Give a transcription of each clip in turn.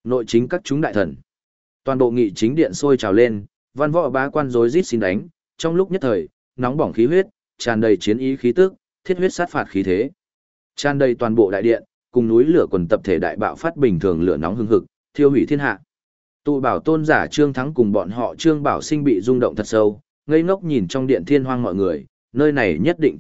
Nội chính các chúng đại thần. Toàn bộ nghị chính điện sôi trào lên, văn võ bá quan rối rít xin đánh, trong lúc nhất thời, nóng bỏng khí huyết, tràn đầy chiến ý khí tức, thiết huyết sát phạt khí thế. Tràn đầy toàn bộ đại điện, cùng núi lửa quần tập thể đại bạo phát bình thường lửa nóng hừng hực, thiêu hủy thiên hạ. Tụ bảo tôn giả Trương Thắng cùng bọn họ Trương Bảo Sinh bị rung động thật sâu, ngây ngốc nhìn trong điện thiên hoang mọi người, nơi này nhất định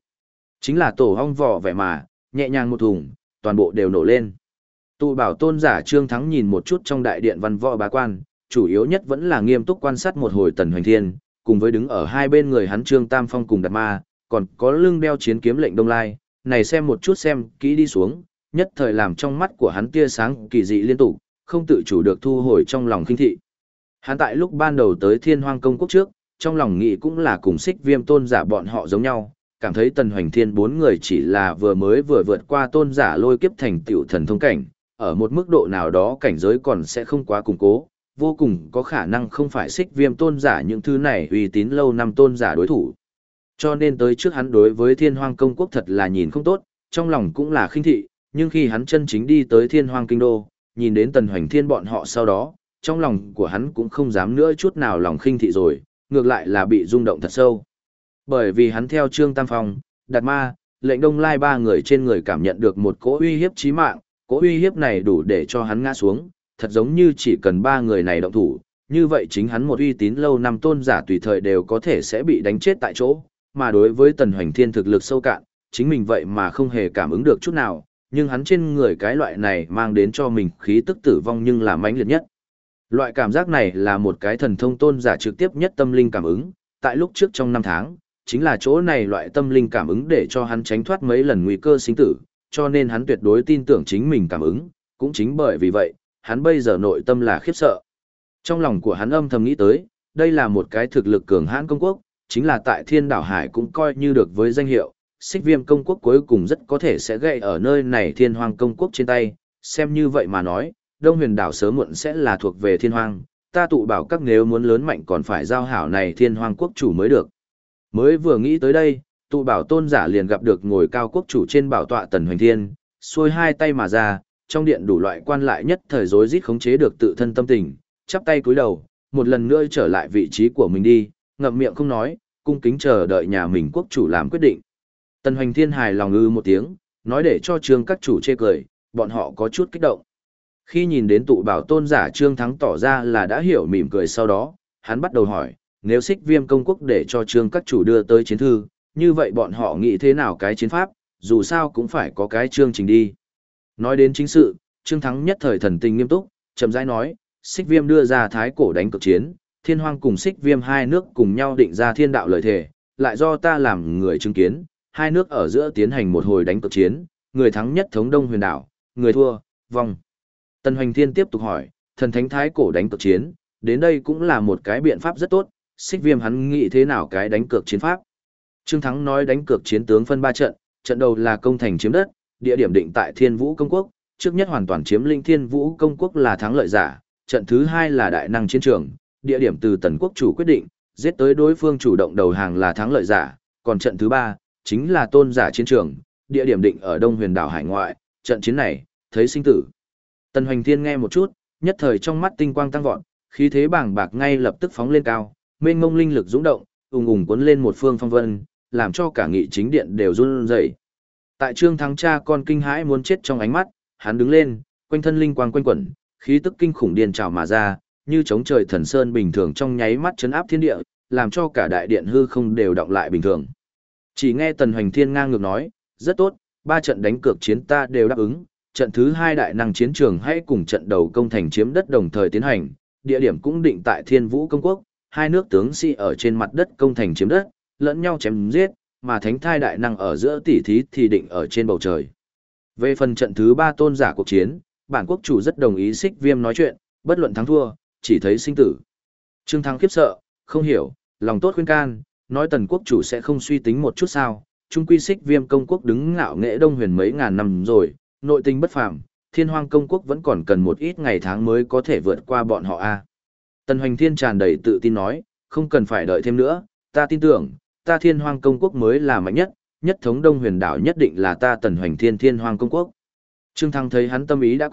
chính là tổ hong vỏ vẻ mà, nhẹ nhàng một thùng, toàn bộ đều nổ lên. Tụ bảo tôn giả Trương Thắng nhìn một chút trong đại điện văn võ bá quan, chủ yếu nhất vẫn là nghiêm túc quan sát một hồi Tần Hoành Thiên, cùng với đứng ở hai bên người hắn Trương Tam Phong cùng Đạt Ma, còn có lưng đeo chiến kiếm lệnh Đông Lai, này xem một chút xem kỹ đi xuống, nhất thời làm trong mắt của hắn tia sáng kỳ dị liên tục, không tự chủ được thu hồi trong lòng khinh thị. Hắn tại lúc ban đầu tới Thiên Hoang Công Quốc trước, trong lòng nghĩ cũng là cùng Xích Viêm tôn giả bọn họ giống nhau, cảm thấy Tần Hoành Thiên bốn người chỉ là vừa vượt qua tôn giả lôi kiếp thành tiểu thần thông cảnh, ở một mức độ nào đó cảnh giới còn sẽ không quá củng cố, vô cùng có khả năng không phải Xích Viêm tôn giả những thứ này uy tín lâu năm tôn giả đối thủ. Cho nên tới trước hắn đối với Thiên Hoang Công Quốc thật là nhìn không tốt, trong lòng cũng là khinh thị, nhưng khi hắn chân chính đi tới Thiên Hoang Kinh Đô, nhìn đến Tần Hoành Thiên bọn họ sau đó, trong lòng của hắn cũng không dám nữa chút nào lòng khinh thị rồi, ngược lại là bị rung động thật sâu. Bởi vì hắn theo Trương Tam Phong, Đạt Ma, lệnh Đông Lai ba người trên người cảm nhận được một cỗ uy hiếp chí mạng, cỗ uy hiếp này đủ để cho hắn ngã xuống, thật giống như chỉ cần ba người này động thủ, như vậy chính hắn một uy tín lâu năm tôn giả tùy thời đều có thể sẽ bị đánh chết tại chỗ, mà đối với Tần Hoành Thiên thực lực sâu cạn, chính mình vậy mà không hề cảm ứng được chút nào, nhưng hắn trên người cái loại này mang đến cho mình khí tức tử vong nhưng là mãnh liệt nhất. Loại cảm giác này là một cái thần thông tôn giả trực tiếp nhất tâm linh cảm ứng, tại lúc trước trong năm tháng, chính là chỗ này loại tâm linh cảm ứng để cho hắn tránh thoát mấy lần nguy cơ sinh tử, cho nên hắn tuyệt đối tin tưởng chính mình cảm ứng, cũng chính bởi vì vậy, hắn bây giờ nội tâm là khiếp sợ. Trong lòng của hắn âm thầm nghĩ tới, đây là một cái thực lực cường hãn công quốc, chính là tại Thiên Đảo Hải cũng coi như được với danh hiệu, Xích Viêm công quốc cuối cùng rất có thể sẽ gãy ở nơi này Thiên Hoang công quốc trên tay, xem như vậy mà nói, Đông Huyền đảo sớm muộn sẽ là thuộc về Thiên Hoang, ta tụ bảo các nếu muốn lớn mạnh còn phải giao hảo này Thiên Hoang quốc chủ mới được. Mới vừa nghĩ tới đây, tụ bảo tôn giả liền gặp được ngồi cao quốc chủ trên bảo tọa Tần Hoành Thiên, xuôi hai tay mà ra, trong điện đủ loại quan lại nhất thời rối rít khống chế được tự thân tâm tình, chắp tay cúi đầu, một lần nữa trở lại vị trí của mình đi, ngậm miệng không nói, cung kính chờ đợi nhà mình quốc chủ làm quyết định. Tần Hoành Thiên hài lòng một tiếng, nói để cho Trương các chủ chê cười, bọn họ có chút kích động. Khi nhìn đến tụ bảo tôn giả Trương Thắng tỏ ra là đã hiểu mỉm cười sau đó, hắn bắt đầu hỏi, nếu Xích Viêm công quốc để cho Trương các chủ đưa tới chiến thư, như vậy bọn họ nghĩ thế nào cái chiến pháp, dù sao cũng phải có cái chương trình đi. Nói đến chính sự, Trương Thắng nhất thời thần tình nghiêm túc, chậm rãi nói, Xích Viêm đưa ra thái cổ đánh cực chiến, Thiên Hoang cùng Xích Viêm hai nước cùng nhau định ra thiên đạo lợi thể, lại do ta làm người chứng kiến, hai nước ở giữa tiến hành một hồi đánh cực chiến, người thắng nhất thống Đông Huyền đảo, người thua, vong. Tần Hoành Thiên tiếp tục hỏi, thần thánh thái cổ đánh cực chiến, đến đây cũng là một cái biện pháp rất tốt, Xích Viêm hắn nghĩ thế nào cái đánh cược chiến pháp. Trương Thắng nói đánh cược chiến tướng phân 3 trận, trận đầu là công thành chiếm đất, địa điểm định tại Thiên Vũ công quốc, trước nhất hoàn toàn chiếm lĩnh Thiên Vũ công quốc là thắng lợi giả, trận thứ 2 là đại năng chiến trường, địa điểm từ Tần quốc chủ quyết định, giết tới đối phương chủ động đầu hàng là thắng lợi giả, còn trận thứ 3 chính là tôn giả chiến trường, địa điểm định ở Đông Huyền đảo hải ngoại, trận chiến này, thấy sinh tử. Tần Hoành Thiên nghe một chút, nhất thời trong mắt tinh quang tăng vọt, khí thế bàng bạc ngay lập tức phóng lên cao, mênh mông linh lực dũng động, ùng ùng cuốn lên một phương phong vân, làm cho cả nghị chính điện đều run rẩy. Tại Trương Thắng cha con kinh hãi muốn chết trong ánh mắt, hắn đứng lên, quanh thân linh quang quanh quẩn, khí tức kinh khủng điên trào mà ra, như chống trời thần sơn bình thường trong nháy mắt chấn áp thiên địa, làm cho cả đại điện hư không đều động lại bình thường. Chỉ nghe Tần Hoành Thiên ngang ngược nói, rất tốt, 3 trận đánh cược chiến ta đều đáp ứng, trận thứ 2 đại năng chiến trường hãy cùng trận đầu công thành chiếm đất đồng thời tiến hành, địa điểm cũng định tại Thiên Vũ công quốc, hai nước tướng sĩ ở trên mặt đất công thành chiếm đất, lẫn nhau chém giết, mà thánh thai đại năng ở giữa tỷ thí thì định ở trên bầu trời. Về phần trận thứ 3 tôn giả cuộc chiến, bản quốc chủ rất đồng ý Xích Viêm nói chuyện, bất luận thắng thua, chỉ thấy sinh tử. Trương Thắng khiếp sợ, không hiểu, lòng tốt khuyên can, nói Tần quốc chủ sẽ không suy tính một chút sao, trung quy Xích Viêm công quốc đứng ngạo nghệ Đông Huyền mấy ngàn năm rồi, nội tình bất phàm, Thiên Hoang công quốc vẫn còn cần một ít ngày tháng mới có thể vượt qua bọn họ a. Tần Hoành Thiên tràn đầy tự tin nói, không cần phải đợi thêm nữa, ta tin tưởng, ta Thiên Hoang công quốc mới là mạnh nhất, nhất thống Đông Huyền đảo nhất định là ta Tần Hoành Thiên Thiên Hoang công quốc. Trương Thắng thấy hắn tâm ý đã quyết,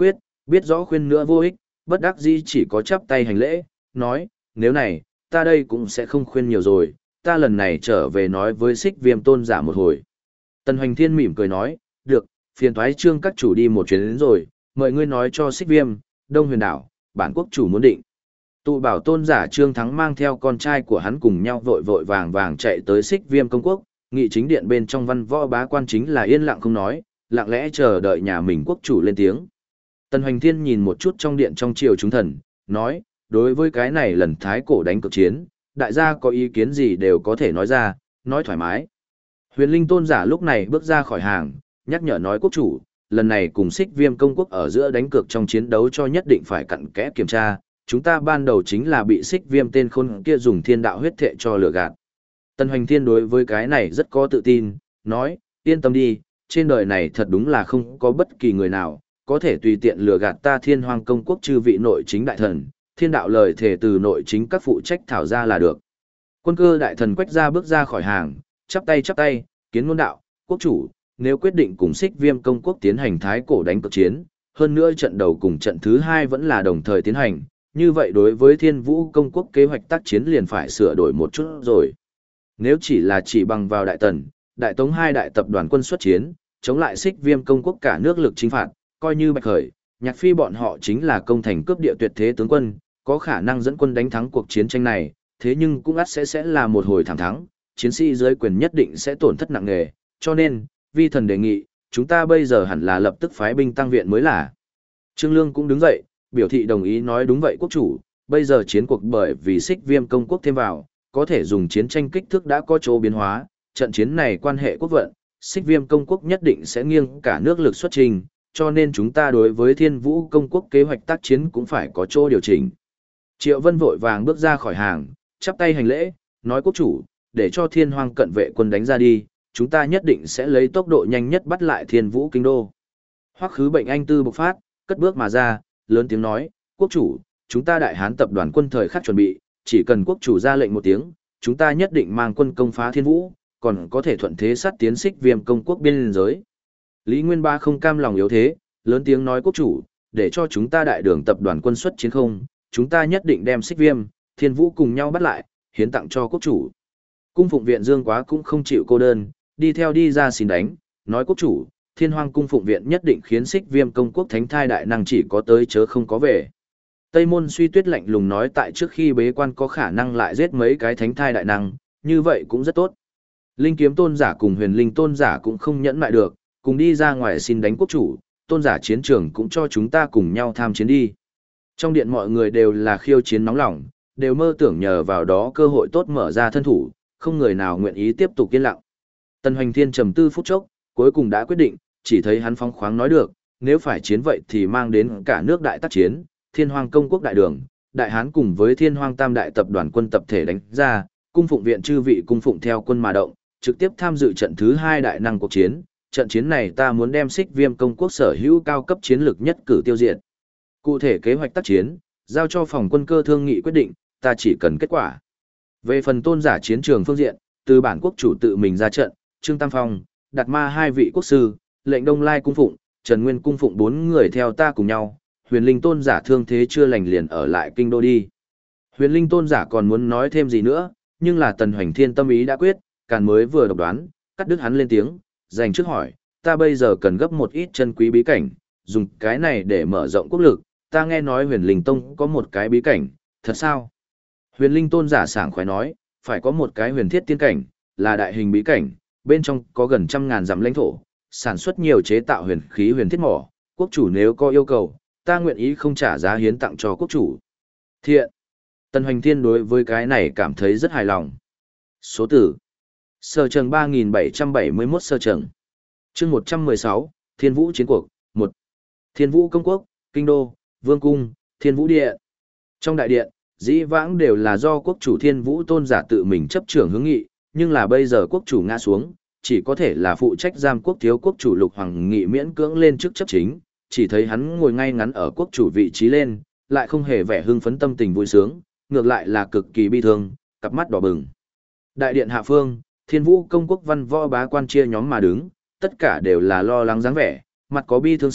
Biết rõ khuyên nữa vô ích, bất đắc dĩ chỉ có chắp tay hành lễ, nói, nếu này, ta đây cũng sẽ không khuyên nhiều rồi, ta lần này trở về nói với Xích Viêm tôn giả một hồi. Tần Hoành Thiên mỉm cười nói, được, phiền thoái trương các chủ đi một chuyến đến rồi, mời ngươi nói cho Xích Viêm, Đông Huyền Đảo, bản quốc chủ muốn định. Tụ bảo tôn giả Trương Thắng mang theo con trai của hắn cùng nhau vội vội vàng vàng chạy tới Xích Viêm công quốc, nghị chính điện bên trong văn võ bá quan chính là yên lặng không nói, lặng lẽ chờ đợi nhà mình quốc chủ lên tiếng. Tần Hoành Thiên nhìn một chút trong điện trong triều chúng thần, nói, đối với cái này lần thái cổ đánh cực chiến, đại gia có ý kiến gì đều có thể nói ra, nói thoải mái. Huyền Linh tôn giả lúc này bước ra khỏi hàng, nhắc nhở nói quốc chủ, lần này cùng Xích Viêm công quốc ở giữa đánh cược trong chiến đấu cho nhất định phải cặn kẽ kiểm tra, chúng ta ban đầu chính là bị Xích Viêm tên khôn kia dùng thiên đạo huyết thệ cho lừa gạt. Tần Hoành Thiên đối với cái này rất có tự tin, nói, yên tâm đi, trên đời này thật đúng là không có bất kỳ người nào, có thể tùy tiện lừa gạt ta Thiên Hoang công quốc chư vị nội chính đại thần, thiên đạo lời thề từ nội chính các phụ trách thảo ra là được. Quân cơ đại thần Quách Gia bước ra khỏi hàng, chắp tay, kiến ngôn đạo, quốc chủ, nếu quyết định cùng Xích Viêm công quốc tiến hành thái cổ đánh cực chiến, hơn nữa trận đầu cùng trận thứ hai vẫn là đồng thời tiến hành, như vậy đối với Thiên Vũ công quốc kế hoạch tác chiến liền phải sửa đổi một chút rồi. Nếu chỉ bằng vào Đại Tần, Đại Tống hai đại tập đoàn quân xuất chiến, chống lại Xích Viêm công quốc cả nước lực chinh phạt, coi như Bạch Khởi, Nhạc Phi bọn họ chính là công thành cướp địa tuyệt thế tướng quân, có khả năng dẫn quân đánh thắng cuộc chiến tranh này, thế nhưng cũng ắt sẽ là một hồi thảm thắng, chiến sĩ dưới quyền nhất định sẽ tổn thất nặng nề, cho nên, vi thần đề nghị, chúng ta bây giờ hẳn là lập tức phái binh tăng viện mới là. Trương Lương cũng đứng dậy, biểu thị đồng ý nói đúng vậy quốc chủ, bây giờ chiến cuộc bởi vì Xích Viêm công quốc thêm vào, có thể dùng chiến tranh kích thước đã có chỗ biến hóa, trận chiến này quan hệ quốc vận, Xích Viêm công quốc nhất định sẽ nghiêng cả nước lực xuất trình, cho nên chúng ta đối với Thiên Vũ công quốc kế hoạch tác chiến cũng phải có chỗ điều chỉnh. Triệu Vân vội vàng bước ra khỏi hàng, chắp tay hành lễ, nói quốc chủ, để cho Thiên Hoang cận vệ quân đánh ra đi, chúng ta nhất định sẽ lấy tốc độ nhanh nhất bắt lại Thiên Vũ kinh đô. Hoắc Khứ Bệnh anh tư bộc phát, cất bước mà ra, lớn tiếng nói, quốc chủ, chúng ta Đại Hán tập đoàn quân thời khắc chuẩn bị, chỉ cần quốc chủ ra lệnh một tiếng, chúng ta nhất định mang quân công phá Thiên Vũ, còn có thể thuận thế sát tiến Xích Viêm công quốc biên giới. Lý Nguyên Ba không cam lòng yếu thế, lớn tiếng nói quốc chủ, để cho chúng ta Đại Đường tập đoàn quân xuất chiến không, chúng ta nhất định đem Xích Viêm, Thiên Vũ cùng nhau bắt lại, hiến tặng cho quốc chủ. Cung phụng viện Dương Quá cũng không chịu cô đơn, đi theo đi ra xin đánh, nói quốc chủ, Thiên Hoang cung phụng viện nhất định khiến Xích Viêm công quốc thánh thai đại năng chỉ có tới chớ không có về. Tây Môn Suy Tuyết lạnh lùng nói tại trước khi bế quan có khả năng lại giết mấy cái thánh thai đại năng, như vậy cũng rất tốt. Linh Kiếm tôn giả cùng Huyền Linh tôn giả cũng không nhẫn lại được, cùng đi ra ngoài xin đánh quốc chủ, tôn giả chiến trường cũng cho chúng ta cùng nhau tham chiến đi. Trong điện mọi người đều là khiêu chiến nóng lòng, đều mơ tưởng nhờ vào đó cơ hội tốt mở ra thân thủ, không người nào nguyện ý tiếp tục yên lặng. Tần Hoành Thiên trầm tư phút chốc, cuối cùng đã quyết định, chỉ thấy hắn phóng khoáng nói được, nếu phải chiến vậy thì mang đến cả nước đại tác chiến, Thiên Hoang công quốc đại đường, Đại Hán cùng với Thiên Hoang tam đại tập đoàn quân tập thể đánh ra, cung phụng viện chư vị cung phụng theo quân mà động, trực tiếp tham dự trận thứ hai đại năng cuộc chiến. Trận chiến này ta muốn đem Xích Viêm công quốc sở hữu cao cấp chiến lược nhất cử tiêu diệt. Cụ thể kế hoạch tác chiến, giao cho phòng quân cơ thương nghị quyết định, ta chỉ cần kết quả. Về phần tôn giả chiến trường phương diện, từ bản quốc chủ tự mình ra trận, Trương Tam Phong, Đạt Ma hai vị quốc sư, lệnh Đông Lai cung phụng, Trần Nguyên cung phụng 4 người theo ta cùng nhau, Huyền Linh tôn giả thương thế chưa lành liền ở lại kinh đô đi. Huyền Linh tôn giả còn muốn nói thêm gì nữa, nhưng là Tần Hoành Thiên tâm ý đã quyết, càn mới vừa độc đoán, cắt đứt hắn lên tiếng, dành trước hỏi, ta bây giờ cần gấp một ít chân quý bí cảnh, dùng cái này để mở rộng quốc lực, ta nghe nói Huyền Linh tông có một cái bí cảnh, thật sao? Huyền Linh tôn giả sảng khoái nói, phải có một cái huyền thiết tiên cảnh, là đại hình bí cảnh, bên trong có gần 100.000 dặm lãnh thổ, sản xuất nhiều chế tạo huyền khí huyền thiết mỏ, quốc chủ nếu có yêu cầu, ta nguyện ý không trả giá hiến tặng cho quốc chủ. Thiện. Tần Hoành Thiên đối với cái này cảm thấy rất hài lòng. Số tử. Sở trường 3771 sở trường. Chương 116, Thiên Vũ chiến cuộc, 1. Thiên Vũ công quốc, kinh đô, vương cung, Thiên Vũ điện. Trong đại điện, dĩ vãng đều là do quốc chủ Thiên Vũ tôn giả tự mình chấp trưởng hướng nghị, nhưng là bây giờ quốc chủ ngã xuống, chỉ có thể là phụ trách giam quốc thiếu quốc chủ Lục Hoàng Nghị miễn cưỡng lên chức chấp chính, chỉ thấy hắn ngồi ngay ngắn ở quốc chủ vị trí lên, lại không hề vẻ hưng phấn tâm tình vui sướng, ngược lại là cực kỳ bi thương, cặp mắt đỏ bừng. Đại điện hạ phương, Thiên Vũ công quốc văn võ bá quan chia nhóm mà đứng, tất cả đều là lo lắng dáng vẻ, mặt có bi thương sắc,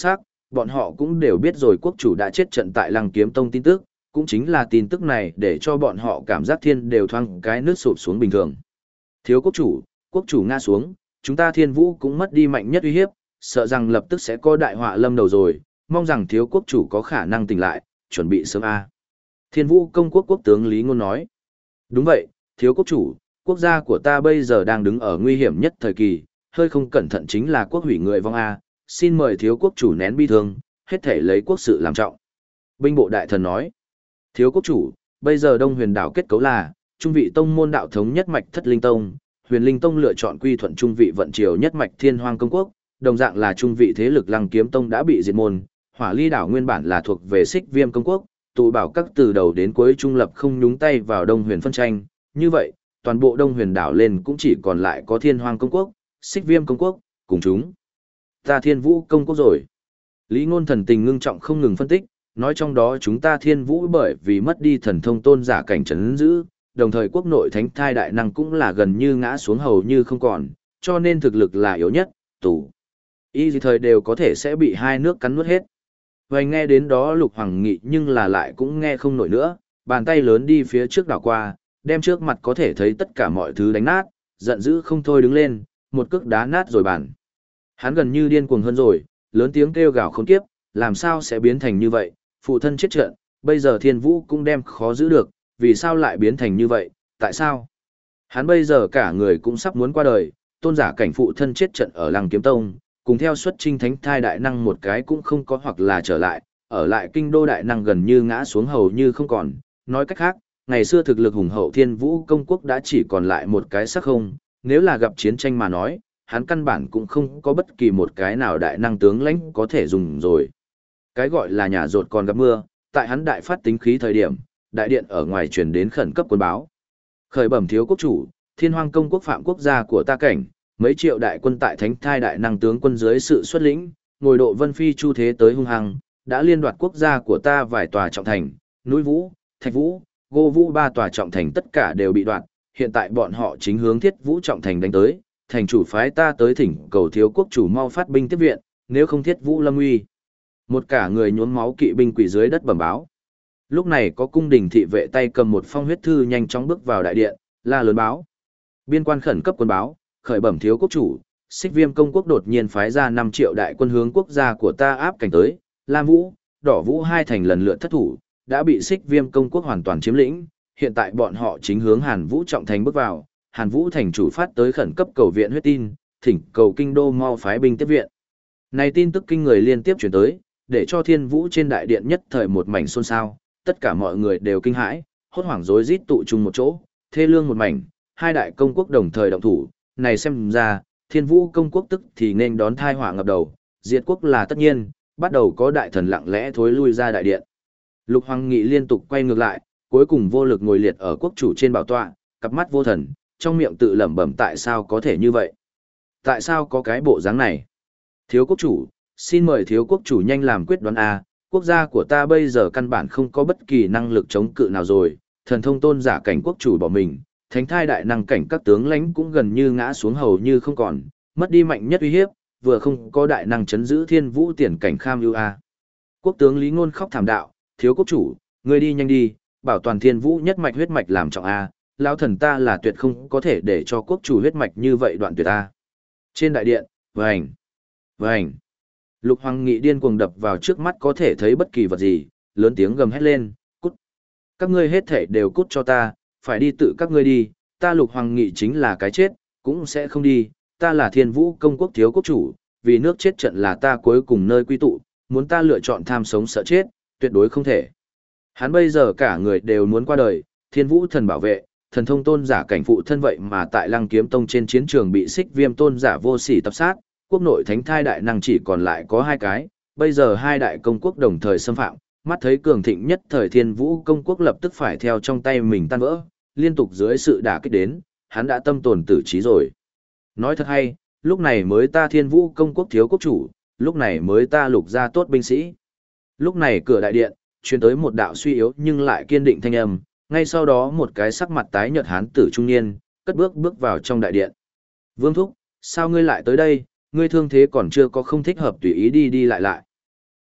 bọn họ cũng đều biết rồi quốc chủ đã chết trận tại Lăng Kiếm Tông tin tức, cũng chính là tin tức này để cho bọn họ cảm giác thiên đều thoáng cái nước sụp xuống bình thường. Thiếu quốc chủ ngã xuống, chúng ta Thiên Vũ cũng mất đi mạnh nhất uy hiếp, sợ rằng lập tức sẽ có đại họa lâm đầu rồi, mong rằng thiếu quốc chủ có khả năng tỉnh lại, chuẩn bị sớm a. Thiên Vũ công quốc quốc tướng Lý Ngôn nói. Đúng vậy, thiếu quốc chủ, quốc gia của ta bây giờ đang đứng ở nguy hiểm nhất thời kỳ, hơi không cẩn thận chính là quốc hủy người vong a, xin mời thiếu quốc chủ nén bi thương, hết thể lấy quốc sự làm trọng. Binh bộ đại thần nói. Thiếu quốc chủ, bây giờ Đông Huyền đảo kết cấu là trung vị tông môn đạo thống nhất mạch Thất Linh Tông, Huyền Linh Tông lựa chọn quy thuận trung vị vận triều nhất mạch Thiên Hoang công quốc, đồng dạng là trung vị thế lực Lăng Kiếm Tông đã bị diệt môn, Hỏa Ly đảo nguyên bản là thuộc về Xích Viêm công quốc, tụ bảo các từ đầu đến cuối trung lập không nhúng tay vào Đông Huyền phân tranh, như vậy, toàn bộ Đông Huyền đảo lên cũng chỉ còn lại có Thiên Hoang công quốc, Xích Viêm công quốc, cùng chúng ta Thiên Vũ công quốc rồi. Lý Ngôn thần tình ngưng trọng không ngừng phân tích, nói trong đó chúng ta Thiên Vũ bởi vì mất đi thần thông tôn giả cảnh trấn giữ, đồng thời quốc nội thánh thai đại năng cũng là gần như ngã xuống hầu như không còn, cho nên thực lực là yếu nhất, tù. Y gì thời đều có thể sẽ bị hai nước cắn nuốt hết. Và nghe đến đó Lục Hoàng Nghị nhưng là lại cũng nghe không nổi nữa, bàn tay lớn đi phía trước đảo qua, đem trước mặt có thể thấy tất cả mọi thứ đánh nát, giận dữ không thôi đứng lên, một cước đá nát rồi bàn. Hắn gần như điên cuồng hơn rồi, lớn tiếng kêu gào khốn kiếp, làm sao sẽ biến thành như vậy, phụ thân chết trận, bây giờ Thiên Vũ cũng đem khó giữ được, vì sao lại biến thành như vậy, tại sao? Hắn bây giờ cả người cũng sắp muốn qua đời, tôn giả cảnh phụ thân chết trận ở Lăng Kiếm Tông, cùng theo xuất trinh thánh thai đại năng một cái cũng không có hoặc là trở lại, ở lại kinh đô đại năng gần như ngã xuống hầu như không còn, nói cách khác, ngày xưa thực lực hùng hậu Thiên Vũ công quốc đã chỉ còn lại một cái sắc không, nếu là gặp chiến tranh mà nói, hắn căn bản cũng không có bất kỳ một cái nào đại năng tướng lãnh có thể dùng rồi. Cái gọi là nhà rột còn gặp mưa, tại hắn đại phát tính khí thời điểm, đại điện ở ngoài truyền đến khẩn cấp quân báo. Khởi bẩm thiếu quốc chủ, Thiên Hoang công quốc phạm quốc gia của ta cảnh, mấy triệu đại quân tại thánh thai đại năng tướng quân dưới sự xuất lĩnh, ngồi độ vân phi chu thế tới hung hăng, đã liên đoạt quốc gia của ta vài tòa trọng thành, núi Vũ, Thạch Vũ, Gô Vũ ba tòa trọng thành tất cả đều bị đoạt, hiện tại bọn họ chính hướng Thiết Vũ trọng thành đánh tới, thành chủ phái ta tới thỉnh cầu thiếu quốc chủ mau phát binh tiếp viện, nếu không Thiết Vũ lâm nguy. Một cả người nhuốm máu kỵ binh quỳ dưới đất bẩm báo. Lúc này có cung đình thị vệ tay cầm một phong huyết thư nhanh chóng bước vào đại điện, la lớn báo. Biên quan khẩn cấp quân báo, khởi bẩm thiếu quốc chủ, Xích Viêm công quốc đột nhiên phái ra 5 triệu đại quân hướng quốc gia của ta áp cảnh tới, Lam Vũ, Đỏ Vũ hai thành lần lượt thất thủ, đã bị Xích Viêm công quốc hoàn toàn chiếm lĩnh, hiện tại bọn họ chính hướng Hàn Vũ trọng thành bước vào, Hàn Vũ thành chủ phát tới khẩn cấp cầu viện huyết tin, thỉnh cầu kinh đô mau phái binh tiếp viện. Này tin tức kinh người liên tiếp truyền tới, để cho Thiên Vũ trên đại điện nhất thời một mảnh xôn xao, tất cả mọi người đều kinh hãi, hốt hoảng rối rít tụ chung một chỗ, thê lương một mảnh, hai đại công quốc đồng thời động thủ, này xem ra, Thiên Vũ công quốc tức thì nên đón thai họa ngập đầu, diệt quốc là tất nhiên, bắt đầu có đại thần lặng lẽ thối lui ra đại điện. Lục Hoàng Nghị liên tục quay ngược lại, cuối cùng vô lực ngồi liệt ở quốc chủ trên bảo tọa, cặp mắt vô thần, trong miệng tự lẩm bẩm tại sao có thể như vậy? Tại sao có cái bộ dáng này? Thiếu quốc chủ, xin mời thiếu quốc chủ nhanh làm quyết đoán a, quốc gia của ta bây giờ căn bản không có bất kỳ năng lực chống cự nào rồi, thần thông tôn giả cảnh quốc chủ bỏ mình, thánh thai đại năng cảnh các tướng lãnh cũng gần như ngã xuống hầu như không còn, mất đi mạnh nhất uy hiếp, vừa không có đại năng chấn giữ Thiên Vũ tiền cảnh kham ưu a. Quốc tướng Lý Ngôn khóc thảm đạo, thiếu quốc chủ, ngươi đi nhanh đi, bảo toàn Thiên Vũ nhất mạch huyết mạch làm trọng a, lão thần ta là tuyệt không có thể để cho quốc chủ huyết mạch như vậy đoạn tuyệt a. Trên đại điện, vành, vành. Lục Hoàng Nghị điên cuồng đập vào trước mắt có thể thấy bất kỳ vật gì, lớn tiếng gầm hét lên, cút. Các ngươi hết thể đều cút cho ta, phải đi tự các ngươi đi, ta Lục Hoàng Nghị chính là cái chết, cũng sẽ không đi, ta là Thiên Vũ công quốc thiếu quốc chủ, vì nước chết trận là ta cuối cùng nơi quy tụ, muốn ta lựa chọn tham sống sợ chết, tuyệt đối không thể. Hắn bây giờ cả người đều muốn qua đời, Thiên Vũ thần bảo vệ, thần thông tôn giả cảnh phụ thân vậy mà tại Lăng Kiếm Tông trên chiến trường bị Xích Viêm tôn giả vô sỉ tập sát, quốc nội thánh thai đại năng chỉ còn lại có 2 cái, bây giờ 2 đại công quốc đồng thời xâm phạm, mắt thấy cường thịnh nhất thời Thiên Vũ công quốc lập tức phải theo trong tay mình tan vỡ, liên tục dưới sự đả kích đến, hắn đã tâm tồn tử trí rồi. Nói thật hay, lúc này mới ta Thiên Vũ công quốc thiếu quốc chủ, lúc này mới ta Lục gia tốt binh sĩ. Lúc này cửa đại điện, truyền tới một đạo suy yếu nhưng lại kiên định thanh âm, ngay sau đó một cái sắc mặt tái nhợt hán tử trung niên, cất bước vào trong đại điện. Vương thúc, sao ngươi lại tới đây, ngươi thương thế còn chưa có không thích hợp tùy ý đi lại lại.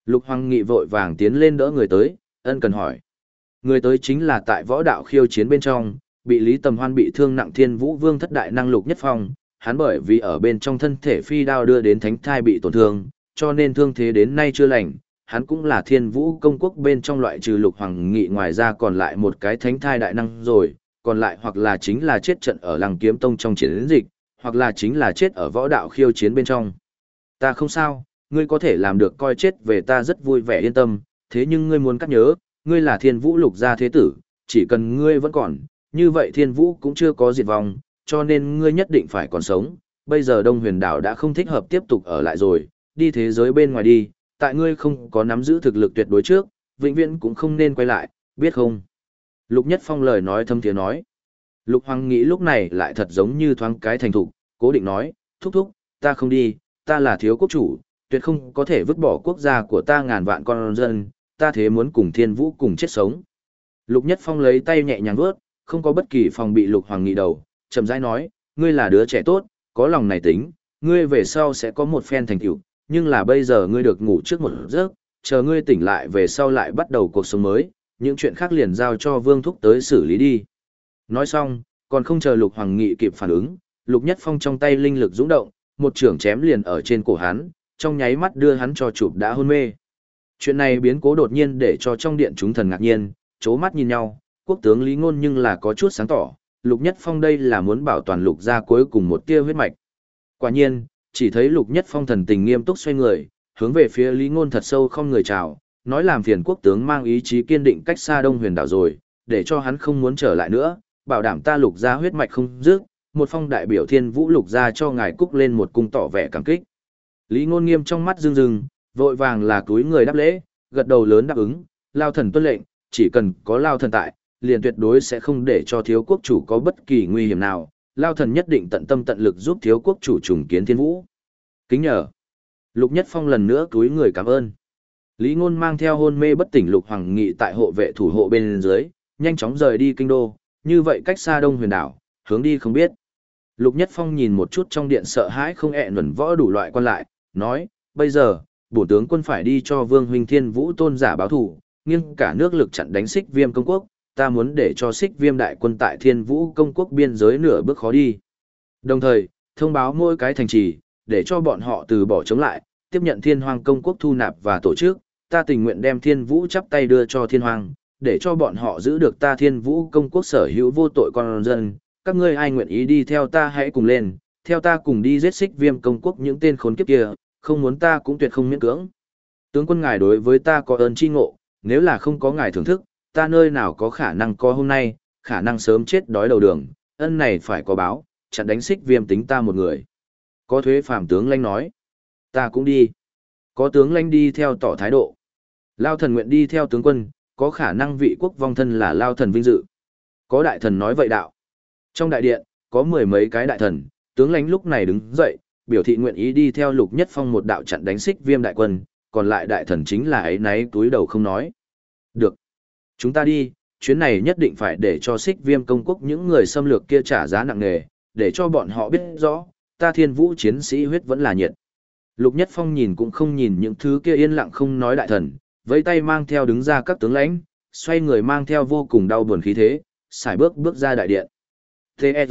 Lục Hoàng Nghị vội vàng tiến lên đỡ người tới, ân cần hỏi. Người tới chính là tại võ đạo khiêu chiến bên trong, bị Lý Tầm Hoan bị thương nặng Thiên Vũ Vương thất đại năng Lục Nhất Phong, hắn bởi vì ở bên trong thân thể phi đao đưa đến thánh thai bị tổn thương, cho nên thương thế đến nay chưa lành. Hắn cũng là Thiên Vũ công quốc bên trong loại trừ Lục Hoàng Nghị ngoài ra còn lại một cái thánh thai đại năng rồi, còn lại hoặc là chính là chết trận ở Lăng Kiếm Tông trong chiến dịch, hoặc là chính là chết ở võ đạo khiêu chiến bên trong. Ta không sao, ngươi có thể làm được coi chết về ta rất vui vẻ yên tâm, thế nhưng ngươi muốn cắt nhớ, ngươi là Thiên Vũ Lục gia thế tử, chỉ cần ngươi vẫn còn, như vậy Thiên Vũ cũng chưa có diệt vong, cho nên ngươi nhất định phải còn sống. Bây giờ Đông Huyền Đảo đã không thích hợp tiếp tục ở lại rồi, đi thế giới bên ngoài đi, tại ngươi không có nắm giữ thực lực tuyệt đối trước, vĩnh viễn cũng không nên quay lại, biết không? Lục Nhất Phong lời nói thâm thiế nói. Lục Hoàng nghĩ lúc này lại thật giống như thoáng cái thành thục, cố định nói, thúc thúc, ta không đi, ta là thiếu quốc chủ, tuyệt không có thể vứt bỏ quốc gia của ta ngàn vạn con dân, ta thế muốn cùng Thiên Vũ cùng chết sống. Lục Nhất Phong lấy tay nhẹ nhàng vuốt, không có bất kỳ phòng bị Lục Hoàng Nghị đầu, chậm rãi nói, ngươi là đứa trẻ tốt, có lòng này tính, ngươi về sau sẽ có một phen thành tựu, nhưng là bây giờ ngươi được ngủ trước một giấc, chờ ngươi tỉnh lại về sau lại bắt đầu cuộc sống mới, những chuyện khác liền giao cho Vương thúc tới xử lý đi. Nói xong, còn không chờ Lục Hoàng Nghị kịp phản ứng, Lục Nhất Phong trong tay linh lực dũng động, một chưởng chém liền ở trên cổ hắn, trong nháy mắt đưa hắn cho chụp đã hôn mê. Chuyện này biến cố đột nhiên để cho trong điện chúng thần ngạc nhiên, chố mắt nhìn nhau, quốc tướng Lý Ngôn nhưng là có chút sáng tỏ, Lục Nhất Phong đây là muốn bảo toàn Lục gia cuối cùng một tia huyết mạch. Quả nhiên, chỉ thấy Lục Nhất Phong thần tình nghiêm túc xoay người, hướng về phía Lý Ngôn thật sâu không người chào, nói làm phiền quốc tướng mang ý chí kiên định cách xa Đông Huyền đảo rồi, để cho hắn không muốn trở lại nữa, bảo đảm ta Lục gia huyết mạch không dứt. Một phong đại biểu Thiên Vũ Lục gia cho ngài cúc lên một cung tỏ vẻ cảm kích. Lý Ngôn nghiêm trong mắt rưng rưng, vội vàng là cúi người đáp lễ, gật đầu lớn đáp ứng, Lao thần tuân lệnh, chỉ cần có Lao thần tại, liền tuyệt đối sẽ không để cho thiếu quốc chủ có bất kỳ nguy hiểm nào, Lao thần nhất định tận tâm tận lực giúp thiếu quốc chủ trùng kiến Thiên Vũ. Kính nhờ. Lục Nhất Phong lần nữa cúi người cảm ơn. Lý Ngôn mang theo hôn mê bất tỉnh Lục Hoàng Nghị tại hộ vệ thủ hộ bên dưới, nhanh chóng rời đi kinh đô, như vậy cách xa Đông Huyền đảo, hướng đi không biết. Lục Nhất Phong nhìn một chút trong điện sợ hãi không ẹ nhuẩn võ đủ loại quan lại, nói, bây giờ, bổn tướng quân phải đi cho Vương huynh Thiên Vũ tôn giả báo thù, nghiêng cả nước lực chặn đánh Xích Viêm công quốc, ta muốn để cho Xích Viêm đại quân tại Thiên Vũ công quốc biên giới nửa bước khó đi. Đồng thời, thông báo mỗi cái thành trì, để cho bọn họ từ bỏ chống lại, tiếp nhận Thiên Hoang công quốc thu nạp và tổ chức, ta tình nguyện đem Thiên Vũ chắp tay đưa cho Thiên Hoang, để cho bọn họ giữ được ta Thiên Vũ công quốc sở hữu vô tội con dân. Các ngươi ai nguyện ý đi theo ta hãy cùng lên, theo ta cùng đi giết Xích Viêm công quốc những tên khốn kiếp kia, không muốn ta cũng tuyệt không miễn cưỡng. Tướng quân ngài đối với ta có ơn chi ngộ, nếu là không có ngài thưởng thức, ta nơi nào có khả năng có hôm nay, khả năng sớm chết đói đầu đường, ân này phải có báo, chặn đánh Xích Viêm tính ta một người. Có thuế phàm tướng lãnh nói, ta cũng đi. Có tướng lãnh đi theo tỏ thái độ. Lao thần nguyện đi theo tướng quân, có khả năng vị quốc vong thân là Lao thần vinh dự. Có đại thần nói vậy đạo. Trong đại điện, có mười mấy cái đại thần, tướng lãnh lúc này đứng dậy, biểu thị nguyện ý đi theo Lục Nhất Phong một đạo chặn đánh Xích Viêm đại quân, còn lại đại thần chính là ấy náy túi đầu không nói. Được. Chúng ta đi, chuyến này nhất định phải để cho Xích Viêm công quốc những người xâm lược kia trả giá nặng nề, để cho bọn họ biết rõ, ta Thiên Vũ chiến sĩ huyết vẫn là nhiệt. Lục Nhất Phong nhìn cũng không nhìn những thứ kia yên lặng không nói đại thần, vẫy tay mang theo đứng ra các tướng lãnh, xoay người mang theo vô cùng đau buồn khí thế, xài bước ra đại điện. T.E.R.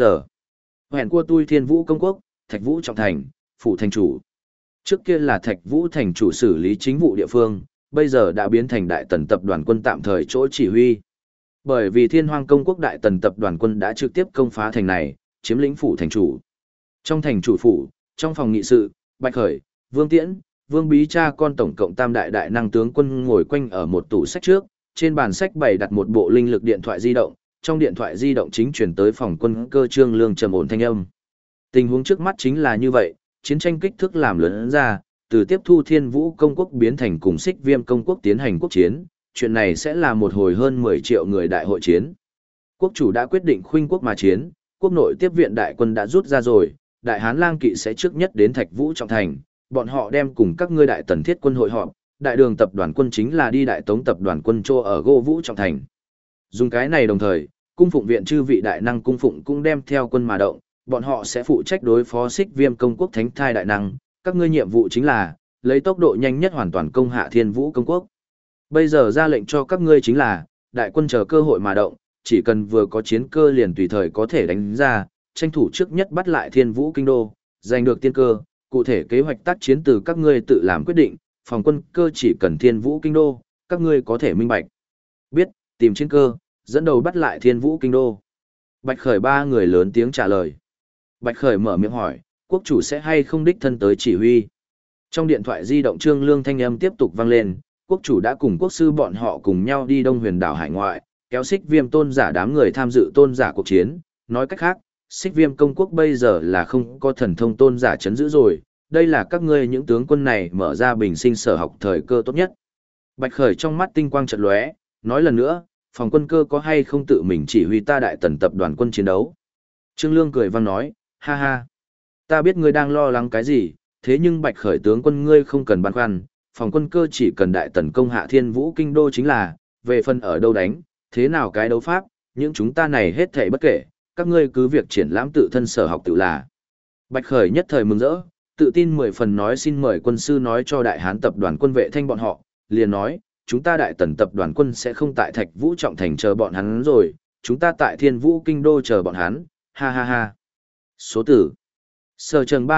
Hẹn của tôi Thiên Vũ công quốc, Thạch Vũ trọng thành, phủ thành chủ. Trước kia là Thạch Vũ thành chủ xử lý chính vụ địa phương, bây giờ đã biến thành Đại Tần tập đoàn quân tạm thời chỗ chỉ huy. Bởi vì Thiên Hoang công quốc Đại Tần tập đoàn quân đã trực tiếp công phá thành này, chiếm lĩnh phủ thành chủ. Trong thành chủ phủ, trong phòng nghị sự, Bạch Khởi, Vương Tiễn, Vương Bí cha con tổng cộng tam đại đại năng tướng quân ngồi quanh ở một tủ sách trước, trên bàn sách bày đặt một bộ linh lực điện thoại di động, trong điện thoại di động chính chuyển tới phòng quân cơ Trương Lương trầm ổn thanh âm. Tình huống trước mắt chính là như vậy, chiến tranh kích thước làm lớn ra, từ tiếp thu Thiên Vũ công quốc biến thành cùng Xích Viêm công quốc tiến hành quốc chiến, chuyện này sẽ là một hồi hơn 10 triệu người đại hội chiến. Quốc chủ đã quyết định khuynh quốc mà chiến, quốc nội tiếp viện đại quân đã rút ra rồi, Đại Hán Lang kỵ sẽ trước nhất đến Thạch Vũ trọng thành, bọn họ đem cùng các ngươi Đại Tần thiết quân hội họp, Đại Đường tập đoàn quân chính là đi Đại Tống tập đoàn quân trô ở Gô Vũ trọng thành. Dùng cái này đồng thời, cung phụng viện chư vị đại năng cung phụng cũng đem theo quân mà động, bọn họ sẽ phụ trách đối phó Xích Viêm công quốc thánh thai đại năng, các ngươi nhiệm vụ chính là lấy tốc độ nhanh nhất hoàn toàn công hạ Thiên Vũ công quốc. Bây giờ ra lệnh cho các ngươi chính là, đại quân chờ cơ hội mà động, chỉ cần vừa có chiến cơ liền tùy thời có thể đánh ra, tranh thủ trước nhất bắt lại Thiên Vũ kinh đô, giành được tiên cơ, cụ thể kế hoạch tác chiến từ các ngươi tự làm quyết định, phòng quân cơ chỉ cần Thiên Vũ kinh đô, các ngươi có thể minh bạch. Biết, tìm chiến cơ, dẫn đầu bắt lại Thiên Vũ kinh đô. Bạch Khởi ba người lớn tiếng trả lời. Bạch Khởi mở miệng hỏi, quốc chủ sẽ hay không đích thân tới chỉ huy. Trong điện thoại di động Trương Lương thanh âm tiếp tục vang lên, quốc chủ đã cùng quốc sư bọn họ cùng nhau đi Đông Huyền đảo hải ngoại, kéo Xích Viêm tôn giả đám người tham dự tôn giả cuộc chiến. Nói cách khác, Xích Viêm công quốc bây giờ là không có thần thông tôn giả chấn giữ rồi, đây là các ngươi những tướng quân này mở ra bình sinh sở học thời cơ tốt nhất. Bạch Khởi trong mắt tinh quang chợt lóe, nói lần nữa, phòng quân cơ có hay không tự mình chỉ huy ta đại tần tập đoàn quân chiến đấu. Trương Lương cười vang nói, ha ha, ta biết ngươi đang lo lắng cái gì, thế nhưng Bạch Khởi tướng quân ngươi không cần băn khoăn, phòng quân cơ chỉ cần đại tần công hạ Thiên Vũ kinh đô chính là, về phần ở đâu đánh, thế nào cái đấu pháp, những chúng ta này hết thảy bất kể, các ngươi cứ việc triển lãm tự thân sở học tự là. Bạch Khởi nhất thời mừng rỡ, tự tin 10 phần nói xin mời quân sư nói cho đại hán tập đoàn quân vệ thanh bọn họ, liền nói, chúng ta đại tần tập đoàn quân sẽ không tại Thạch Vũ Trọng Thành chờ bọn hắn rồi, chúng ta tại Thiên Vũ kinh đô chờ bọn hắn, ha ha ha. Số tử. Sở trường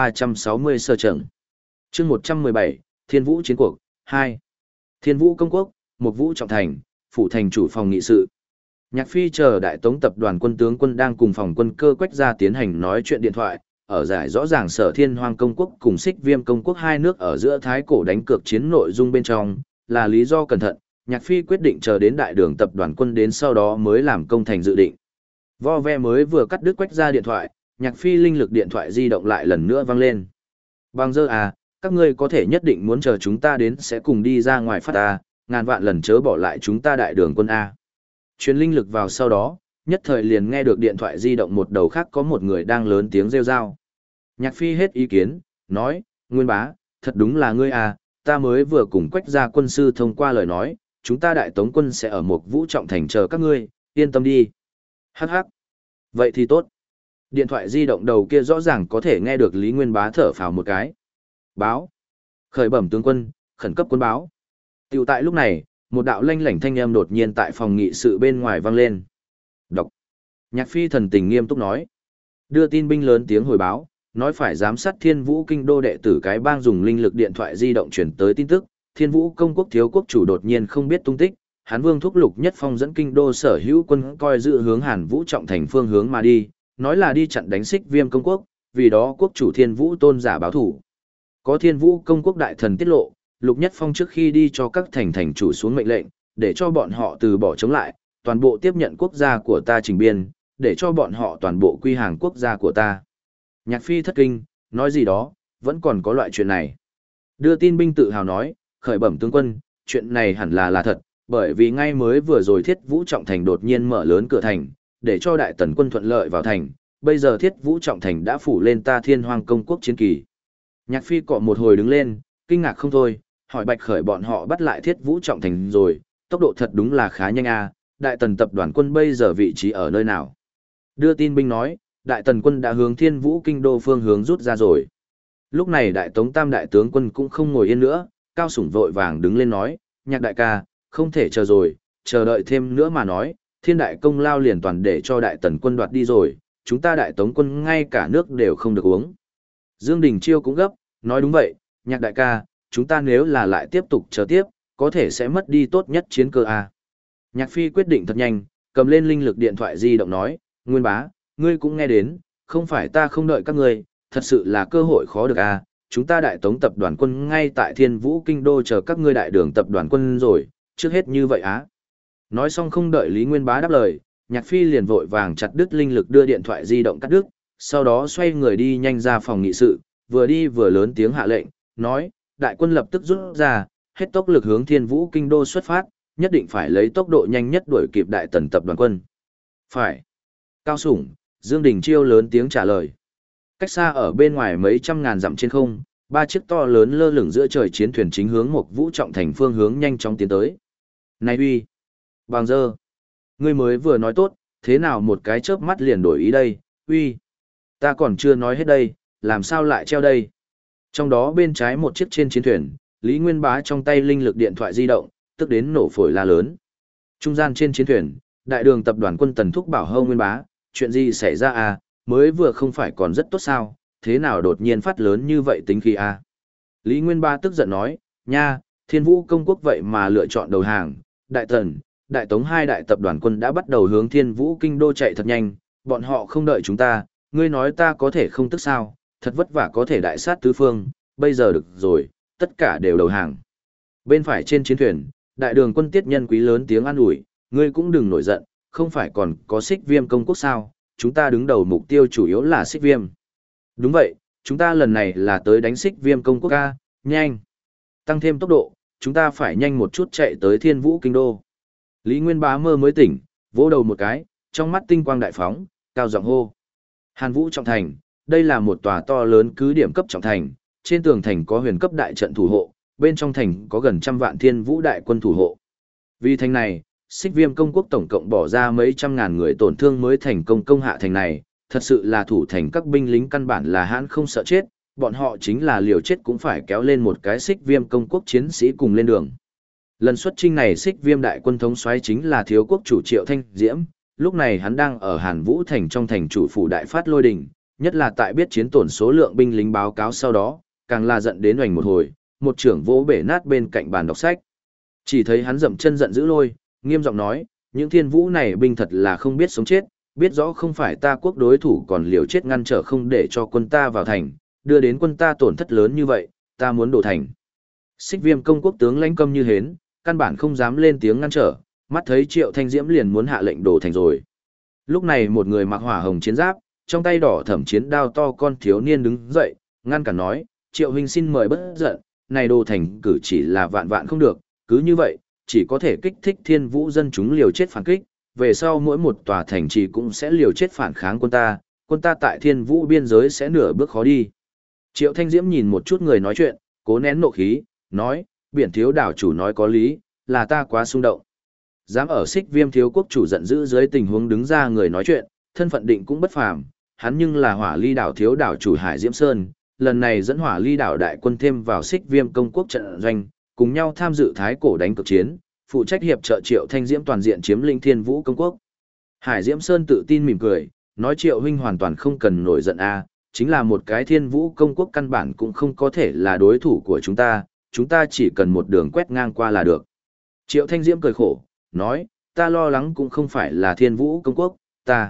3360 sở trường. Chương 117, Thiên Vũ chiến cuộc 2. Thiên Vũ công quốc, Mộc Vũ Trọng Thành, phụ thành chủ phòng nghị sự. Nhạc Phi chờ đại tống tập đoàn quân tướng quân đang cùng phòng quân cơ Quách gia tiến hành nói chuyện điện thoại, ở giải rõ ràng Sở Thiên Hoang công quốc cùng Xích Viêm công quốc hai nước ở giữa thái cổ đánh cược chiến nội dung bên trong, là lý do cẩn thận, Nhạc Phi quyết định chờ đến đại đường tập đoàn quân đến sau đó mới làm công thành dự định. Vo ve mới vừa cắt đứt Quách gia điện thoại, Nhạc Phi linh lực điện thoại di động lại lần nữa vang lên. Bằng giờ à, các ngươi có thể nhất định muốn chờ chúng ta đến sẽ cùng đi ra ngoài phát ta, ngàn vạn lần chớ bỏ lại chúng ta đại đường quân A. Truyền linh lực vào sau đó, nhất thời liền nghe được điện thoại di động một đầu khác có một người đang lớn tiếng rêu rao. Nhạc Phi hết ý kiến, nói, Nguyên bá, thật đúng là ngươi à, ta mới vừa cùng Quách gia quân sư thông qua lời nói, chúng ta đại tống quân sẽ ở một Vũ Trọng Thành chờ các ngươi, yên tâm đi. Hắc hắc. Vậy thì tốt. Điện thoại di động đầu kia rõ ràng có thể nghe được Lý Nguyên bá thở phào một cái. Báo. Khởi bẩm tướng quân, khẩn cấp quân báo. Tiểu tại lúc này, một đạo lanh lảnh thanh âm đột nhiên tại phòng nghị sự bên ngoài vang lên. Đọc. Nhạc Phi thần tình nghiêm túc nói. Đưa tin binh lớn tiếng hồi báo, nói phải giám sát Thiên Vũ kinh đô đệ tử cái bang dùng linh lực điện thoại di động chuyển tới tin tức, Thiên Vũ công quốc thiếu quốc chủ đột nhiên không biết tung tích, Hán Vương thúc Lục Nhất Phong dẫn kinh đô sở hữu quân coi dự hướng Hàn Vũ Trọng Thành phương hướng mà đi, nói là đi chặn đánh Xích Viêm công quốc, vì đó quốc chủ Thiên Vũ tôn giả báo thủ. Có Thiên Vũ công quốc đại thần tiết lộ, Lục Nhất Phong trước khi đi cho các thành chủ xuống mệnh lệnh, để cho bọn họ từ bỏ chống lại, toàn bộ tiếp nhận quốc gia của ta trình biên, để cho bọn họ toàn bộ quy hàng quốc gia của ta. Nhạc Phi thất kinh, nói gì đó, vẫn còn có loại chuyện này. Đưa tin binh tự hào nói, khởi bẩm tướng quân, chuyện này hẳn là thật, bởi vì ngay mới vừa rồi Thiết Vũ Trọng Thành đột nhiên mở lớn cửa thành, để cho đại tần quân thuận lợi vào thành, bây giờ Thiết Vũ Trọng Thành đã phủ lên ta Thiên Hoang công quốc chiến kỳ. Nhạc Phi cọ một hồi đứng lên, kinh ngạc không thôi, hỏi Bạch Khởi bọn họ bắt lại Thiết Vũ Trọng Thành rồi, tốc độ thật đúng là khá nhanh a. Đại tần tập đoàn quân bây giờ vị trí ở nơi nào? Đưa tin binh nói, đại tần quân đã hướng Thiên Vũ kinh đô phương hướng rút ra rồi. Lúc này đại tống tam đại tướng quân cũng không ngồi yên nữa, Cao Sủng vội vàng đứng lên nói, Nhạc đại ca, không thể chờ rồi, chờ đợi thêm nữa mà nói, thiên đại công lao liền toàn để cho đại tần quân đoạt đi rồi, chúng ta đại tống quân ngay cả nước đều không được uống. Dương Đình Chiêu cũng gấp, nói đúng vậy, Nhạc đại ca, chúng ta nếu là lại tiếp tục chờ tiếp, có thể sẽ mất đi tốt nhất chiến cơ a. Nhạc Phi quyết định thật nhanh, cầm lên linh lực điện thoại di động nói, Nguyên bá, ngươi cũng nghe đến, không phải ta không đợi các ngươi, thật sự là cơ hội khó được a. Chúng ta đại tống tập đoàn quân ngay tại Thiên Vũ kinh đô chờ các ngươi đại đường tập đoàn quân rồi, trước hết như vậy á. Nói xong không đợi Lý Nguyên bá đáp lời, Nhạc Phi liền vội vàng chặt đứt linh lực đưa điện thoại di động cắt đứt, sau đó xoay người đi nhanh ra phòng nghị sự, vừa đi vừa lớn tiếng hạ lệnh, nói, đại quân lập tức rút ra, hết tốc lực hướng Thiên Vũ kinh đô xuất phát, nhất định phải lấy tốc độ nhanh nhất đuổi kịp đại tần tập đoàn quân. Phải. Cao Sủng, Dương Đình Chiêu lớn tiếng trả lời. Cách xa ở bên ngoài mấy trăm ngàn dặm trên không, ba chiếc to lớn lơ lửng giữa trời chiến thuyền chính hướng một Vũ Trọng Thành phương hướng nhanh chóng tiến tới. Này uy, bằng dơ, ngươi mới vừa nói tốt, thế nào một cái chớp mắt liền đổi ý đây, uy, ta còn chưa nói hết đây, làm sao lại treo đây. Trong đó bên trái một chiếc trên chiến thuyền, Lý Nguyên Bá trong tay linh lực điện thoại di động, tức đến nổ phổi la lớn. Trung gian trên chiến thuyền, đại đường tập đoàn quân Tần Thúc bảo Hâu Nguyên Bá, chuyện gì xảy ra à, mới vừa không phải còn rất tốt sao, thế nào đột nhiên phát lớn như vậy tính khí à. Lý Nguyên Bá tức giận nói, nha, Thiên Vũ công quốc vậy mà lựa chọn đầu hàng, đại tần, đại tống hai đại tập đoàn quân đã bắt đầu hướng Thiên Vũ kinh đô chạy thật nhanh, bọn họ không đợi chúng ta, ngươi nói ta có thể không tức sao, thật vất vả có thể đại sát tứ phương, bây giờ được rồi, tất cả đều đầu hàng. Bên phải trên chiến thuyền, đại đường quân Tiết Nhân Quý lớn tiếng an ủi, ngươi cũng đừng nổi giận, không phải còn có Xích Viêm công quốc sao, chúng ta đứng đầu mục tiêu chủ yếu là Xích Viêm. Đúng vậy, chúng ta lần này là tới đánh Xích Viêm công quốc ca, nhanh. Tăng thêm tốc độ, chúng ta phải nhanh một chút chạy tới Thiên Vũ kinh đô. Lý Nguyên Bá mơ mới tỉnh, vỗ đầu một cái, trong mắt tinh quang đại phóng, cao giọng hô. Hàn Vũ trọng thành, đây là một tòa to lớn cứ điểm cấp trọng thành, trên tường thành có huyền cấp đại trận thủ hộ, bên trong thành có gần 100 vạn Thiên Vũ đại quân thủ hộ. Vì thành này, Xích Viêm công quốc tổng cộng bỏ ra mấy trăm ngàn người tổn thương mới thành công công hạ thành này, thật sự là thủ thành các binh lính căn bản là hãn không sợ chết, bọn họ chính là liều chết cũng phải kéo lên một cái Xích Viêm công quốc chiến sĩ cùng lên đường. Lần xuất chinh này Xích Viêm đại quân thống soái chính là thiếu quốc chủ Triệu Thanh Diễm, lúc này hắn đang ở Hàn Vũ thành trong thành chủ phủ đại phát lôi đình, nhất là tại biết chiến tổn số lượng binh lính báo cáo sau đó, càng là giận đến oành một hồi, một trưởng vỗ bể nát bên cạnh bàn đọc sách. Chỉ thấy hắn dậm chân giận dữ lôi, nghiêm giọng nói, những Thiên Vũ này binh thật là không biết sống chết, biết rõ không phải ta quốc đối thủ còn liều chết ngăn trở không để cho quân ta vào thành, đưa đến quân ta tổn thất lớn như vậy, ta muốn đổ thành. Xích Viêm công quốc tướng lãnh câm như hến, căn bản không dám lên tiếng ngăn trở, mắt thấy Triệu Thanh Diễm liền muốn hạ lệnh đổ thành rồi. Lúc này một người mặc hỏa hồng chiến giáp, trong tay đỏ thẩm chiến đao to con thiếu niên đứng dậy, ngăn cản nói, Triệu huynh xin mời bất giận, này đổ thành cử chỉ là vạn vạn không được, cứ như vậy, chỉ có thể kích thích Thiên Vũ dân chúng liều chết phản kích, về sau mỗi một tòa thành trì cũng sẽ liều chết phản kháng quân ta tại Thiên Vũ biên giới sẽ nửa bước khó đi. Triệu Thanh Diễm nhìn một chút người nói chuyện, cố nén nộ khí, nói, biển thiếu đảo chủ nói có lý, là ta quá xung động. Dám ở Xích Viêm thiếu quốc chủ giận dữ dưới tình huống đứng ra người nói chuyện, thân phận định cũng bất phàm, hắn nhưng là Hỏa Ly đảo thiếu đảo chủ Hải Diễm Sơn, lần này dẫn Hỏa Ly đảo đại quân thêm vào Xích Viêm công quốc trận doanh, cùng nhau tham dự thái cổ đánh cực chiến, phụ trách hiệp trợ Triệu Thanh Diễm toàn diện chiếm lĩnh Thiên Vũ công quốc. Hải Diễm Sơn tự tin mỉm cười, nói Triệu huynh hoàn toàn không cần nổi giận a, chính là một cái Thiên Vũ công quốc căn bản cũng không có thể là đối thủ của chúng ta chỉ cần một đường quét ngang qua là được. Triệu Thanh Diễm cười khổ, nói, ta lo lắng cũng không phải là Thiên Vũ công quốc,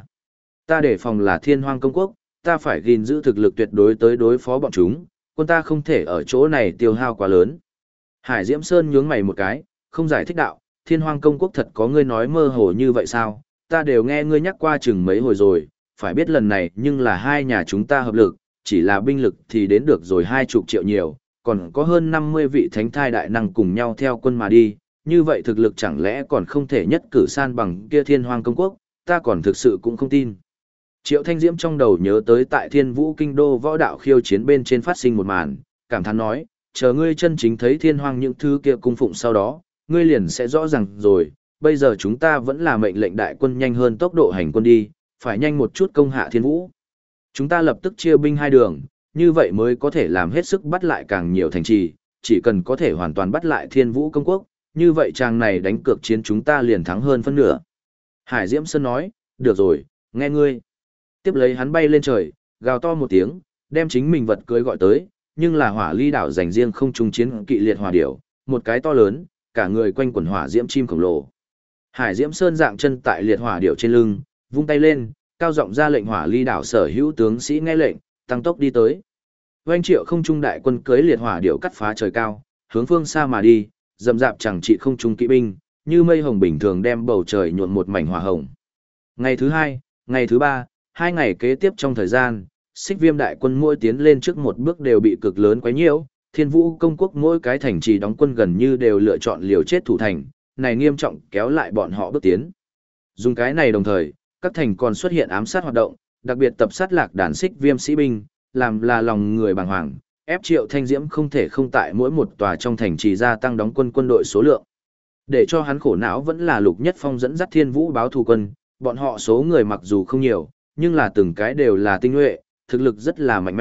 ta đề phòng là Thiên Hoang công quốc, ta phải gìn giữ thực lực tuyệt đối tới đối phó bọn chúng, quân ta không thể ở chỗ này tiêu hao quá lớn. Hải Diễm Sơn nhướng mày một cái, không giải thích đạo, Thiên Hoang công quốc thật có ngươi nói mơ hồ như vậy sao, ta đều nghe ngươi nhắc qua chừng mấy hồi rồi, phải biết lần này nhưng là hai nhà chúng ta hợp lực, chỉ là binh lực thì đến được rồi 20 triệu nhiều, còn có hơn 50 vị thánh thai đại năng cùng nhau theo quân mà đi, như vậy thực lực chẳng lẽ còn không thể nhất cử san bằng kia Thiên Hoang công quốc, ta còn thực sự cũng không tin. Triệu Thanh Diễm trong đầu nhớ tới tại Thiên Vũ kinh đô võ đạo khiêu chiến bên trên phát sinh một màn, cảm thán nói, chờ ngươi chân chính thấy Thiên Hoang những thứ kia cung phụng sau đó, ngươi liền sẽ rõ ràng rồi, bây giờ chúng ta vẫn là mệnh lệnh đại quân nhanh hơn tốc độ hành quân đi, phải nhanh một chút công hạ Thiên Vũ. Chúng ta lập tức chia binh hai đường, như vậy mới có thể làm hết sức bắt lại càng nhiều thành trì, chỉ cần có thể hoàn toàn bắt lại Thiên Vũ công quốc, như vậy chàng này đánh cược chiến chúng ta liền thắng hơn phân nửa. Hải Diễm Sơn nói, được rồi, nghe ngươi. Tiếp lấy hắn bay lên trời, gào to một tiếng, đem chính mình vật cưới gọi tới, nhưng là Hỏa Ly đảo dành riêng không trung chiến kỵ liệt hỏa điểu, một cái to lớn, cả người quanh quần hỏa diễm chim khổng lồ. Hải Diễm Sơn dạng chân tại liệt hỏa điểu trên lưng, vung tay lên, cao giọng ra lệnh Hỏa Ly đảo sở hữu tướng sĩ nghe lệnh, tăng tốc đi tới. Oanh Triệu không trung đại quân cưới liệt hỏa điểu cắt phá trời cao, hướng phương xa mà đi, dầm dạp chẳng trị không trung kỵ binh, như mây hồng bình thường đem bầu trời nhuộm một mảnh hỏa hồng. Ngày thứ hai, ngày thứ ba, 2 ngày kế tiếp trong thời gian, Xích Viêm đại quân mỗi tiến lên trước một bước đều bị cực lớn quấy nhiễu, Thiên Vũ công quốc mỗi cái thành trì đóng quân gần như đều lựa chọn liều chết thủ thành, này nghiêm trọng kéo lại bọn họ bước tiến. Dùng cái này đồng thời, các thành còn xuất hiện ám sát hoạt động, đặc biệt tập sát lạc đàn Xích Viêm sĩ binh, làm là lòng người bàng hoàng, ép Triệu Thanh Diễm không thể không tại mỗi một tòa trong thành trì gia tăng đóng quân đội số lượng. Để cho hắn khổ não vẫn là Lục Nhất Phong dẫn dắt Thiên Vũ báo thù quân, bọn họ số người mặc dù không nhiều, nhưng là từng cái đều là tinh nhuệ, thực lực rất là mạnh mẽ,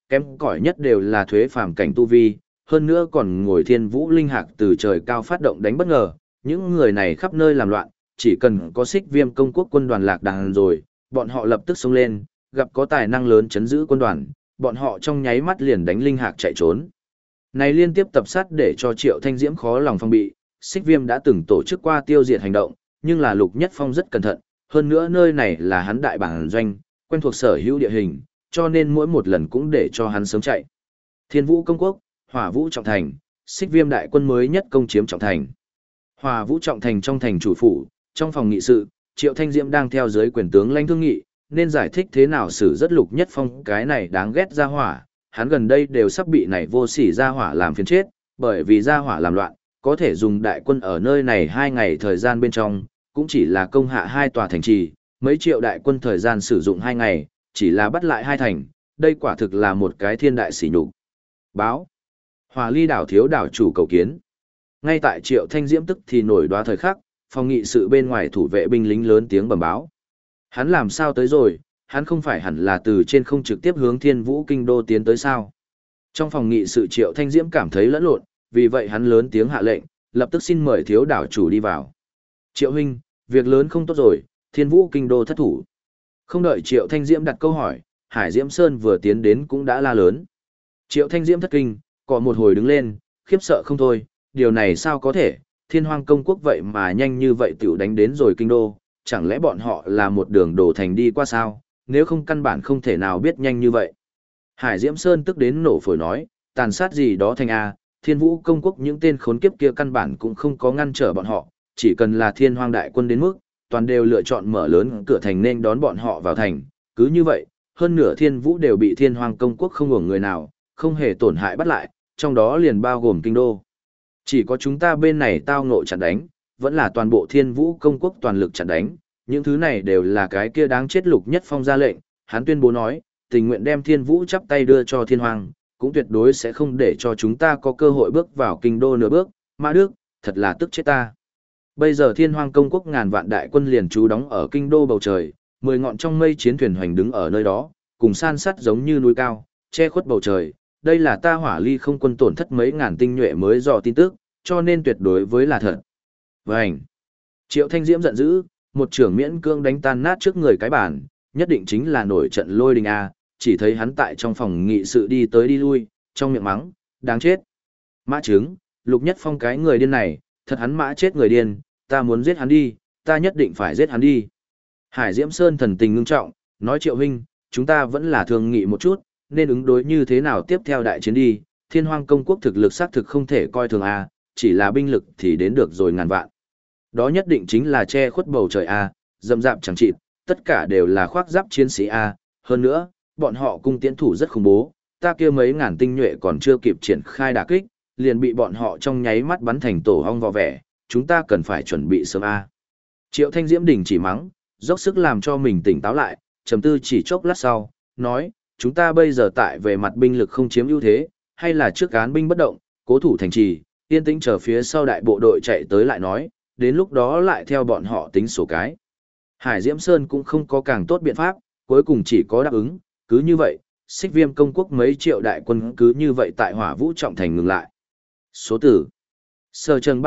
kém cỏi nhất đều là thuế phàm cảnh tu vi, hơn nữa còn ngồi thiên vũ linh hạc từ trời cao phát động đánh bất ngờ, những người này khắp nơi làm loạn, chỉ cần có Xích Viêm công quốc quân đoàn lạc đàn rồi, bọn họ lập tức xông lên, gặp có tài năng lớn chấn giữ quân đoàn, bọn họ trong nháy mắt liền đánh linh hạc chạy trốn. Này liên tiếp tập sát để cho Triệu Thanh Diễm khó lòng phòng bị, Xích Viêm đã từng tổ chức qua tiêu diệt hành động, nhưng là Lục Nhất Phong rất cẩn thận, hơn nữa nơi này là hắn đại bản doanh, quen thuộc sở hữu địa hình, cho nên mỗi một lần cũng để cho hắn sớm chạy. Thiên Vũ công quốc, Hỏa Vũ trọng thành, Xích Viêm đại quân mới nhất công chiếm trọng thành. Hỏa Vũ trọng thành trong thành chủ phủ, trong phòng nghị sự, Triệu Thanh Diễm đang theo dưới quyền tướng lãnh thương nghị, nên giải thích thế nào xử rất Lục Nhất Phong cái này đáng ghét ra hỏa, hắn gần đây đều sắp bị này vô sỉ ra hỏa làm phiền chết, bởi vì ra hỏa làm loạn, có thể dùng đại quân ở nơi này 2 ngày thời gian bên trong, cũng chỉ là công hạ 2 tòa thành trì, mấy triệu đại quân thời gian sử dụng 2 ngày, chỉ là bắt lại 2 thành, đây quả thực là một cái thiên đại sỉ nhục. Báo. Hòa Ly đảo thiếu đảo chủ cầu kiến. Ngay tại Triệu Thanh Diễm tức thì nổi đoá thời khắc, phòng nghị sự bên ngoài thủ vệ binh lính lớn tiếng bẩm báo. Hắn làm sao tới rồi, hắn không phải hẳn là từ trên không trực tiếp hướng Thiên Vũ kinh đô tiến tới sao? Trong phòng nghị sự Triệu Thanh Diễm cảm thấy lẫn lộn, vì vậy hắn lớn tiếng hạ lệnh, lập tức xin mời thiếu đảo chủ đi vào. Triệu huynh, việc lớn không tốt rồi, Thiên Vũ kinh đô thất thủ. Không đợi Triệu Thanh Diễm đặt câu hỏi, Hải Diễm Sơn vừa tiến đến cũng đã la lớn. Triệu Thanh Diễm thất kinh, cọ một hồi đứng lên, khiếp sợ không thôi, điều này sao có thể, Thiên Hoang công quốc vậy mà nhanh như vậy tiểu đánh đến rồi kinh đô, chẳng lẽ bọn họ là một đường đổ thành đi qua sao, nếu không căn bản không thể nào biết nhanh như vậy. Hải Diễm Sơn tức đến nổ phổi nói, tàn sát gì đó thành A, Thiên Vũ công quốc những tên khốn kiếp kia căn bản cũng không có ngăn trở bọn họ, chỉ cần là Thiên Hoang đại quân đến mức, toàn đều lựa chọn mở lớn cửa thành nên đón bọn họ vào thành, cứ như vậy, hơn nửa Thiên Vũ đều bị Thiên Hoang công quốc không hưởng người nào, không hề tổn hại bắt lại, trong đó liền bao gồm kinh đô. Chỉ có chúng ta bên này tao ngộ chặn đánh, vẫn là toàn bộ Thiên Vũ công quốc toàn lực chặn đánh, những thứ này đều là cái kia đáng chết Lục Nhất Phong ra lệnh, hắn tuyên bố nói, tình nguyện đem Thiên Vũ chắp tay đưa cho Thiên Hoang, cũng tuyệt đối sẽ không để cho chúng ta có cơ hội bước vào kinh đô nửa bước, Mã Đức, thật là tức chết ta. Bây giờ Thiên Hoang công quốc ngàn vạn đại quân liền trú đóng ở kinh đô bầu trời, 10 ngọn trong mây chiến thuyền hoành đứng ở nơi đó, cùng san sắt giống như núi cao, che khuất bầu trời. Đây là ta Hỏa Ly không quân tổn thất mấy ngàn tinh nhuệ mới dò tin tức, cho nên tuyệt đối với là thật. Vành. Triệu Thanh Diễm giận dữ, một trưởng miễn cương đánh tan nát trước người cái bàn, nhất định chính là nổi trận lôi đình A, chỉ thấy hắn tại trong phòng nghị sự đi tới đi lui, trong miệng mắng, đáng chết. Mã trứng, Lục Nhất Phong cái người điên này, thật hắn mã chết người điên, ta muốn giết hắn đi, ta nhất định phải giết hắn đi. Hải Diễm Sơn thần tình ngưng trọng, nói Triệu huynh, chúng ta vẫn là thương nghị một chút, nên ứng đối như thế nào tiếp theo đại chiến đi, Thiên Hoang công quốc thực lực xác thực không thể coi thường A, chỉ là binh lực thì đến được rồi ngàn vạn. Đó nhất định chính là che khuất bầu trời A, rậm rạp chẳng chịt, tất cả đều là khoác giáp chiến sĩ A, hơn nữa, bọn họ cung tiễn thủ rất khủng bố, ta kia mấy ngàn tinh nhuệ còn chưa kịp triển khai đả kích, liền bị bọn họ trong nháy mắt bắn thành tổ hong vò vẽ, chúng ta cần phải chuẩn bị sớm A. Triệu Thanh Diễm đình chỉ mắng, dốc sức làm cho mình tỉnh táo lại, trầm tư chỉ chốc lát sau, nói, chúng ta bây giờ tại về mặt binh lực không chiếm ưu thế, hay là trước án binh bất động, cố thủ thành trì, yên tĩnh chờ phía sau đại bộ đội chạy tới lại nói, đến lúc đó lại theo bọn họ tính sổ cái. Hải Diễm Sơn cũng không có càng tốt biện pháp, cuối cùng chỉ có đáp ứng, cứ như vậy, Xích Viêm công quốc mấy triệu đại quân cứ như vậy tại Hỏa Vũ trọng thành ngừng lại. Số tử Sở Trần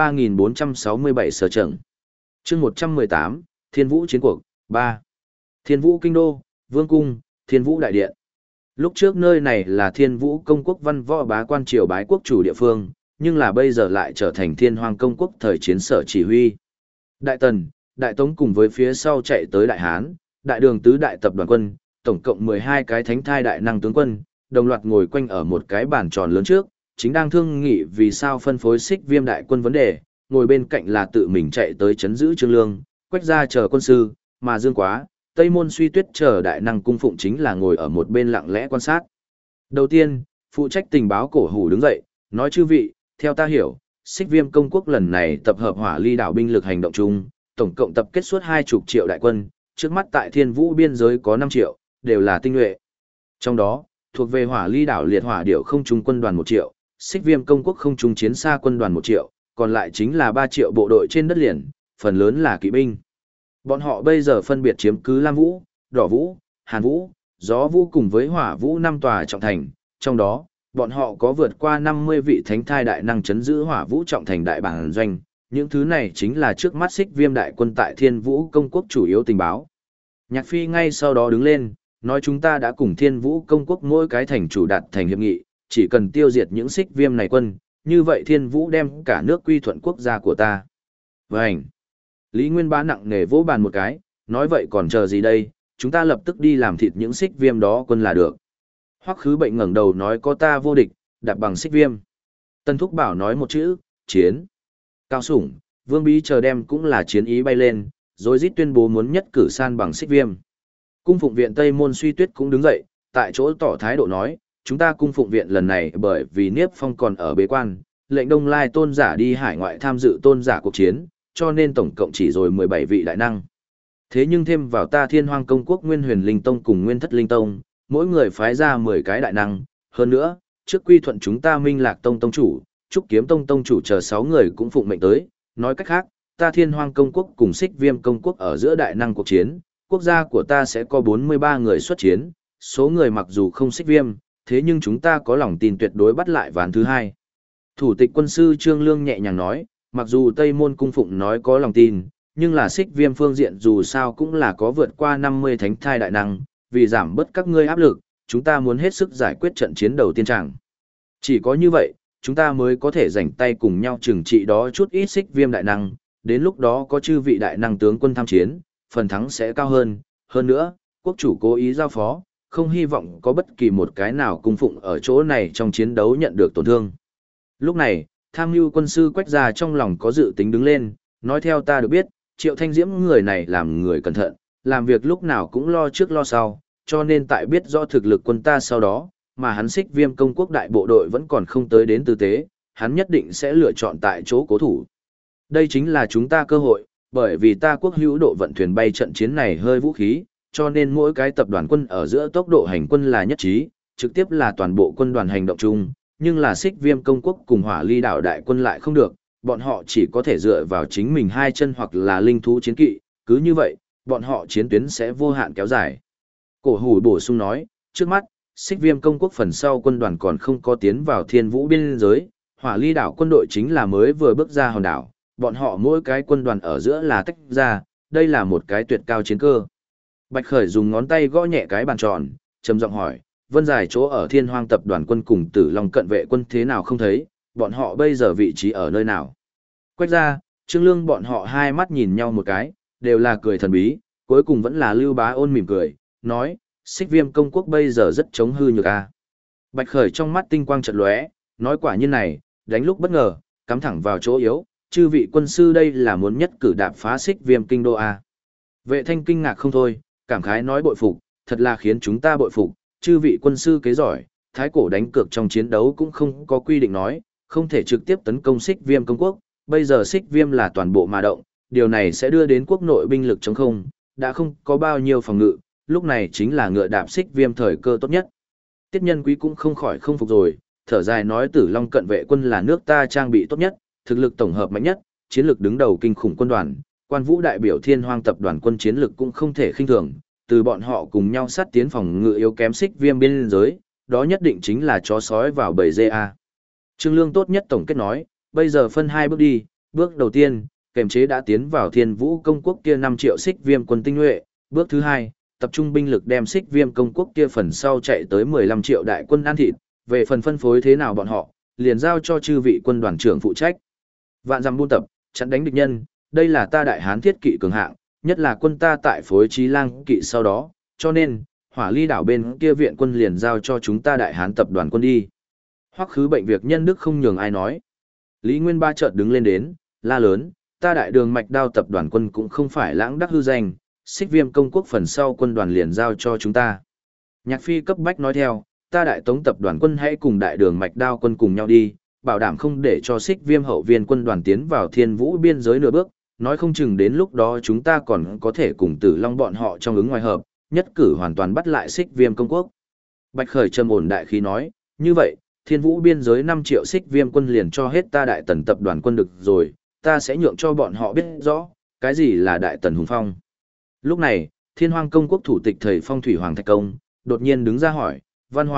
3467 Sở Trần chương 118, Thiên Vũ chiến cuộc 3. Thiên Vũ kinh đô, Vương cung, Thiên Vũ đại điện. Lúc trước nơi này là Thiên Vũ công quốc văn võ bá quan triều bái quốc chủ địa phương, nhưng là bây giờ lại trở thành Thiên Hoang công quốc thời chiến sở chỉ huy. Đại Tần, Đại Tống cùng với phía sau chạy tới Đại Hán, Đại Đường tứ đại tập đoàn quân, tổng cộng 12 cái thánh thai đại năng tướng quân, đồng loạt ngồi quanh ở một cái bàn tròn lớn trước, chính đang thương nghị vì sao phân phối Xích Viêm đại quân vấn đề, ngồi bên cạnh là tự mình chạy tới chấn giữ Trương Lương, Quách gia chờ quân sư, mà Dương Quá, Tây Môn Suy Tuyết chờ đại năng cung phụng chính là ngồi ở một bên lặng lẽ quan sát. Đầu tiên, phụ trách tình báo Cổ Hủ đứng dậy, nói chư vị, theo ta hiểu, Xích Viêm công quốc lần này tập hợp Hỏa Ly đảo binh lực hành động chung, tổng cộng tập kết suốt 20 triệu đại quân, trước mắt tại Thiên Vũ biên giới có 5 triệu, đều là tinh nhuệ. Trong đó, thuộc về Hỏa Ly đảo liệt hỏa điệu không trung quân đoàn 1 triệu, Xích Viêm công quốc không trung chiến xa quân đoàn 1 triệu, còn lại chính là 3 triệu bộ đội trên đất liền, phần lớn là kỵ binh. Bọn họ bây giờ phân biệt chiếm cứ Lam Vũ, Đỏ Vũ, Hàn Vũ, Gió Vũ cùng với Hỏa Vũ 5 tòa trọng thành, trong đó, bọn họ có vượt qua 50 vị thánh thai đại năng chấn giữ hỏa vũ trọng thành đại bản doanh, những thứ này chính là trước mắt Xích Viêm đại quân tại Thiên Vũ công quốc chủ yếu tình báo. Nhạc Phi ngay sau đó đứng lên, nói chúng ta đã cùng Thiên Vũ công quốc mỗi cái thành chủ đạt thành hiệp nghị, chỉ cần tiêu diệt những Xích Viêm này quân, như vậy Thiên Vũ đem cả nước quy thuận quốc gia của ta. Vânh! Lý Nguyên Bá nặng nề vỗ bàn một cái, nói vậy còn chờ gì đây, chúng ta lập tức đi làm thịt những Xích Viêm đó quân là được. Hoắc Khứ Bệnh ngẩng đầu nói có ta vô địch, đạp bằng Xích Viêm. Tân Thúc Bảo nói một chữ, chiến. Cao Sủng, Vương Bí chờ đem cũng là chiến ý bay lên, rồi rít tuyên bố muốn nhất cử san bằng Xích Viêm. Cung Phụng Viện Tây Môn Suy Tuyết cũng đứng dậy, tại chỗ tỏ thái độ nói, chúng ta Cung Phụng Viện lần này bởi vì Niếp Phong còn ở bế quan, lệnh Đông Lai tôn giả đi hải ngoại tham dự tôn giả cuộc chiến, cho nên tổng cộng chỉ rồi 17 vị đại năng. Thế nhưng thêm vào ta Thiên Hoang công quốc Nguyên Huyền Linh Tông cùng Nguyên Thất Linh Tông, mỗi người phái ra 10 cái đại năng, hơn nữa, trước quy thuận chúng ta Minh Lạc Tông tông chủ, Trúc Kiếm Tông tông chủ chờ 6 người cũng phụng mệnh tới, nói cách khác, ta Thiên Hoang công quốc cùng Xích Viêm công quốc ở giữa đại năng cuộc chiến, quốc gia của ta sẽ có 43 người xuất chiến, số người mặc dù không Xích Viêm, thế nhưng chúng ta có lòng tin tuyệt đối bắt lại ván thứ hai. Thủ tịch quân sư Trương Lương nhẹ nhàng nói, mặc dù Tây Môn Cung Phụng nói có lòng tin, nhưng là Xích Viêm phương diện dù sao cũng là có vượt qua 50 thánh thai đại năng, vì giảm bớt các ngươi áp lực, chúng ta muốn hết sức giải quyết trận chiến đầu tiên chẳng. Chỉ có như vậy, chúng ta mới có thể rảnh tay cùng nhau trừng trị đó chút ít Xích Viêm đại năng, đến lúc đó có chư vị đại năng tướng quân tham chiến, phần thắng sẽ cao hơn. Hơn nữa, quốc chủ cố ý giao phó, không hy vọng có bất kỳ một cái nào cung phụng ở chỗ này trong chiến đấu nhận được tổn thương. Lúc này, tham mưu quân sư Quách Gia trong lòng có dự tính đứng lên, nói theo ta được biết, Triệu Thanh Diễm người này làm người cẩn thận, làm việc lúc nào cũng lo trước lo sau, cho nên tại biết rõ thực lực quân ta sau đó, mà hắn Xích Viêm công quốc đại bộ đội vẫn còn không tới đến tư tế, hắn nhất định sẽ lựa chọn tại chỗ cố thủ. Đây chính là chúng ta cơ hội, bởi vì ta quốc hữu độ vận thuyền bay trận chiến này hơi vũ khí, cho nên mỗi cái tập đoàn quân ở giữa tốc độ hành quân là nhất trí, trực tiếp là toàn bộ quân đoàn hành động chung, nhưng là Xích Viêm công quốc cùng Hỏa Ly đảo đại quân lại không được, bọn họ chỉ có thể dựa vào chính mình hai chân hoặc là linh thú chiến kỵ, cứ như vậy, bọn họ chiến tuyến sẽ vô hạn kéo dài. Cổ Hủ bổ sung nói, trước mắt, Xích Viêm công quốc phần sau quân đoàn còn không có tiến vào Thiên Vũ biên giới, Hỏa Ly đảo quân đội chính là mới vừa bước ra hòn đảo, bọn họ mỗi cái quân đoàn ở giữa là tách ra, đây là một cái tuyệt cao chiến cơ. Bạch Khởi dùng ngón tay gõ nhẹ cái bàn tròn, trầm giọng hỏi, Vân Giải chỗ ở Thiên Hoang tập đoàn quân cùng Tử Long cận vệ quân thế nào không thấy, bọn họ bây giờ vị trí ở nơi nào? Quách ra, Trương Lương bọn họ hai mắt nhìn nhau một cái, đều là cười thần bí, cuối cùng vẫn là Lưu Bá Ôn mỉm cười, nói, Xích Viêm công quốc bây giờ rất chống hư nhược a. Bạch Khởi trong mắt tinh quang chợt lóe, nói quả nhiên này, đánh lúc bất ngờ, cắm thẳng vào chỗ yếu, chư vị quân sư đây là muốn nhất cử đạp phá Xích Viêm kinh đô a. Vệ Thanh kinh ngạc không thôi, cảm khái nói bội phục, thật là khiến chúng ta bội phục, chư vị quân sư kế giỏi, thái cổ đánh cược trong chiến đấu cũng không có quy định nói, không thể trực tiếp tấn công Xích Viêm công quốc, bây giờ Xích Viêm là toàn bộ mà động, điều này sẽ đưa đến quốc nội binh lực trống không, đã không có bao nhiêu phòng ngự, lúc này chính là ngựa đạp Xích Viêm thời cơ tốt nhất. Tiết Nhân Quý cũng không khỏi không phục rồi, thở dài nói Tử Long cận vệ quân là nước ta trang bị tốt nhất, thực lực tổng hợp mạnh nhất, chiến lược đứng đầu kinh khủng quân đoàn, Quan Vũ đại biểu Thiên Hoang tập đoàn quân chiến lược cũng không thể khinh thường, từ bọn họ cùng nhau sát tiến phòng ngự yếu kém Xích Viêm biên giới, đó nhất định chính là chó sói vào bầy dê a. Trương Lương tốt nhất tổng kết nói, bây giờ phân hai bước đi, bước đầu tiên, kềm chế đã tiến vào Thiên Vũ công quốc kia 5 triệu Xích Viêm quân tinh nhuệ, bước thứ hai, tập trung binh lực đem Xích Viêm công quốc kia phần sau chạy tới 15 triệu đại quân ăn thịt, về phần phân phối thế nào bọn họ, liền giao cho chư vị quân đoàn trưởng phụ trách. Vạn dặm buôn tập, chặn đánh địch nhân, đây là ta Đại Hán thiết kỵ cường hạng, nhất là quân ta tại phối trí lang kỵ sau đó, cho nên, Hỏa Ly đảo bên kia viện quân liền giao cho chúng ta Đại Hán tập đoàn quân đi. Hoắc Khứ bệnh việc nhân đức không nhường ai nói. Lý Nguyên Ba chợt đứng lên đến, la lớn, ta Đại Đường Mạch Đao tập đoàn quân cũng không phải lãng đắc hư danh, Xích Viêm công quốc phần sau quân đoàn liền giao cho chúng ta. Nhạc Phi cấp bách nói theo, ta Đại Tống tập đoàn quân hãy cùng Đại Đường Mạch Đao quân cùng nhau đi, bảo đảm không để cho Xích Viêm hậu viên quân đoàn tiến vào Thiên Vũ biên giới nửa bước, nói không chừng đến lúc đó chúng ta còn có thể cùng Tử Long bọn họ trong ứng ngoài hợp, nhất cử hoàn toàn bắt lại Xích Viêm công quốc. Bạch Khởi trầm ổn đại khí nói, như vậy, Thiên Vũ biên giới 5 triệu Xích Viêm quân liền cho hết ta Đại Tần tập đoàn quân được rồi, ta sẽ nhượng cho bọn họ biết rõ, cái gì là Đại Tần hùng phong. Lúc này, Thiên Hoang công quốc thủ tịch thầy Phong Thủy Hoàng Thạch Công, đột nhiên đứng ra hỏi, Văn Hòa,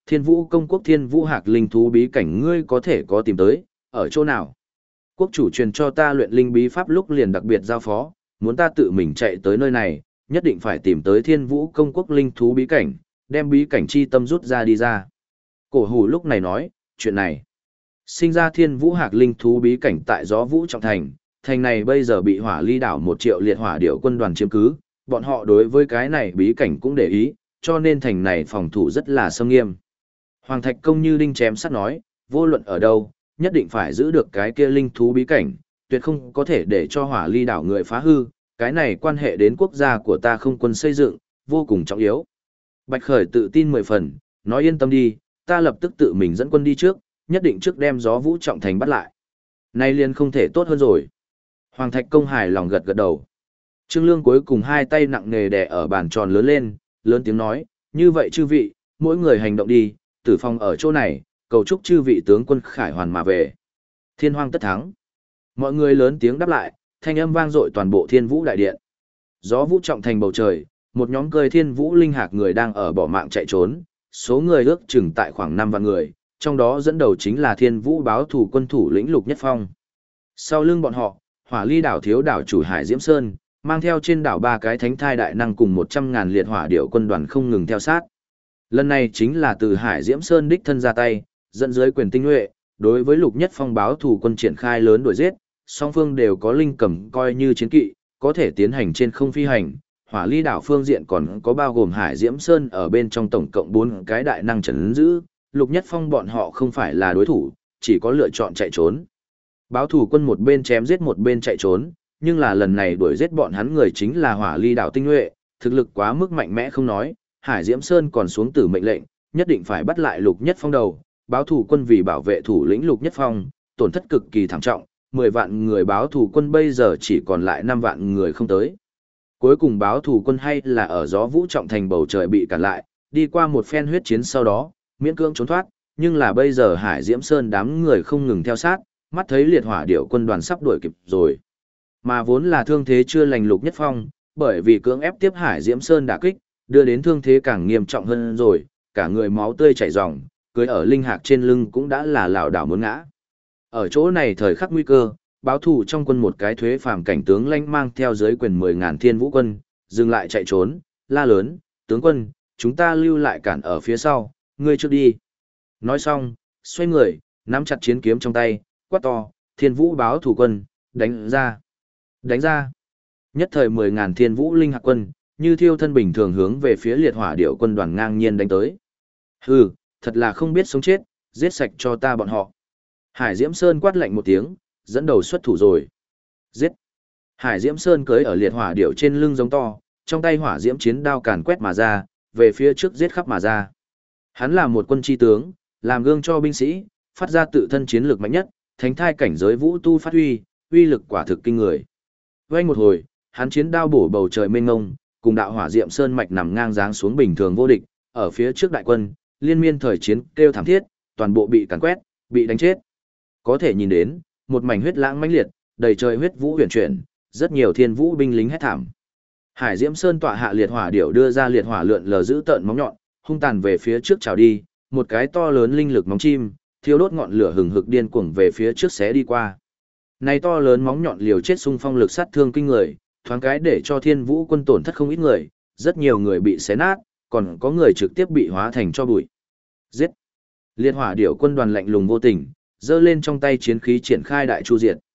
Thiên Vũ công quốc Thiên Vũ Hạc linh thú bí cảnh ngươi có thể có tìm tới, ở chỗ nào? Quốc chủ truyền cho ta luyện linh bí pháp lúc liền đặc biệt giao phó, muốn ta tự mình chạy tới nơi này, nhất định phải tìm tới Thiên Vũ công quốc linh thú bí cảnh, đem bí cảnh chi tâm rút ra đi ra. Cổ hủ lúc này nói, chuyện này. Sinh ra Thiên Vũ Hạc linh thú bí cảnh tại Gió Vũ Trọng Thành, thành này bây giờ bị Hỏa Ly đảo 1 triệu liệt hỏa điểu quân đoàn chiếm cứ, bọn họ đối với cái này bí cảnh cũng để ý, cho nên thành này phòng thủ rất là xâm nghiêm. Hoàng Thạch Công như đinh chém sắt nói, vô luận ở đâu, nhất định phải giữ được cái kia linh thú bí cảnh, tuyệt không có thể để cho Hỏa Ly đảo người phá hư, cái này quan hệ đến quốc gia của ta không quân xây dựng, vô cùng trọng yếu. Bạch Khởi tự tin 10 phần, nói yên tâm đi, ta lập tức tự mình dẫn quân đi trước, nhất định trước đem Gió Vũ Trọng Thành bắt lại. Nay liền không thể tốt hơn rồi. Hoàng Thạch Công hài lòng gật gật đầu. Trương Lương cuối cùng hai tay nặng nề đè ở bàn tròn lớn lên, lớn tiếng nói, như vậy chư vị, mỗi người hành động đi, Tử Phong ở chỗ này, cầu chúc chư vị tướng quân khải hoàn mà về. Thiên Hoang tất thắng. Mọi người lớn tiếng đáp lại, thanh âm vang dội toàn bộ Thiên Vũ đại điện. Gió Vũ Trọng Thành bầu trời, một nhóm cười Thiên Vũ linh hạc người đang ở bỏ mạng chạy trốn, số người ước chừng tại khoảng 5 vạn người, trong đó dẫn đầu chính là Thiên Vũ báo thủ quân thủ lĩnh Lục Nhất Phong. Sau lưng bọn họ, Hỏa Ly đảo thiếu đảo chủ Hải Diễm Sơn, mang theo trên đảo 3 cái thánh thai đại năng cùng 100.000 liệt hỏa điểu quân đoàn không ngừng theo sát. Lần này chính là từ Hải Diễm Sơn đích thân ra tay, dẫn dưới quyền tinh nhuệ, đối với Lục Nhất Phong báo thủ quân triển khai lớn đuổi giết, song phương đều có linh cầm coi như chiến kỵ, có thể tiến hành trên không phi hành. Hỏa Ly đảo phương diện còn có bao gồm Hải Diễm Sơn ở bên trong tổng cộng 4 cái đại năng trấn giữ, Lục Nhất Phong bọn họ không phải là đối thủ, chỉ có lựa chọn chạy trốn. Báo thủ quân một bên chém giết một bên chạy trốn, nhưng là lần này đuổi giết bọn hắn người chính là Hỏa Ly đảo tinh nhuệ, thực lực quá mức mạnh mẽ không nói, Hải Diễm Sơn còn xuống tử mệnh lệnh, nhất định phải bắt lại Lục Nhất Phong đầu. Báo thủ quân vì bảo vệ thủ lĩnh Lục Nhất Phong, tổn thất cực kỳ thảm trọng, 10 vạn người báo thủ quân bây giờ chỉ còn lại 5 vạn người không tới. Cuối cùng báo thủ quân hay là ở Gió Vũ Trọng Thành bầu trời bị cản lại, đi qua một phen huyết chiến sau đó, miễn cưỡng trốn thoát, nhưng là bây giờ Hải Diễm Sơn đám người không ngừng theo sát, mắt thấy liệt hỏa điểu quân đoàn sắp đuổi kịp rồi. Mà vốn là thương thế chưa lành Lục Nhất Phong, bởi vì cưỡng ép tiếp Hải Diễm Sơn đả kích, đưa đến thương thế càng nghiêm trọng hơn rồi, cả người máu tươi chảy ròng, cưỡi ở linh hạc trên lưng cũng đã là lảo đảo muốn ngã. Ở chỗ này thời khắc nguy cơ, báo thủ trong quân một cái thuế phàm cảnh tướng lãnh mang theo dưới quyền 10.000 Thiên Vũ quân, dừng lại chạy trốn, la lớn, tướng quân, chúng ta lưu lại cản ở phía sau, ngươi trước đi. Nói xong, xoay người, nắm chặt chiến kiếm trong tay, quát to, Thiên Vũ báo thủ quân, đánh ra. Đánh ra. Nhất thời 10.000 Thiên Vũ linh hạc quân, như thiêu thân bình thường hướng về phía liệt hỏa điểu quân đoàn ngang nhiên đánh tới. Hừ, thật là không biết sống chết, giết sạch cho ta bọn họ. Hải Diễm Sơn quát lạnh một tiếng, dẫn đầu xuất thủ rồi. Giết. Hải Diễm Sơn cưỡi ở liệt hỏa điểu trên lưng giống to, trong tay hỏa diễm chiến đao càn quét mà ra, về phía trước giết khắp mà ra. Hắn là một quân chi tướng, làm gương cho binh sĩ, phát ra tự thân chiến lược mạnh nhất, thánh thai cảnh giới vũ tu phát huy, uy lực quả thực kinh người. Vang một hồi, hắn chiến đao bổ bầu trời mênh mông, cùng đạo hỏa diệm sơn mạch nằm ngang dáng xuống bình thường vô địch, ở phía trước đại quân, liên miên thời chiến kêu thảm thiết, toàn bộ bị càn quét, bị đánh chết. Có thể nhìn đến, một mảnh huyết lãng mãnh liệt, đầy trời huyết vũ huyền chuyển, rất nhiều thiên vũ binh lính hét thảm. Hải Diễm Sơn tọa hạ liệt hỏa điểu đưa ra liệt hỏa lượn lờ giữ tợn móng nhọn, hung tàn về phía trước chào đi, một cái to lớn linh lực móng chim, thiêu đốt ngọn lửa hừng hực điên cuồng về phía trước xé đi qua. Này to lớn móng nhọn liều chết xung phong lực sát thương kinh người, thoáng cái để cho Thiên Vũ quân tổn thất không ít người, rất nhiều người bị xé nát, còn có người trực tiếp bị hóa thành tro bụi. Giết! Liệt hỏa điểu quân đoàn lạnh lùng vô tình, giơ lên trong tay chiến khí triển khai đại chu diệt.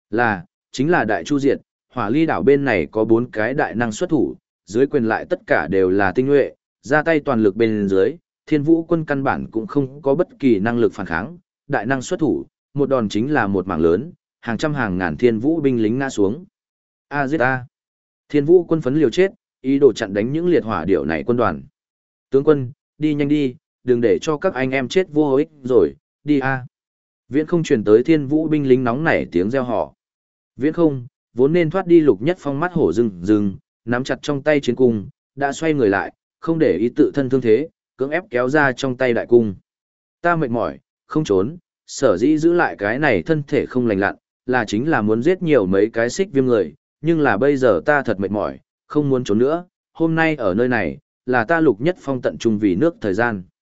Chính là đại chu diệt, Hỏa Ly đảo bên này có 4 cái đại năng xuất thủ, dưới quyền lại tất cả đều là tinh nhuệ, ra tay toàn lực bên dưới, Thiên Vũ quân căn bản cũng không có bất kỳ năng lực phản kháng, đại năng xuất thủ, một đòn chính là một mảng lớn, hàng trăm hàng ngàn Thiên Vũ binh lính ngã xuống. Giết a! Thiên Vũ quân phấn liều chết, ý đồ chặn đánh những liệt hỏa điểu này quân đoàn. Tướng quân, đi nhanh đi, đừng để cho các anh em chết vô ích rồi, đi a! Viễn không truyền tới Thiên Vũ binh lính nóng nảy tiếng reo hò. Viễn không, vốn nên thoát đi Lục Nhất Phong mắt hổ rừng, nắm chặt trong tay chiến cung, đã xoay người lại, không để ý tự thân thương thế, cưỡng ép kéo ra trong tay đại cung. Ta mệt mỏi, không trốn, sở dĩ giữ lại cái này thân thể không lành lặn, là chính là muốn giết nhiều mấy cái xích viêm người, nhưng là bây giờ ta thật mệt mỏi, không muốn trốn nữa, hôm nay ở nơi này, là ta Lục Nhất Phong tận trung vì nước thời gian.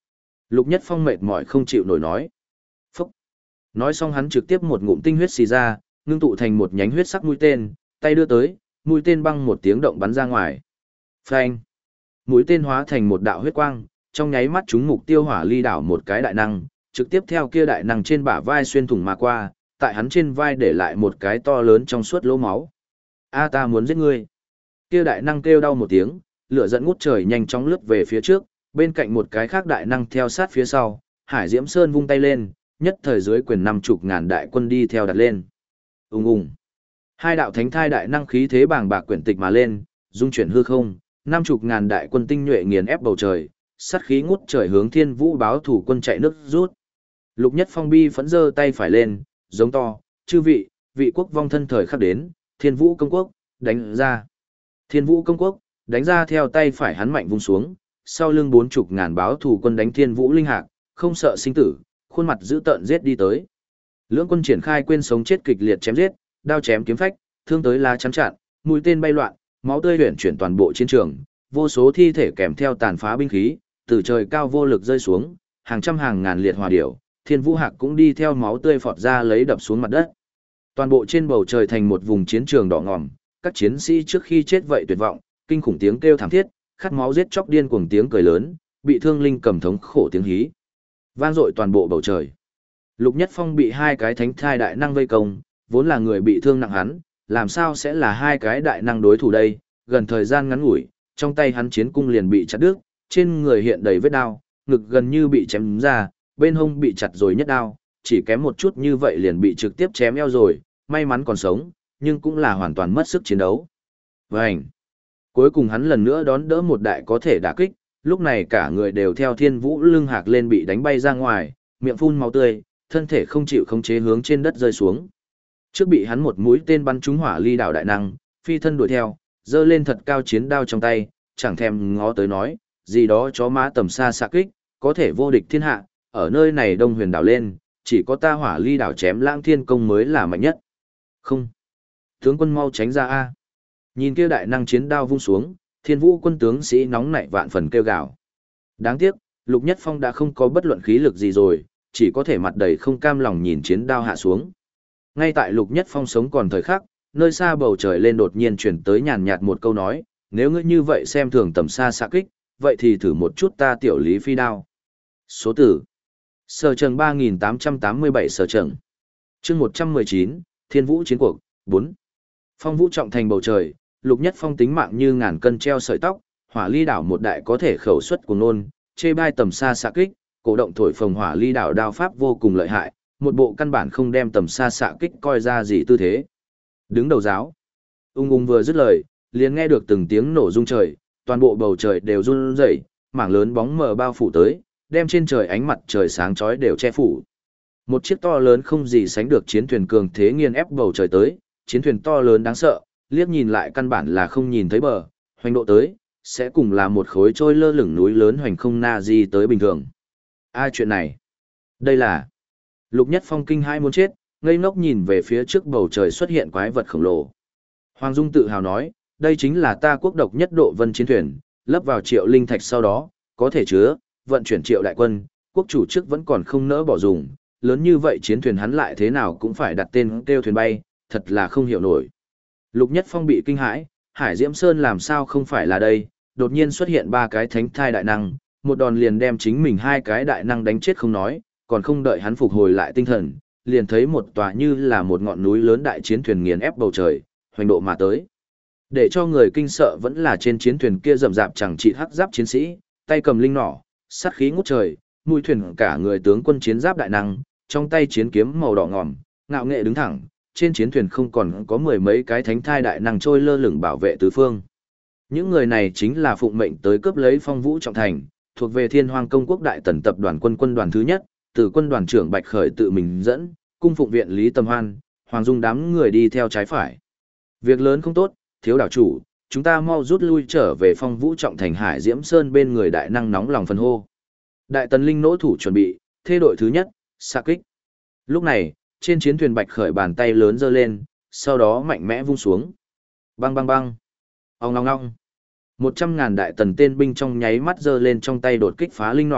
Lục Nhất Phong mệt mỏi không chịu nổi nói. Phúc! Nói xong hắn trực tiếp một ngụm tinh huyết xì ra, ngưng tụ thành một nhánh huyết sắc mũi tên, tay đưa tới, mũi tên băng một tiếng động bắn ra ngoài. Phanh! Mũi tên hóa thành một đạo huyết quang, trong nháy mắt trúng mục tiêu hỏa ly đảo một cái đại năng, trực tiếp theo kia đại năng trên bả vai xuyên thủng mà qua, tại hắn trên vai để lại một cái to lớn trong suốt lỗ máu. A ta muốn giết ngươi. Kia đại năng kêu đau một tiếng, lửa giận ngút trời nhanh chóng lướt về phía trước, bên cạnh một cái khác đại năng theo sát phía sau, Hải Diễm Sơn vung tay lên, nhất thời dưới quyền 50.000 đại quân đi theo đặt lên. Ùng ùng. Hai đạo thánh thai đại năng khí thế bàng bạc quyển tịch mà lên, dung chuyển hư không, 50.000 đại quân tinh nhuệ nghiền ép bầu trời, sát khí ngút trời hướng Thiên Vũ báo thủ quân chạy nước rút. Lục Nhất Phong bi phẫn giơ tay phải lên, giống to, chư vị, vị quốc vong thân thời khắc đến, Thiên Vũ công quốc, đánh ra. Thiên Vũ công quốc, đánh ra theo tay phải hắn mạnh vung xuống, sau lưng 40.000 báo thủ quân đánh Thiên Vũ linh hạc, không sợ sinh tử, khuôn mặt dữ tợn giết đi tới. Lưỡng quân triển khai quên sống chết kịch liệt chém giết, đao chém kiếm phách, thương tới lá chắn chặn, mũi tên bay loạn, máu tươi huyền chuyển toàn bộ chiến trường, vô số thi thể kèm theo tàn phá binh khí, từ trời cao vô lực rơi xuống, hàng trăm hàng ngàn liệt hỏa điểu, Thiên Vũ hạc cũng đi theo máu tươi phọt ra lấy đập xuống mặt đất. Toàn bộ trên bầu trời thành một vùng chiến trường đỏ ngòm, các chiến sĩ trước khi chết vậy tuyệt vọng, kinh khủng tiếng kêu thảm thiết, khát máu giết chóc điên cuồng tiếng cười lớn, bị thương linh cầm thống khổ tiếng hí. Vang dội toàn bộ bầu trời. Lục Nhất Phong bị hai cái thánh thai đại năng vây công, vốn là người bị thương nặng hắn, làm sao sẽ là hai cái đại năng đối thủ đây, gần thời gian ngắn ngủi, trong tay hắn chiến cung liền bị chặt đứt, trên người hiện đầy vết đao, ngực gần như bị chém ra, bên hông bị chặt rồi nhất đao, chỉ kém một chút như vậy liền bị trực tiếp chém eo rồi, may mắn còn sống, nhưng cũng là hoàn toàn mất sức chiến đấu. Vành! Cuối cùng hắn lần nữa đón đỡ một đại có thể đả kích, lúc này cả người đều theo Thiên Vũ lưng hạc lên bị đánh bay ra ngoài, miệng phun máu tươi, thân thể không chịu khống chế hướng trên đất rơi xuống. Trước bị hắn một mũi tên bắn trúng hỏa ly đảo đại năng, phi thân đuổi theo, giơ lên thật cao chiến đao trong tay, chẳng thèm ngó tới nói, gì đó chó má tầm xa xạ kích, có thể vô địch thiên hạ, ở nơi này Đông Huyền đảo lên, chỉ có ta hỏa ly đảo chém lãng thiên công mới là mạnh nhất. Không. Tướng quân mau tránh ra a. Nhìn kia đại năng chiến đao vung xuống, Thiên Vũ quân tướng sĩ nóng nảy vạn phần kêu gào. Đáng tiếc, Lục Nhất Phong đã không có bất luận khí lực gì rồi, chỉ có thể mặt đầy không cam lòng nhìn chiến đao hạ xuống. Ngay tại Lục Nhất Phong sống còn thời khắc, nơi xa bầu trời lên đột nhiên chuyển tới nhàn nhạt một câu nói, nếu ngươi như vậy xem thường tầm xa xạ kích, vậy thì thử một chút ta tiểu lý phi đao. Số tử. Sở trường 3887 sở trường. Chương 119, Thiên Vũ chiến cuộc, 4. Phong vũ trọng thành bầu trời, Lục Nhất Phong tính mạng như ngàn cân treo sợi tóc, hỏa ly đảo một đại có thể khẩu xuất của nôn, chê bai tầm xa xạ kích, cổ động thổi phồng hỏa ly đảo đao pháp vô cùng lợi hại, một bộ căn bản không đem tầm xa xạ kích coi ra gì tư thế. Đứng đầu giáo. Ung ung vừa dứt lời, liền nghe được từng tiếng nổ rung trời, toàn bộ bầu trời đều run rẩy, mảng lớn bóng mờ bao phủ tới, đem trên trời ánh mặt trời sáng chói đều che phủ. Một chiếc to lớn không gì sánh được chiến thuyền cường thế nghiền ép bầu trời tới, chiến thuyền to lớn đáng sợ, liếc nhìn lại căn bản là không nhìn thấy bờ, hoành độ tới, sẽ cùng là một khối trôi lơ lửng núi lớn hoành không na gì tới bình thường. Ai chuyện này? Đây là... Lục Nhất Phong kinh hai muốn chết, ngây ngốc nhìn về phía trước bầu trời xuất hiện quái vật khổng lồ. Hoàng Dung tự hào nói, đây chính là ta quốc độc nhất độ vân chiến thuyền, lấp vào triệu linh thạch sau đó, có thể chứa, vận chuyển triệu đại quân, quốc chủ trước vẫn còn không nỡ bỏ dùng, lớn như vậy chiến thuyền hắn lại thế nào cũng phải đặt tên kêu thuyền bay, thật là không hiểu nổi. Lục Nhất Phong bị kinh hãi, Hải Diễm Sơn làm sao không phải là đây, đột nhiên xuất hiện ba cái thánh thai đại năng, một đòn liền đem chính mình hai cái đại năng đánh chết không nói, còn không đợi hắn phục hồi lại tinh thần, liền thấy một tòa như là một ngọn núi lớn đại chiến thuyền nghiền ép bầu trời, hoành độ mà tới. Để cho người kinh sợ vẫn là trên chiến thuyền kia rậm rạp chẳng trị hắc giáp chiến sĩ, tay cầm linh nỏ, sát khí ngút trời, mũi thuyền cả người tướng quân chiến giáp đại năng, trong tay chiến kiếm màu đỏ ngòm, ngạo nghệ đứng thẳng, trên chiến thuyền không còn có mười mấy cái thánh thai đại năng trôi lơ lửng bảo vệ tứ phương. Những người này chính là phụng mệnh tới cướp lấy Phong Vũ trọng thành, thuộc về Thiên Hoang Công quốc đại tần tập đoàn quân đoàn thứ nhất, từ quân đoàn trưởng Bạch Khởi tự mình dẫn, cung phụng viện Lý Tâm Hoan, Hoàng Dung đám người đi theo trái phải. Việc lớn không tốt, thiếu đảo chủ, chúng ta mau rút lui trở về Phong Vũ trọng thành Hải Diễm Sơn bên người đại năng nóng lòng phân hô. Đại tần linh nỗ thủ chuẩn bị, thê đội thứ nhất, xạ kích. Lúc này, trên chiến thuyền Bạch Khởi bàn tay lớn giơ lên, sau đó mạnh mẽ vung xuống. Bang bang bang. Ong ong ong. 100.000 đại tần tên binh trong nháy mắt giơ lên trong tay đột kích phá linh nỏ,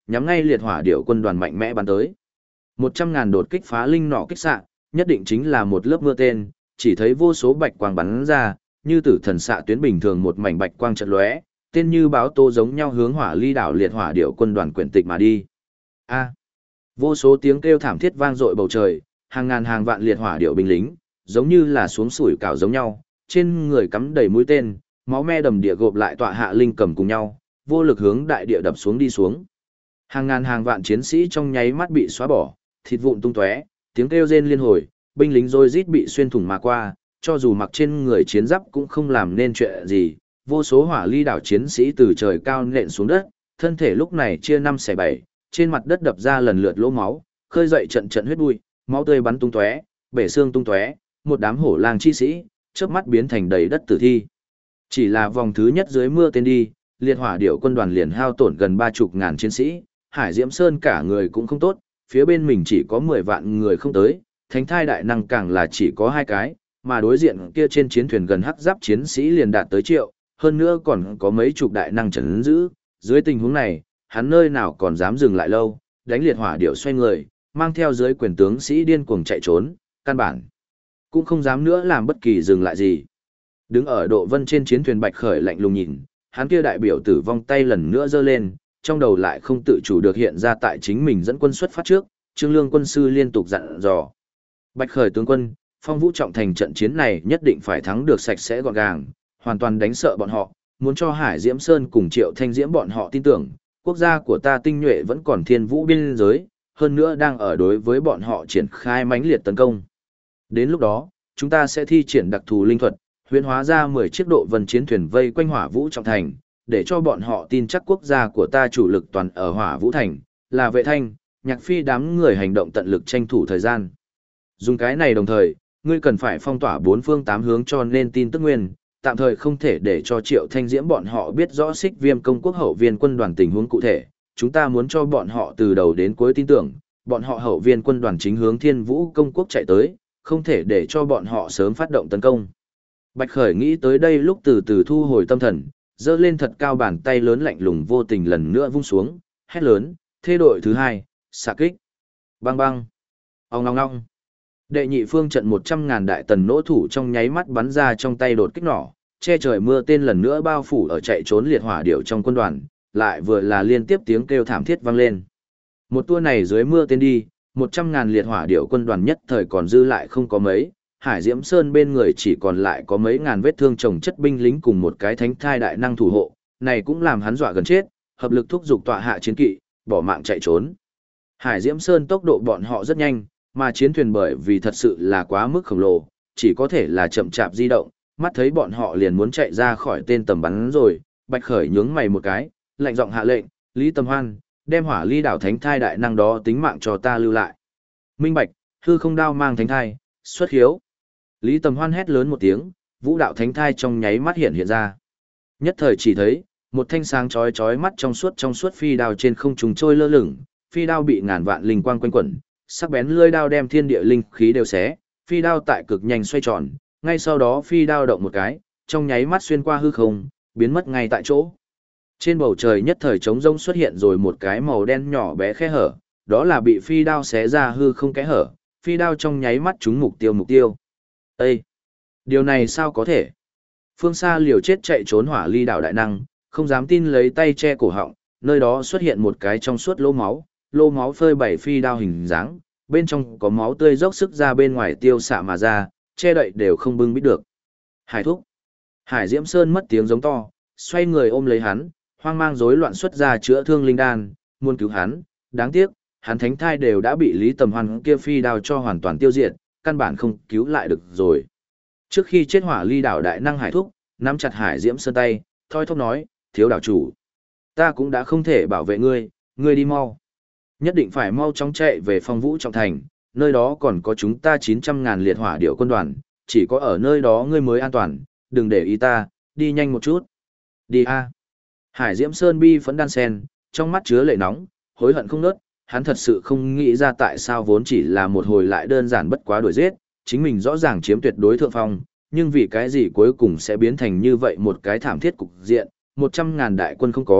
nhắm ngay liệt hỏa điểu quân đoàn mạnh mẽ bắn tới. 100.000 đột kích phá linh nỏ kích xạ, nhất định chính là một lớp mưa tên, chỉ thấy vô số bạch quang bắn ra, như tử thần xạ tuyến bình thường một mảnh bạch quang chợt lóe, tên như báo tố giống nhau hướng hỏa ly đảo liệt hỏa điểu quân đoàn quyển tịch mà đi. A! Vô số tiếng kêu thảm thiết vang dội bầu trời, hàng ngàn hàng vạn liệt hỏa điểu binh lính, giống như là xuống sủi cảo giống nhau, trên người cắm đầy mũi tên, máu me đầm địa gộp lại tọa hạ linh cầm cùng nhau, vô lực hướng đại địa đập xuống đi xuống. Hàng ngàn hàng vạn chiến sĩ trong nháy mắt bị xóa bỏ, thịt vụn tung tóe, tiếng kêu rên liên hồi, binh lính rối rít bị xuyên thủng mà qua, cho dù mặc trên người chiến giáp cũng không làm nên chuyện gì. Vô số hỏa ly đảo chiến sĩ từ trời cao nện xuống đất, thân thể lúc này chia 5/7, trên mặt đất đập ra lần lượt lỗ máu, khơi dậy trận trận huyết bụi, máu tươi bắn tung tóe, bể xương tung tóe, một đám hổ lang chi sĩ, chớp mắt biến thành đầy đất tử thi. Chỉ là vòng thứ nhất dưới mưa tên đi, liệt hỏa điểu quân đoàn liền hao tổn gần 30.000 chiến sĩ, Hải Diễm Sơn cả người cũng không tốt, phía bên mình chỉ có 10 vạn người không tới, thánh thai đại năng càng là chỉ có 2 cái, mà đối diện kia trên chiến thuyền gần hắc giáp chiến sĩ liền đạt tới triệu, hơn nữa còn có mấy chục đại năng trấn giữ. Dưới tình huống này, hắn nơi nào còn dám dừng lại lâu, đánh liệt hỏa điểu xoay người, mang theo dưới quyền tướng sĩ điên cuồng chạy trốn, căn bản cũng không dám nữa làm bất kỳ dừng lại gì. Đứng ở độ vân trên chiến thuyền Bạch Khởi lạnh lùng nhìn, hắn kia đại biểu tử vong tay lần nữa giơ lên, trong đầu lại không tự chủ được hiện ra tại chính mình dẫn quân xuất phát trước, Trương Lương quân sư liên tục dặn dò. Bạch Khởi tướng quân, Phong Vũ trọng thành trận chiến này nhất định phải thắng được sạch sẽ gọn gàng, hoàn toàn đánh sợ bọn họ, muốn cho Hải Diễm Sơn cùng Triệu Thanh Diễm bọn họ tin tưởng, quốc gia của ta tinh nhuệ vẫn còn thiên vũ biên giới, hơn nữa đang ở đối với bọn họ triển khai mãnh liệt tấn công. Đến lúc đó, chúng ta sẽ thi triển đặc thù linh thuật, huyễn hóa ra 10 chiếc độ vân chiến thuyền vây quanh Hỏa Vũ trọng thành, để cho bọn họ tin chắc quốc gia của ta chủ lực toàn ở Hỏa Vũ thành, là Vệ Thanh, Nhạc Phi đám người hành động tận lực tranh thủ thời gian. Dùng cái này đồng thời, ngươi cần phải phong tỏa 4 phương 8 hướng cho nên tin tức nguyên, tạm thời không thể để cho Triệu Thanh Diễm bọn họ biết rõ Xích Viêm công quốc hậu viên quân đoàn tình huống cụ thể, chúng ta muốn cho bọn họ từ đầu đến cuối tin tưởng, bọn họ hậu viên quân đoàn chính hướng Thiên Vũ công quốc chạy tới, không thể để cho bọn họ sớm phát động tấn công. Bạch Khởi nghĩ tới đây lúc từ từ thu hồi tâm thần, giơ lên thật cao bàn tay lớn lạnh lùng vô tình lần nữa vung xuống, hét lớn, thế đội thứ 2, xạ kích. Bang bang. Ong ong ong. Đệ nhị phương trận 100.000 đại tần nỗ thủ trong nháy mắt bắn ra trong tay đột kích nỏ, che trời mưa tên lần nữa bao phủ ở chạy trốn liệt hỏa điểu trong quân đoàn, lại vừa là liên tiếp tiếng kêu thảm thiết vang lên. Một tour này dưới mưa tên đi, 100.000 liệt hỏa điểu quân đoàn nhất thời còn dư lại không có mấy, Hải Diễm Sơn bên người chỉ còn lại có mấy ngàn vết thương chồng chất binh lính cùng một cái thánh thai đại năng thủ hộ, này cũng làm hắn dọa gần chết, hợp lực thúc giục tọa hạ chiến kỵ, bỏ mạng chạy trốn. Hải Diễm Sơn tốc độ bọn họ rất nhanh, mà chiến thuyền bởi vì thật sự là quá mức khổng lồ, chỉ có thể là chậm chạp di động, mắt thấy bọn họ liền muốn chạy ra khỏi tên tầm bắn rồi, Bạch Khởi nhướng mày một cái, lạnh giọng hạ lệnh, Lý Tầm Hoan, đem hỏa ly đảo thánh thai đại năng đó tính mạng cho ta lưu lại. Minh bạch, hư không đao mang thánh thai, xuất hiếu. Lý Tầm Hoan hét lớn một tiếng, vũ đạo thánh thai trong nháy mắt hiện ra. Nhất thời chỉ thấy, một thanh sáng chói chói mắt trong suốt phi đao trên không trung trôi lơ lửng, phi đao bị ngàn vạn linh quang quanh quẩn, sắc bén lưỡi đao đem thiên địa linh khí đều xé, phi đao tại cực nhanh xoay tròn, ngay sau đó phi đao động một cái, trong nháy mắt xuyên qua hư không, biến mất ngay tại chỗ. Trên bầu trời nhất thời trống rông xuất hiện rồi một cái màu đen nhỏ bé khe hở, đó là bị phi đao xé ra hư không kẽ hở, phi đao trong nháy mắt trúng mục tiêu. Ê! Điều này sao có thể? Phương xa liều chết chạy trốn hỏa ly đảo đại năng, không dám tin lấy tay che cổ họng, nơi đó xuất hiện một cái trong suốt lô máu phơi bày phi đao hình dáng, bên trong có máu tươi dốc sức ra bên ngoài tiêu xạ mà ra, che đậy đều không bưng bít được. Hải thúc! Hải Diễm Sơn mất tiếng giống to, xoay người ôm lấy hắn, hoang mang rối loạn xuất ra chữa thương linh đan, muốn cứu hắn, đáng tiếc, hắn thánh thai đều đã bị Lý Tầm Hoan kia phi đao cho hoàn toàn tiêu diệt, căn bản không cứu lại được rồi. Trước khi chết hỏa ly đảo đại năng Hải thúc, nắm chặt Hải Diễm Sơn tay, thoi thóp nói, thiếu đảo chủ. Ta cũng đã không thể bảo vệ ngươi, ngươi đi mau. Nhất định phải mau chóng chạy về Phong Vũ trọng thành, nơi đó còn có chúng ta 900.000 liệt hỏa điểu quân đoàn, chỉ có ở nơi đó ngươi mới an toàn, đừng để ý ta, đi nhanh một chút. Đi a. Hải Diễm Sơn bi phẫn đan sen, trong mắt chứa lệ nóng, hối hận không nớt, hắn thật sự không nghĩ ra tại sao vốn chỉ là một hồi lại đơn giản bất quá đuổi giết, chính mình rõ ràng chiếm tuyệt đối thượng phong, nhưng vì cái gì cuối cùng sẽ biến thành như vậy một cái thảm thiết cục diện, 100.000 đại quân không có,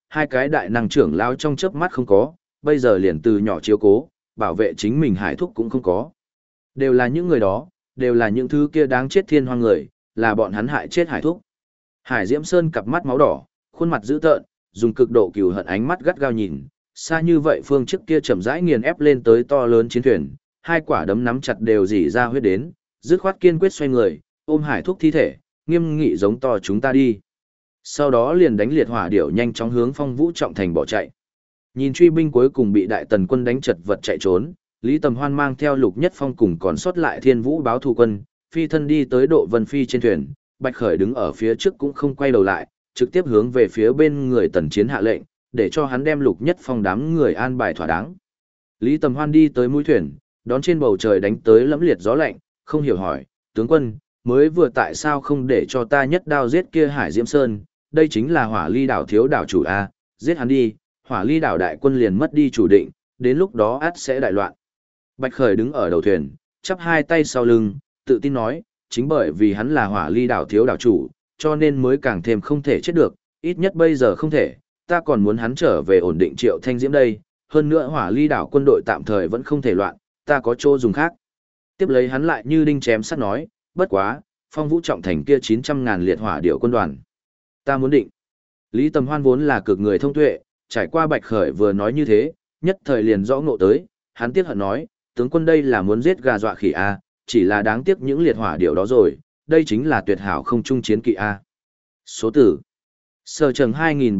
hai cái đại năng trưởng lao trong chớp mắt không có, bây giờ liền từ nhỏ chiếu cố, bảo vệ chính mình hải thúc cũng không có. Đều là những người đó, đều là những thứ kia đáng chết thiên hoang người, là bọn hắn hại chết hải thúc. Hải Diễm Sơn cặp mắt máu đỏ, khuôn mặt dữ tợn, dùng cực độ cừu hận ánh mắt gắt gao nhìn, xa như vậy phương trước kia chậm rãi nghiền ép lên tới to lớn chiến thuyền, hai quả đấm nắm chặt đều dỉ ra huyết đến, dứt khoát kiên quyết xoay người, ôm hải thúc thi thể, nghiêm nghị giống to chúng ta đi. Sau đó liền đánh liệt hỏa điểu nhanh chóng hướng Phong Vũ Trọng Thành bỏ chạy. Nhìn truy binh cuối cùng bị đại tần quân đánh chật vật chạy trốn, Lý Tầm Hoan mang theo Lục Nhất Phong cùng còn sót lại Thiên Vũ báo thù quân, phi thân đi tới Độ Vân Phi trên thuyền, Bạch Khởi đứng ở phía trước cũng không quay đầu lại, trực tiếp hướng về phía bên người tần chiến hạ lệnh, để cho hắn đem Lục Nhất Phong đám người an bài thỏa đáng. Lý Tầm Hoan đi tới mũi thuyền, đón trên bầu trời đánh tới lẫm liệt gió lạnh, không hiểu hỏi, tướng quân, mới vừa tại sao không để cho ta nhất đao giết kia Hải Diễm Sơn, đây chính là Hỏa Ly đảo thiếu đảo chủ A, giết hắn đi, Hỏa Ly đảo đại quân liền mất đi chủ định, đến lúc đó ắt sẽ đại loạn. Bạch Khởi đứng ở đầu thuyền, chắp hai tay sau lưng, tự tin nói, chính bởi vì hắn là Hỏa Ly đảo thiếu đảo chủ, cho nên mới càng thêm không thể chết được, ít nhất bây giờ không thể, ta còn muốn hắn trở về ổn định Triệu Thanh Diễm đây, hơn nữa Hỏa Ly đảo quân đội tạm thời vẫn không thể loạn, ta có chỗ dùng khác. Tiếp lấy hắn lại như đinh chém sắt nói, bất quá, Phong Vũ Trọng Thành kia 900.000 liệt hỏa điệu quân đoàn. Ta muốn định. Lý Tầm Hoan vốn là cực người thông tuệ, trải qua Bạch Khởi vừa nói như thế, nhất thời liền rõ ngộ tới, hắn tiếc hận nói, tướng quân đây là muốn giết gà dọa khỉ a, chỉ là đáng tiếc những liệt hỏa điệu đó rồi, đây chính là tuyệt hảo không trung chiến kỵ a. Số tử. Sở Trần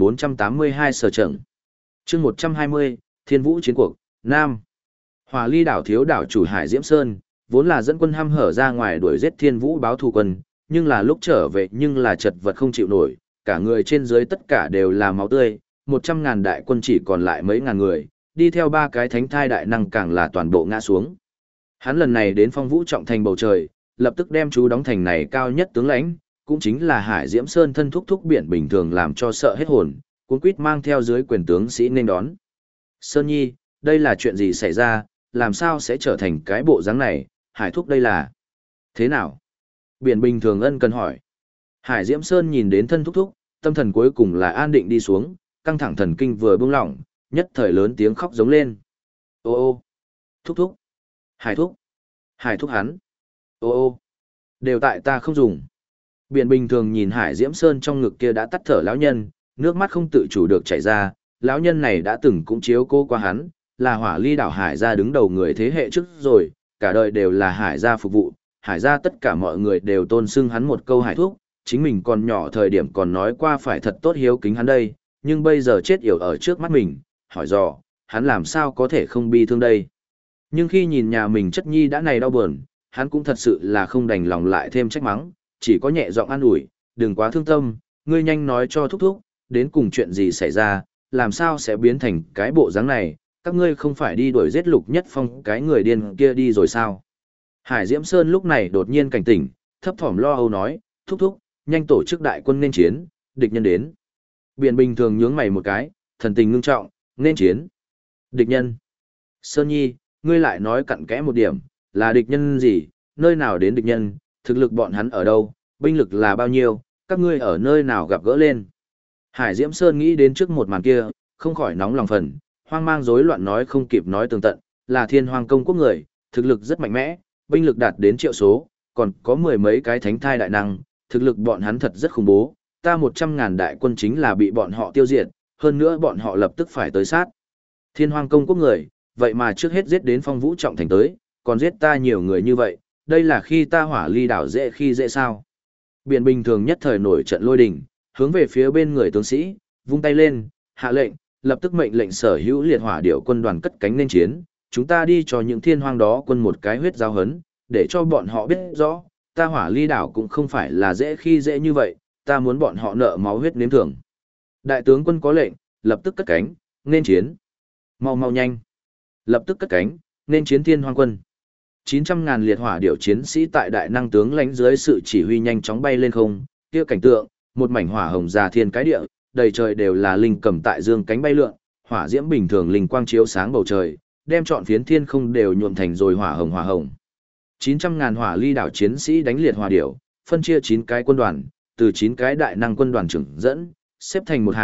2482 Sở Trần. Chương 120, Thiên Vũ chiến cuộc, Nam. Hỏa Ly đảo thiếu đảo chủ Hải Diễm Sơn, vốn là dẫn quân hăm hở ra ngoài đuổi giết Thiên Vũ báo thù quân, nhưng là lúc trở về nhưng là chật vật không chịu nổi, cả người trên dưới tất cả đều là máu tươi, 100.000 đại quân chỉ còn lại mấy ngàn người, đi theo ba cái thánh thai đại năng càng là toàn bộ ngã xuống. Hắn lần này đến Phong Vũ Trọng Thành bầu trời, lập tức đem chú đóng thành này cao nhất tướng lãnh, cũng chính là Hải Diễm Sơn thân thúc thúc biển bình thường làm cho sợ hết hồn, cuốn quýt mang theo dưới quyền tướng sĩ nên đón. Sơn Nhi, đây là chuyện gì xảy ra, làm sao sẽ trở thành cái bộ dáng này, Hải thúc đây là thế nào? Biển bình thường ân cần hỏi. Hải Diễm Sơn nhìn đến thân thúc thúc, tâm thần cuối cùng là an định đi xuống, căng thẳng thần kinh vừa buông lỏng, nhất thời lớn tiếng khóc giống lên. Ô ô, thúc thúc, Hải thúc, Hải thúc hắn, ô ô, đều tại ta không dùng. Biển bình thường nhìn Hải Diễm Sơn trong ngực kia đã tắt thở lão nhân, nước mắt không tự chủ được chảy ra, lão nhân này đã từng cũng chiếu cố qua hắn, là Hỏa Ly đảo Hải gia đứng đầu người thế hệ trước rồi, cả đời đều là Hải gia phục vụ, Hải gia tất cả mọi người đều tôn xưng hắn một câu Hải thúc, chính mình còn nhỏ thời điểm còn nói qua phải thật tốt hiếu kính hắn đây, nhưng bây giờ chết yểu ở trước mắt mình, hỏi dò, hắn làm sao có thể không bi thương đây. Nhưng khi nhìn nhà mình chất nhi đã này đau buồn, hắn cũng thật sự là không đành lòng lại thêm trách mắng, chỉ có nhẹ giọng an ủi, đừng quá thương tâm, ngươi nhanh nói cho thúc thúc, đến cùng chuyện gì xảy ra, làm sao sẽ biến thành cái bộ dáng này, các ngươi không phải đi đuổi giết Lục Nhất Phong cái người điên kia đi rồi sao? Hải Diễm Sơn lúc này đột nhiên cảnh tỉnh, thấp thỏm lo âu nói, thúc thúc, nhanh tổ chức đại quân nên chiến, địch nhân đến. Biển bình thường nhướng mày một cái, thần tình ngưng trọng, nên chiến. Địch nhân. Sơn Nhi, ngươi lại nói cặn kẽ một điểm, là địch nhân gì, nơi nào đến địch nhân, thực lực bọn hắn ở đâu, binh lực là bao nhiêu, các ngươi ở nơi nào gặp gỡ lên. Hải Diễm Sơn nghĩ đến trước một màn kia, không khỏi nóng lòng phần, hoang mang rối loạn nói không kịp nói tường tận, là Thiên Hoang công quốc người, thực lực rất mạnh mẽ, binh lực đạt đến triệu số, còn có mười mấy cái thánh thai đại năng, thực lực bọn hắn thật rất khủng bố, ta 100.000 đại quân chính là bị bọn họ tiêu diệt, hơn nữa bọn họ lập tức phải tới sát. Thiên Hoang công quốc người, vậy mà trước hết giết đến Phong Vũ Trọng Thành tới, còn giết ta nhiều người như vậy, đây là khi ta Hỏa Ly đảo dễ khi dễ sao. Biển bình thường nhất thời nổi trận lôi đình, hướng về phía bên người tướng sĩ, vung tay lên, hạ lệnh, lập tức mệnh lệnh sở hữu liệt hỏa điệu quân đoàn cất cánh nên chiến, chúng ta đi cho những thiên hoang đó quân một cái huyết giao hấn, để cho bọn họ biết rõ, ta Hỏa Ly đảo cũng không phải là dễ khi dễ như vậy, ta muốn bọn họ nợ máu huyết nếm thưởng. Đại tướng quân có lệnh, lập tức cất cánh, nên chiến. Mau mau nhanh. Lập tức cất cánh, nên chiến thiên hoang quân. 900.000 liệt hỏa điệu chiến sĩ tại đại năng tướng lãnh dưới sự chỉ huy nhanh chóng bay lên không, kia cảnh tượng, một mảnh hỏa hồng già thiên cái địa, đầy trời đều là linh cầm tại dương cánh bay lượn, hỏa diễm bình thường linh quang chiếu sáng bầu trời, đem trọn phiến thiên không đều nhuộm thành rồi hỏa hồng hỏa hồng. 900.000 Hỏa Ly đảo chiến sĩ đánh liệt hỏa điệu, phân chia 9 cái quân đoàn, từ 9 cái đại năng quân đoàn trưởng dẫn, xếp thành một hàng,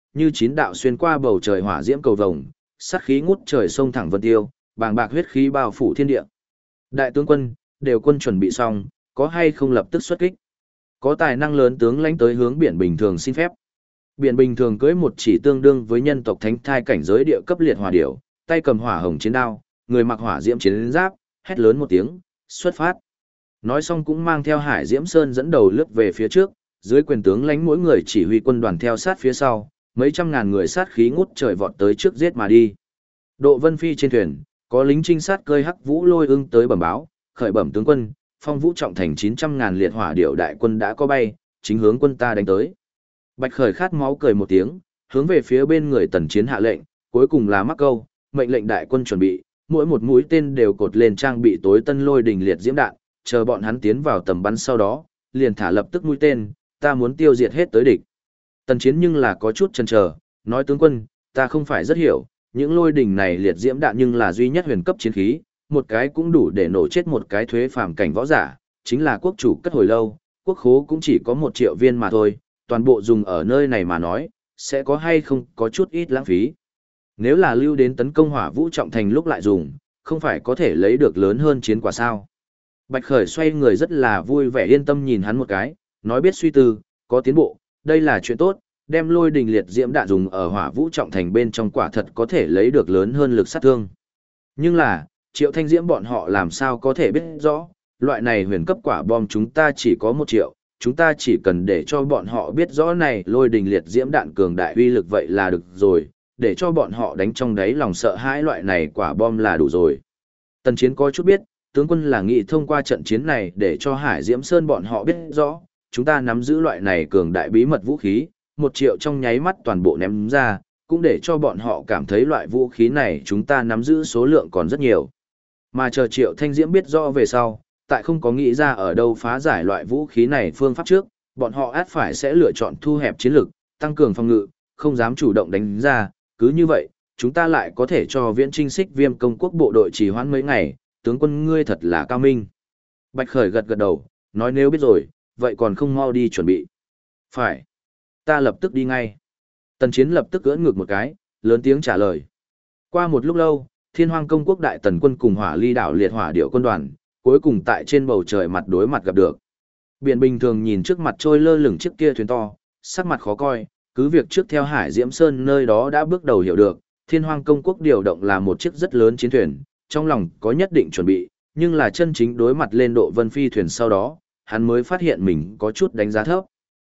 như chín đạo xuyên qua bầu trời hỏa diễm cầu vồng, sát khí ngút trời sông thẳng vân tiêu, bàng bạc huyết khí bao phủ thiên địa. Đại tướng quân, đều quân chuẩn bị xong, có hay không lập tức xuất kích? Có tài năng lớn tướng lãnh tới hướng biển bình thường xin phép. Biển bình thường cưới một chỉ tương đương với nhân tộc thánh thai cảnh giới địa cấp liệt hỏa điểu, tay cầm hỏa hồng chiến đao, người mặc hỏa diễm chiến giáp, hét lớn một tiếng, xuất phát. Nói xong cũng mang theo Hải Diễm Sơn dẫn đầu lướt về phía trước, dưới quyền tướng lãnh mỗi người chỉ huy quân đoàn theo sát phía sau, mấy trăm ngàn người sát khí ngút trời vọt tới trước giết mà đi. Độ Vân Phi trên thuyền, có lính trinh sát cơi hắc vũ lôi ưng tới bẩm báo, khởi bẩm tướng quân, Phong Vũ trọng thành 900.000 liệt hỏa điểu đại quân đã có bay, chính hướng quân ta đánh tới. Bạch Khởi khát máu cười một tiếng, hướng về phía bên người Tần Chiến hạ lệnh, cuối cùng là mắc câu, mệnh lệnh đại quân chuẩn bị, mỗi một mũi tên đều cột lên trang bị tối tân lôi đình liệt diễm đạn, chờ bọn hắn tiến vào tầm bắn sau đó, liền thả lập tức mũi tên, ta muốn tiêu diệt hết tới địch. Tần Chiến nhưng là có chút chần chờ, nói tướng quân, ta không phải rất hiểu, những lôi đình này liệt diễm đạn nhưng là duy nhất huyền cấp chiến khí, một cái cũng đủ để nổ chết một cái thuế phàm cảnh võ giả, chính là quốc chủ cất hồi lâu, quốc khố cũng chỉ có 1 triệu viên mà thôi, toàn bộ dùng ở nơi này mà nói, sẽ có hay không có chút ít lãng phí. Nếu là lưu đến tấn công Hỏa Vũ trọng thành lúc lại dùng, không phải có thể lấy được lớn hơn chiến quả sao. Bạch Khởi xoay người rất là vui vẻ yên tâm nhìn hắn một cái, nói biết suy tư, có tiến bộ, đây là chuyện tốt, đem lôi đình liệt diễm đạn dùng ở Hỏa Vũ trọng thành bên trong quả thật có thể lấy được lớn hơn lực sát thương. Nhưng là, Triệu Thanh Diễm bọn họ làm sao có thể biết rõ, loại này huyền cấp quả bom chúng ta chỉ có 1 triệu, chúng ta chỉ cần để cho bọn họ biết rõ này lôi đình liệt diễm đạn cường đại uy lực vậy là được rồi, để cho bọn họ đánh trong đáy lòng sợ hãi loại này quả bom là đủ rồi. Tần Chiến có chút biết, tướng quân là nghĩ thông qua trận chiến này để cho Hải Diễm Sơn bọn họ biết rõ, chúng ta nắm giữ loại này cường đại bí mật vũ khí, 1 triệu trong nháy mắt toàn bộ ném ra, cũng để cho bọn họ cảm thấy loại vũ khí này chúng ta nắm giữ số lượng còn rất nhiều. Mà chờ Triệu Thanh Diễm biết rõ về sau, tại không có nghĩ ra ở đâu phá giải loại vũ khí này phương pháp trước, bọn họ át phải sẽ lựa chọn thu hẹp chiến lực, tăng cường phòng ngự, không dám chủ động đánh ra, cứ như vậy, chúng ta lại có thể cho Viễn Trinh Xích Viêm công quốc bộ đội trì hoãn mấy ngày, tướng quân ngươi thật là cao minh. Bạch Khởi gật gật đầu, nói nếu biết rồi, vậy còn không mau đi chuẩn bị. Phải. Ta lập tức đi ngay. Tần Chiến lập tức ưỡn ngược một cái, lớn tiếng trả lời. Qua một lúc lâu, Thiên Hoang công quốc đại tần quân cùng Hỏa Ly đảo liệt hỏa điệu quân đoàn, cuối cùng tại trên bầu trời mặt đối mặt gặp được. Biển bình thường nhìn trước mặt trôi lơ lửng chiếc kia thuyền to, sắc mặt khó coi, cứ việc trước theo Hải Diễm Sơn nơi đó đã bước đầu hiểu được, Thiên Hoang công quốc điều động là một chiếc rất lớn chiến thuyền, trong lòng có nhất định chuẩn bị, nhưng là chân chính đối mặt lên Độ Vân Phi thuyền sau đó, hắn mới phát hiện mình có chút đánh giá thấp.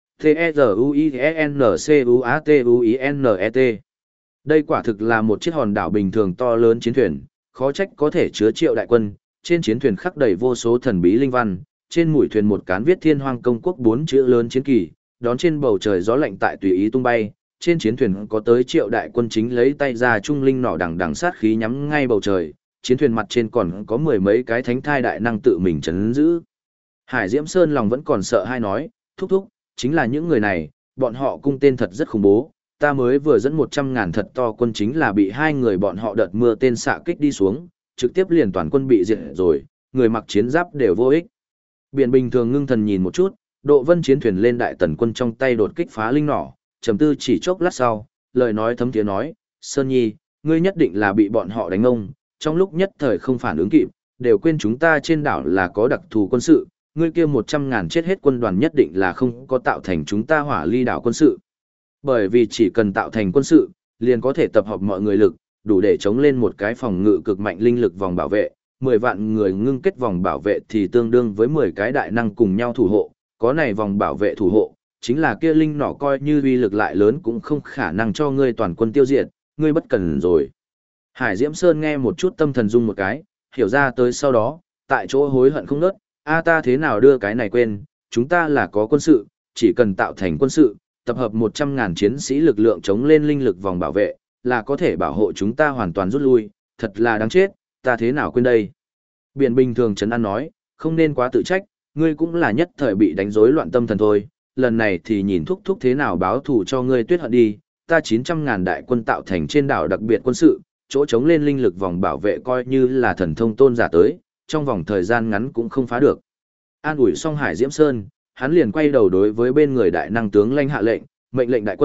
T-E-Z-U-I-N-C-U-A-T-U-I-N-E-T. Đây quả thực là một chiếc hòn đảo bình thường to lớn chiến thuyền, khó trách có thể chứa triệu đại quân, trên chiến thuyền khắc đầy vô số thần bí linh văn, trên mũi thuyền một cán viết Thiên Hoang công quốc 4 chữ lớn chiến kỳ, đón trên bầu trời gió lạnh tại tùy ý tung bay, trên chiến thuyền có tới triệu đại quân chính lấy tay ra trung linh nỏ đằng đằng sát khí nhắm ngay bầu trời, chiến thuyền mặt trên còn có 10 mấy cái thánh thai đại năng tự mình trấn giữ. Hải Diễm Sơn lòng vẫn còn sợ hai nói, thúc thúc, chính là những người này, bọn họ cung tên thật rất khủng bố, ta mới vừa dẫn 100.000 thật to quân chính là bị 2 người bọn họ đợt mưa tên xạ kích đi xuống, trực tiếp liền toàn quân bị diệt rồi, người mặc chiến giáp đều vô ích. Biển bình thường ngưng thần nhìn một chút, Độ Vân chiến thuyền lên đại tần quân trong tay đột kích phá linh nỏ, trầm tư chỉ chốc lát sau, lời nói thấm thiế nói, Sơn Nhi, ngươi nhất định là bị bọn họ đánh ông, trong lúc nhất thời không phản ứng kịp, đều quên chúng ta trên đảo là có đặc thù quân sự, ngươi kia 100.000 chết hết quân đoàn nhất định là không có tạo thành chúng ta Hỏa Ly đảo quân sự. Bởi vì chỉ cần tạo thành quân sự, liền có thể tập hợp mọi người lực, đủ để chống lên một cái phòng ngự cực mạnh linh lực vòng bảo vệ, 10 vạn người ngưng kết vòng bảo vệ thì tương đương với 10 cái đại năng cùng nhau thủ hộ, có này vòng bảo vệ thủ hộ, chính là kia linh nỏ coi như uy lực lại lớn cũng không khả năng cho ngươi toàn quân tiêu diệt, ngươi bất cần rồi. Hải Diễm Sơn nghe một chút tâm thần rung một cái, hiểu ra tới sau đó, tại chỗ hối hận không nớt, ta thế nào đưa cái này quên, chúng ta là có quân sự, chỉ cần tạo thành quân sự, tập hợp 100.000 chiến sĩ lực lượng chống lên linh lực vòng bảo vệ, là có thể bảo hộ chúng ta hoàn toàn rút lui, thật là đáng chết, ta thế nào quên đây. Biển bình thường Trấn An nói, không nên quá tự trách, ngươi cũng là nhất thời bị đánh rối loạn tâm thần thôi, lần này thì nhìn thúc thúc thế nào báo thù cho ngươi tuyết hận đi, ta 900.000 đại quân tạo thành trên đảo đặc biệt quân sự, chỗ chống lên linh lực vòng bảo vệ coi như là thần thông tôn giả tới, trong vòng thời gian ngắn cũng không phá được. An ủi xong Hải Diễm Sơn, hắn liền quay đầu đối với bên người đại năng tướng lãnh hạ lệnh, mệnh lệnh đại quân,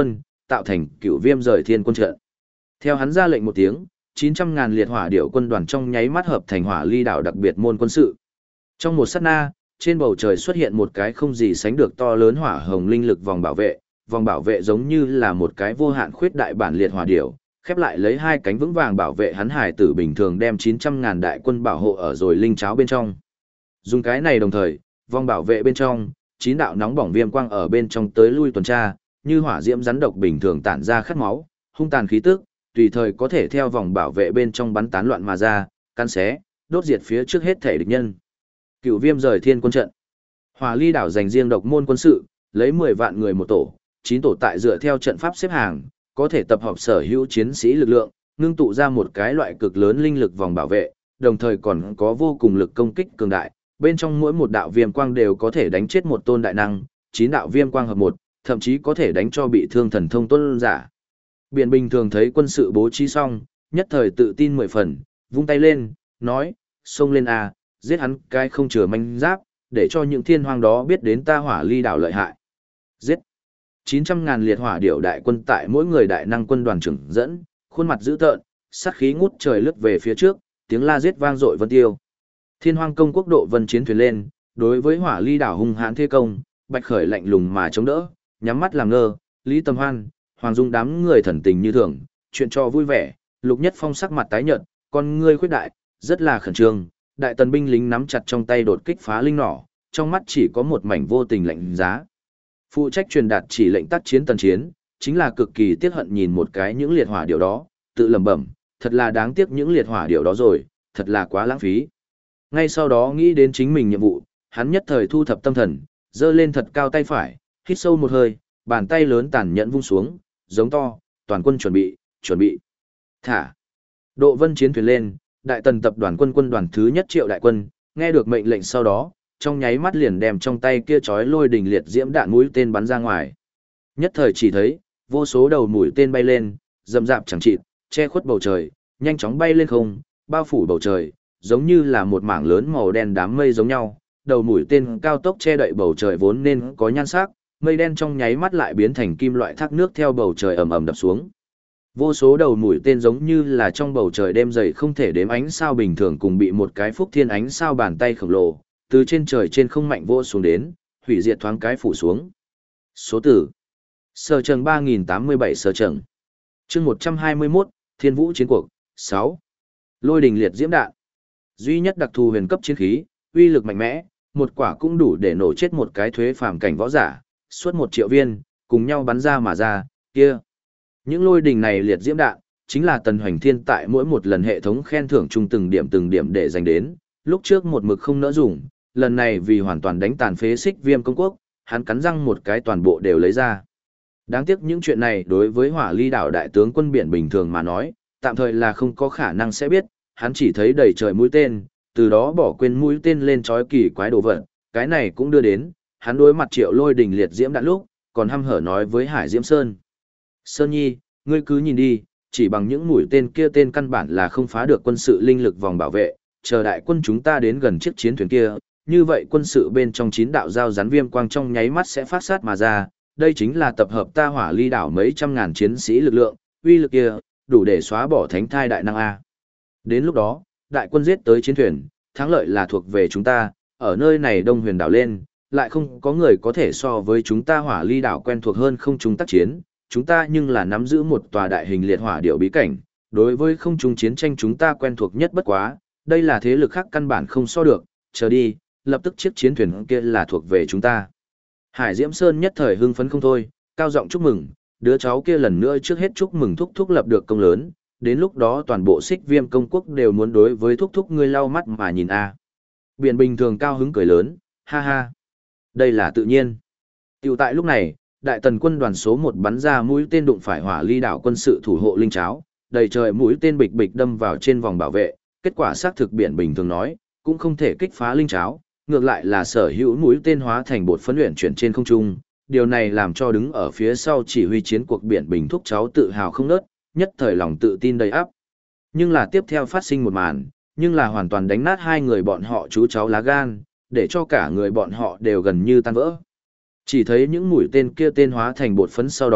tạo thành Cửu Viêm rời thiên quân trận. Theo hắn ra lệnh một tiếng, 900.000 liệt hỏa điểu quân đoàn trong nháy mắt hợp thành Hỏa Ly đảo đặc biệt môn quân sự. Trong một sát na, trên bầu trời xuất hiện một cái không gì sánh được to lớn hỏa hồng linh lực vòng bảo vệ giống như là một cái vô hạn khuyết đại bản liệt hỏa điểu, khép lại lấy hai cánh vững vàng bảo vệ hắn hải tử bình thường đem 900.000 đại quân bảo hộ ở rồi linh cháo bên trong. Dùng cái này đồng thời, vòng bảo vệ bên trong, 9 đạo nóng bỏng viêm quang ở bên trong tới lui tuần tra, như hỏa diễm rắn độc bình thường tản ra khát máu, hung tàn khí tức, tùy thời có thể theo vòng bảo vệ bên trong bắn tán loạn mà ra, căn xé, đốt diệt phía trước hết thể địch nhân. Cửu Viêm rời thiên quân trận. Hỏa Ly đảo dành riêng độc môn quân sự, lấy 10 vạn người một tổ, 9 tổ tại dựa theo trận pháp xếp hàng, có thể tập hợp sở hữu chiến sĩ lực lượng, ngưng tụ ra một cái loại cực lớn linh lực vòng bảo vệ, đồng thời còn có vô cùng lực công kích cường đại, bên trong mỗi một đạo viêm quang đều có thể đánh chết một tôn đại năng, 9 đạo viêm quang hợp một, thậm chí có thể đánh cho bị thương thần thông tôn giả. Biển bình thường thấy quân sự bố trí xong, nhất thời tự tin 10 phần, vung tay lên, nói, xông lên a, giết hắn cái không chừa manh giáp, để cho những thiên hoang đó biết đến ta Hỏa Ly đảo lợi hại. Giết! 900.000 liệt hỏa điểu đại quân tại mỗi người đại năng quân đoàn trưởng dẫn, khuôn mặt dữ tợn, sát khí ngút trời lướt về phía trước, tiếng la giết vang dội vân tiêu. Thiên hoang công quốc độ vân chiến thuyền lên, đối với Hỏa Ly đảo hung hãn thế công, Bạch Khởi lạnh lùng mà chống đỡ, nhắm mắt làm ngơ, Lý Tầm Hoan, Hoàng Dung đám người thần tình như thường, chuyện cho vui vẻ, Lục Nhất Phong sắc mặt tái nhợt, con ngươi khuyết đại, rất là khẩn trương, đại tần binh lính nắm chặt trong tay đột kích phá linh nỏ, trong mắt chỉ có một mảnh vô tình lạnh giá. Phụ trách truyền đạt chỉ lệnh tác chiến tần chiến, chính là cực kỳ tiếc hận nhìn một cái những liệt hỏa điều đó, tự lẩm bẩm, thật là đáng tiếc những liệt hỏa điều đó rồi, thật là quá lãng phí. Ngay sau đó nghĩ đến chính mình nhiệm vụ, hắn nhất thời thu thập tâm thần, giơ lên thật cao tay phải, hít sâu một hơi, bàn tay lớn tàn nhẫn vung xuống, giống to, toàn quân chuẩn bị. Thả. Độ vân chiến thuyền lên, đại tần tập đoàn quân đoàn thứ nhất Triệu đại quân, nghe được mệnh lệnh sau đó, trong nháy mắt liền đem trong tay kia chói lôi đình liệt diễm đạn mũi tên bắn ra ngoài. Nhất thời chỉ thấy, vô số đầu mũi tên bay lên, rậm rạp chẳng chịt, che khuất bầu trời, nhanh chóng bay lên không, bao phủ bầu trời, giống như là một mảng lớn màu đen đám mây giống nhau. Đầu mũi tên cao tốc che đậy bầu trời vốn nên có nhan sắc, mây đen trong nháy mắt lại biến thành kim loại thác nước theo bầu trời ầm ầm đập xuống. Vô số đầu mũi tên giống như là trong bầu trời đêm dày không thể đếm ánh sao bình thường cùng bị một cái phúc thiên ánh sao bàn tay khổng lồ, từ trên trời trên không mạnh vô xuống đến, hủy diệt thoáng cái phủ xuống. Số tử. Sở Trần 3087 Sở Trần. Chương 121, Thiên Vũ chiến cuộc, 6. Lôi đình liệt diễm đạn. Duy nhất đặc thù huyền cấp chiến khí, uy lực mạnh mẽ, một quả cũng đủ để nổ chết một cái thuế phàm cảnh võ giả, suốt 1 triệu viên, cùng nhau bắn ra mà ra, kia. Những lôi đình này liệt diễm đạn, chính là Tần Hoành Thiên tại mỗi một lần hệ thống khen thưởng chung từng điểm để dành đến, lúc trước một mực không nỡ dùng, lần này vì hoàn toàn đánh tàn phế Xích Viêm công quốc, hắn cắn răng một cái toàn bộ đều lấy ra. Đáng tiếc những chuyện này đối với Hỏa Ly đảo đại tướng quân biển bình thường mà nói, tạm thời là không có khả năng sẽ biết, hắn chỉ thấy đầy trời mũi tên, từ đó bỏ quên mũi tên lên chói kỳ quái đồ vật, cái này cũng đưa đến, hắn đối mặt Triệu lôi đình liệt diễm đạn lúc, còn hăm hở nói với Hải Diễm Sơn. Sơn Nhi, ngươi cứ nhìn đi, chỉ bằng những mũi tên kia tên căn bản là không phá được quân sự linh lực vòng bảo vệ, chờ đại quân chúng ta đến gần chiếc chiến thuyền kia, như vậy quân sự bên trong 9 đạo giao rắn viêm quang trong nháy mắt sẽ phát sát mà ra, đây chính là tập hợp ta Hỏa Ly đảo mấy trăm ngàn chiến sĩ lực lượng, uy lực kia, đủ để xóa bỏ thánh thai đại năng A. Đến lúc đó, đại quân giết tới chiến thuyền, thắng lợi là thuộc về chúng ta, ở nơi này Đông Huyền đảo lên, lại không có người có thể so với chúng ta Hỏa Ly đảo quen thuộc hơn không trung tác chiến, chúng ta nhưng là nắm giữ một tòa đại hình liệt hỏa điệu bí cảnh, đối với không trung chiến tranh chúng ta quen thuộc nhất bất quá, đây là thế lực khác căn bản không so được, chờ đi, lập tức chiếc chiến thuyền kia là thuộc về chúng ta. Hải Diễm Sơn nhất thời hưng phấn không thôi, cao giọng chúc mừng, đứa cháu kia lần nữa trước hết chúc mừng thúc thúc lập được công lớn, đến lúc đó toàn bộ Xích Viêm công quốc đều muốn đối với thúc thúc ngươi lau mắt mà nhìn a. Biển bình thường cao hứng cười lớn, ha ha. Đây là tự nhiên. Tiểu tại lúc này, đại tần quân đoàn số 1 bắn ra mũi tên đụng phải Hỏa Ly đảo quân sự thủ hộ linh cháo, đầy trời mũi tên bịch bịch đâm vào trên vòng bảo vệ, kết quả xác thực biển bình thường nói, cũng không thể kích phá linh cháo, ngược lại là sở hữu mũi tên hóa thành bột phấn luyện chuyển trên không trung, điều này làm cho đứng ở phía sau chỉ huy chiến cuộc biển bình thúc cháu tự hào không nớt, nhất thời lòng tự tin đầy ắp. Nhưng là tiếp theo phát sinh một màn, nhưng là hoàn toàn đánh nát hai người bọn họ chú cháu lá gan, để cho cả người bọn họ đều gần như tan vỡ. Chỉ thấy những mũi tên kia tên hóa thành bột phấn sau đó,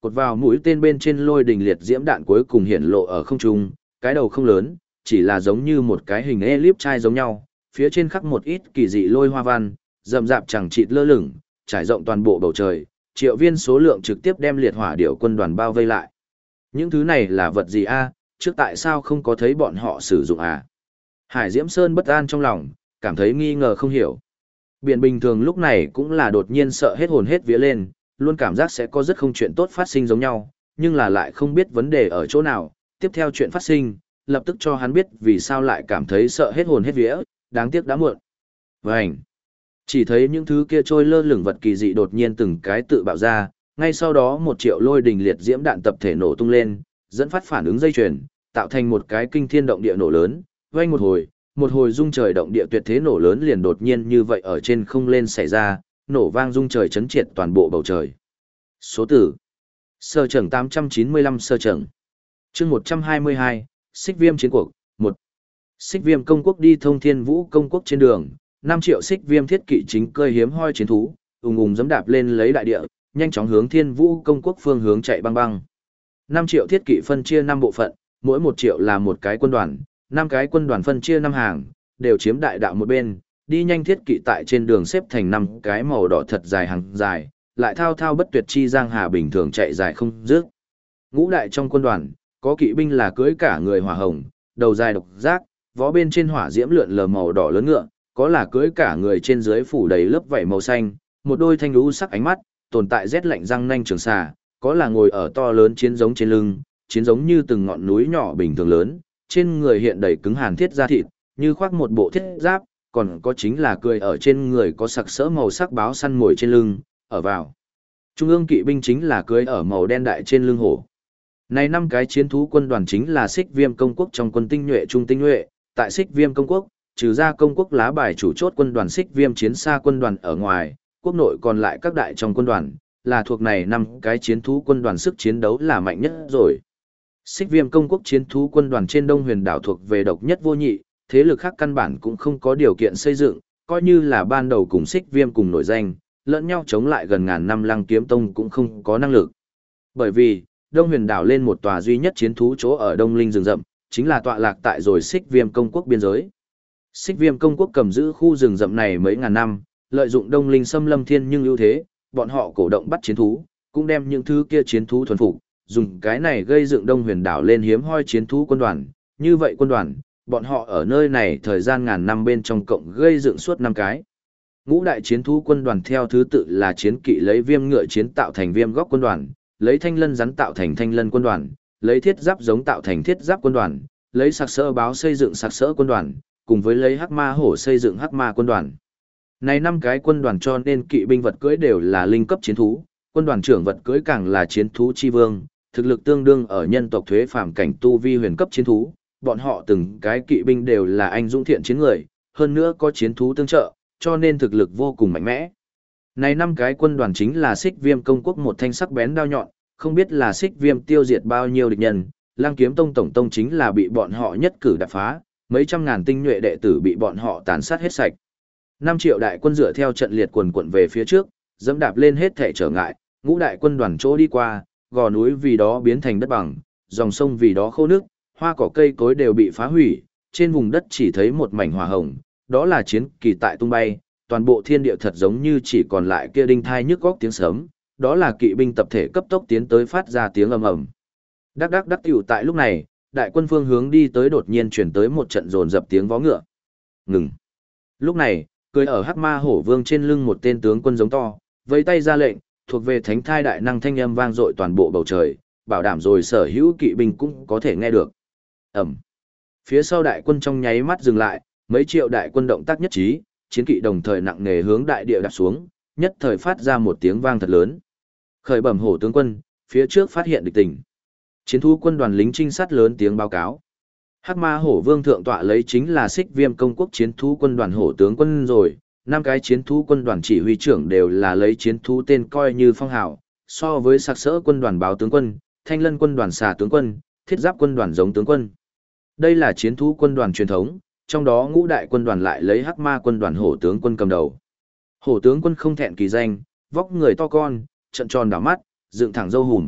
cột vào mũi tên bên trên lôi đình liệt diễm đạn cuối cùng hiển lộ ở không trung, cái đầu không lớn, chỉ là giống như một cái hình elip chai giống nhau, phía trên khắc một ít kỳ dị lôi hoa văn, rậm rạp chẳng chịt lơ lửng, trải rộng toàn bộ bầu trời, triệu viên số lượng trực tiếp đem liệt hỏa điểu quân đoàn bao vây lại. Những thứ này là vật gì a? Trước tại sao không có thấy bọn họ sử dụng à? Hải Diễm Sơn bất an trong lòng, cảm thấy nghi ngờ không hiểu. Biển bình thường lúc này cũng là đột nhiên sợ hết hồn hết vía lên, luôn cảm giác sẽ có rất không chuyện tốt phát sinh giống nhau, nhưng là lại không biết vấn đề ở chỗ nào. Tiếp theo chuyện phát sinh, lập tức cho hắn biết vì sao lại cảm thấy sợ hết hồn hết vía, đáng tiếc đã muộn. Vành! Chỉ thấy những thứ kia trôi lơ lửng vật kỳ dị đột nhiên từng cái tự bạo ra, ngay sau đó 1 triệu lôi đình liệt diễm đạn tập thể nổ tung lên, dẫn phát phản ứng dây chuyền, tạo thành một cái kinh thiên động địa nổ lớn, vang một hồi rung trời động địa tuyệt thế nổ lớn liền đột nhiên như vậy ở trên không lên xảy ra, nổ vang rung trời chấn triệt toàn bộ bầu trời. Số tử Sơ Chẩn 895 Sơ Chẩn Chương 122 Xích Viêm chiến cuộc 1. Xích Viêm công quốc đi thông Thiên Vũ công quốc trên đường, 5 triệu Xích Viêm thiết kỵ chính cơi hiếm hoi chiến thú, ùng ùng giẫm đạp lên lấy đại địa, nhanh chóng hướng Thiên Vũ công quốc phương hướng chạy băng băng. 5 triệu thiết kỵ phân chia 5 bộ phận, mỗi 1 triệu là một cái quân đoàn, 5 cái quân đoàn phân chia 5 hàng, đều chiếm đại đạo một bên, đi nhanh thiết kỵ tại trên đường xếp thành 5 cái màu đỏ thật dài hàng dài, lại thao thao bất tuyệt chi giang hà bình thường chạy dài không dứt. Ngũ đại trong quân đoàn, có kỵ binh là cưỡi cả người hỏa hồng, đầu dài độc giác, vó bên trên hỏa diễm lượn lờ màu đỏ lớn ngựa, có là cưỡi cả người trên dưới phủ đầy lớp vảy màu xanh, một đôi thanh lũ sắc ánh mắt, tồn tại rét lạnh răng nanh trường xà, có là ngồi ở to lớn chiến giống trên lưng, chiến giống như từng ngọn núi nhỏ bình thường lớn, trên người hiện đầy cứng hàn thiết da thịt, như khoác một bộ thiết giáp, còn có chính là cười ở trên người có sặc sỡ màu sắc báo săn mồi trên lưng, ở vào. Trung ương kỵ binh chính là cưỡi ở màu đen đại trên lưng hổ. Này 5 cái chiến thú quân đoàn chính là Xích Viêm công quốc trong quân tinh nhuệ trung tinh nhuệ, tại Xích Viêm công quốc, trừ ra công quốc lá bài chủ chốt quân đoàn Xích Viêm chiến xa quân đoàn ở ngoài, quốc nội còn lại các đại trong quân đoàn, là thuộc này 5 cái chiến thú quân đoàn sức chiến đấu là mạnh nhất rồi. Xích Viêm công quốc chiến thú quân đoàn trên Đông Huyền đảo thuộc về độc nhất vô nhị, thế lực khác căn bản cũng không có điều kiện xây dựng, coi như là ban đầu cùng Xích Viêm cùng nổi danh, lẫn nhau chống lại gần ngàn năm Lăng Kiếm Tông cũng không có năng lực. Bởi vì, Đông Huyền đảo lên một tòa duy nhất chiến thú chỗ ở Đông Linh rừng rậm, chính là tọa lạc tại rồi Xích Viêm công quốc biên giới. Xích Viêm công quốc cầm giữ khu rừng rậm này mấy ngàn năm, lợi dụng Đông Linh xâm lâm thiên nhưng ưu thế, bọn họ cổ động bắt chiến thú, cũng đem những thứ kia chiến thú thuần phục, dùng cái này gây dựng Đông Huyền đảo lên hiếm hoi chiến thú quân đoàn. Như vậy quân đoàn, bọn họ ở nơi này thời gian ngàn năm bên trong cộng gây dựng suốt 5 cái. Ngũ đại chiến thú quân đoàn theo thứ tự là chiến kỵ lấy viêm ngựa chiến tạo thành viêm góc quân đoàn, lấy thanh lân rắn tạo thành thanh lân quân đoàn, lấy thiết giáp giống tạo thành thiết giáp quân đoàn, lấy sặc sỡ báo xây dựng sặc sỡ quân đoàn, cùng với lấy hắc ma hổ xây dựng hắc ma quân đoàn. Này 5 cái quân đoàn cho nên kỵ binh vật cưỡi đều là linh cấp chiến thú, quân đoàn trưởng vật cưỡi càng là chiến thú chi vương, thực lực tương đương ở nhân tộc thuế phàm cảnh tu vi huyền cấp chiến thú, bọn họ từng cái kỵ binh đều là anh dũng thiện chiến người, hơn nữa có chiến thú tương trợ, cho nên thực lực vô cùng mạnh mẽ. Này 5 cái quân đoàn chính là Xích Viêm công quốc một thanh sắc bén đao nhọn, không biết là Xích Viêm tiêu diệt bao nhiêu địch nhân, Lăng Kiếm Tông tổng tông chính là bị bọn họ nhất cử đập phá, mấy trăm ngàn tinh nhuệ đệ tử bị bọn họ tàn sát hết sạch. 5 triệu đại quân dựa theo trận liệt quần quận về phía trước, dẫm đạp lên hết thể trở ngại, ngũ đại quân đoàn chỗ đi qua, gò núi vì đó biến thành đất bằng, dòng sông vì đó khô nước, hoa cỏ cây cối đều bị phá hủy, trên vùng đất chỉ thấy một mảnh hỏa hồng, đó là chiến kỳ tại tung bay, toàn bộ thiên địa thật giống như chỉ còn lại kia đinh thai nhức góc tiếng sấm, đó là kỵ binh tập thể cấp tốc tiến tới phát ra tiếng ầm ầm. Đắc đắc đắc tiểu tại lúc này, đại quân phương hướng đi tới đột nhiên chuyển tới một trận rồn dập tiếng vó ngựa. Ngừng. Lúc này, cười ở hắc ma hổ vương trên lưng một tên tướng quân giống to, vẫy tay ra lệnh, thuộc về thánh thai đại năng thanh âm vang dội toàn bộ bầu trời, bảo đảm rồi sở hữu kỵ binh cũng có thể nghe được. Ẩm. Phía sau đại quân trong nháy mắt dừng lại, mấy triệu đại quân động tác nhất trí, chiến kỵ đồng thời nặng nề hướng đại địa đạp xuống, nhất thời phát ra một tiếng vang thật lớn. Khởi bẩm hổ tướng quân, phía trước phát hiện địch tình. Chiến thú quân đoàn lính trinh sát lớn tiếng báo cáo. Hắc ma hổ vương thượng tọa lấy chính là Xích Viêm công quốc chiến thú quân đoàn hổ tướng quân rồi, 5 cái chiến thú quân đoàn chỉ huy trưởng đều là lấy chiến thú tên coi như phong hào, so với sặc sỡ quân đoàn báo tướng quân, thanh lân quân đoàn xà tướng quân, thiết giáp quân đoàn giống tướng quân. Đây là chiến thú quân đoàn truyền thống, trong đó ngũ đại quân đoàn lại lấy hắc ma quân đoàn hổ tướng quân cầm đầu. Hổ tướng quân không thẹn kỳ danh, vóc người to con, trận tròn đảo mắt, dựng thẳng râu hùm,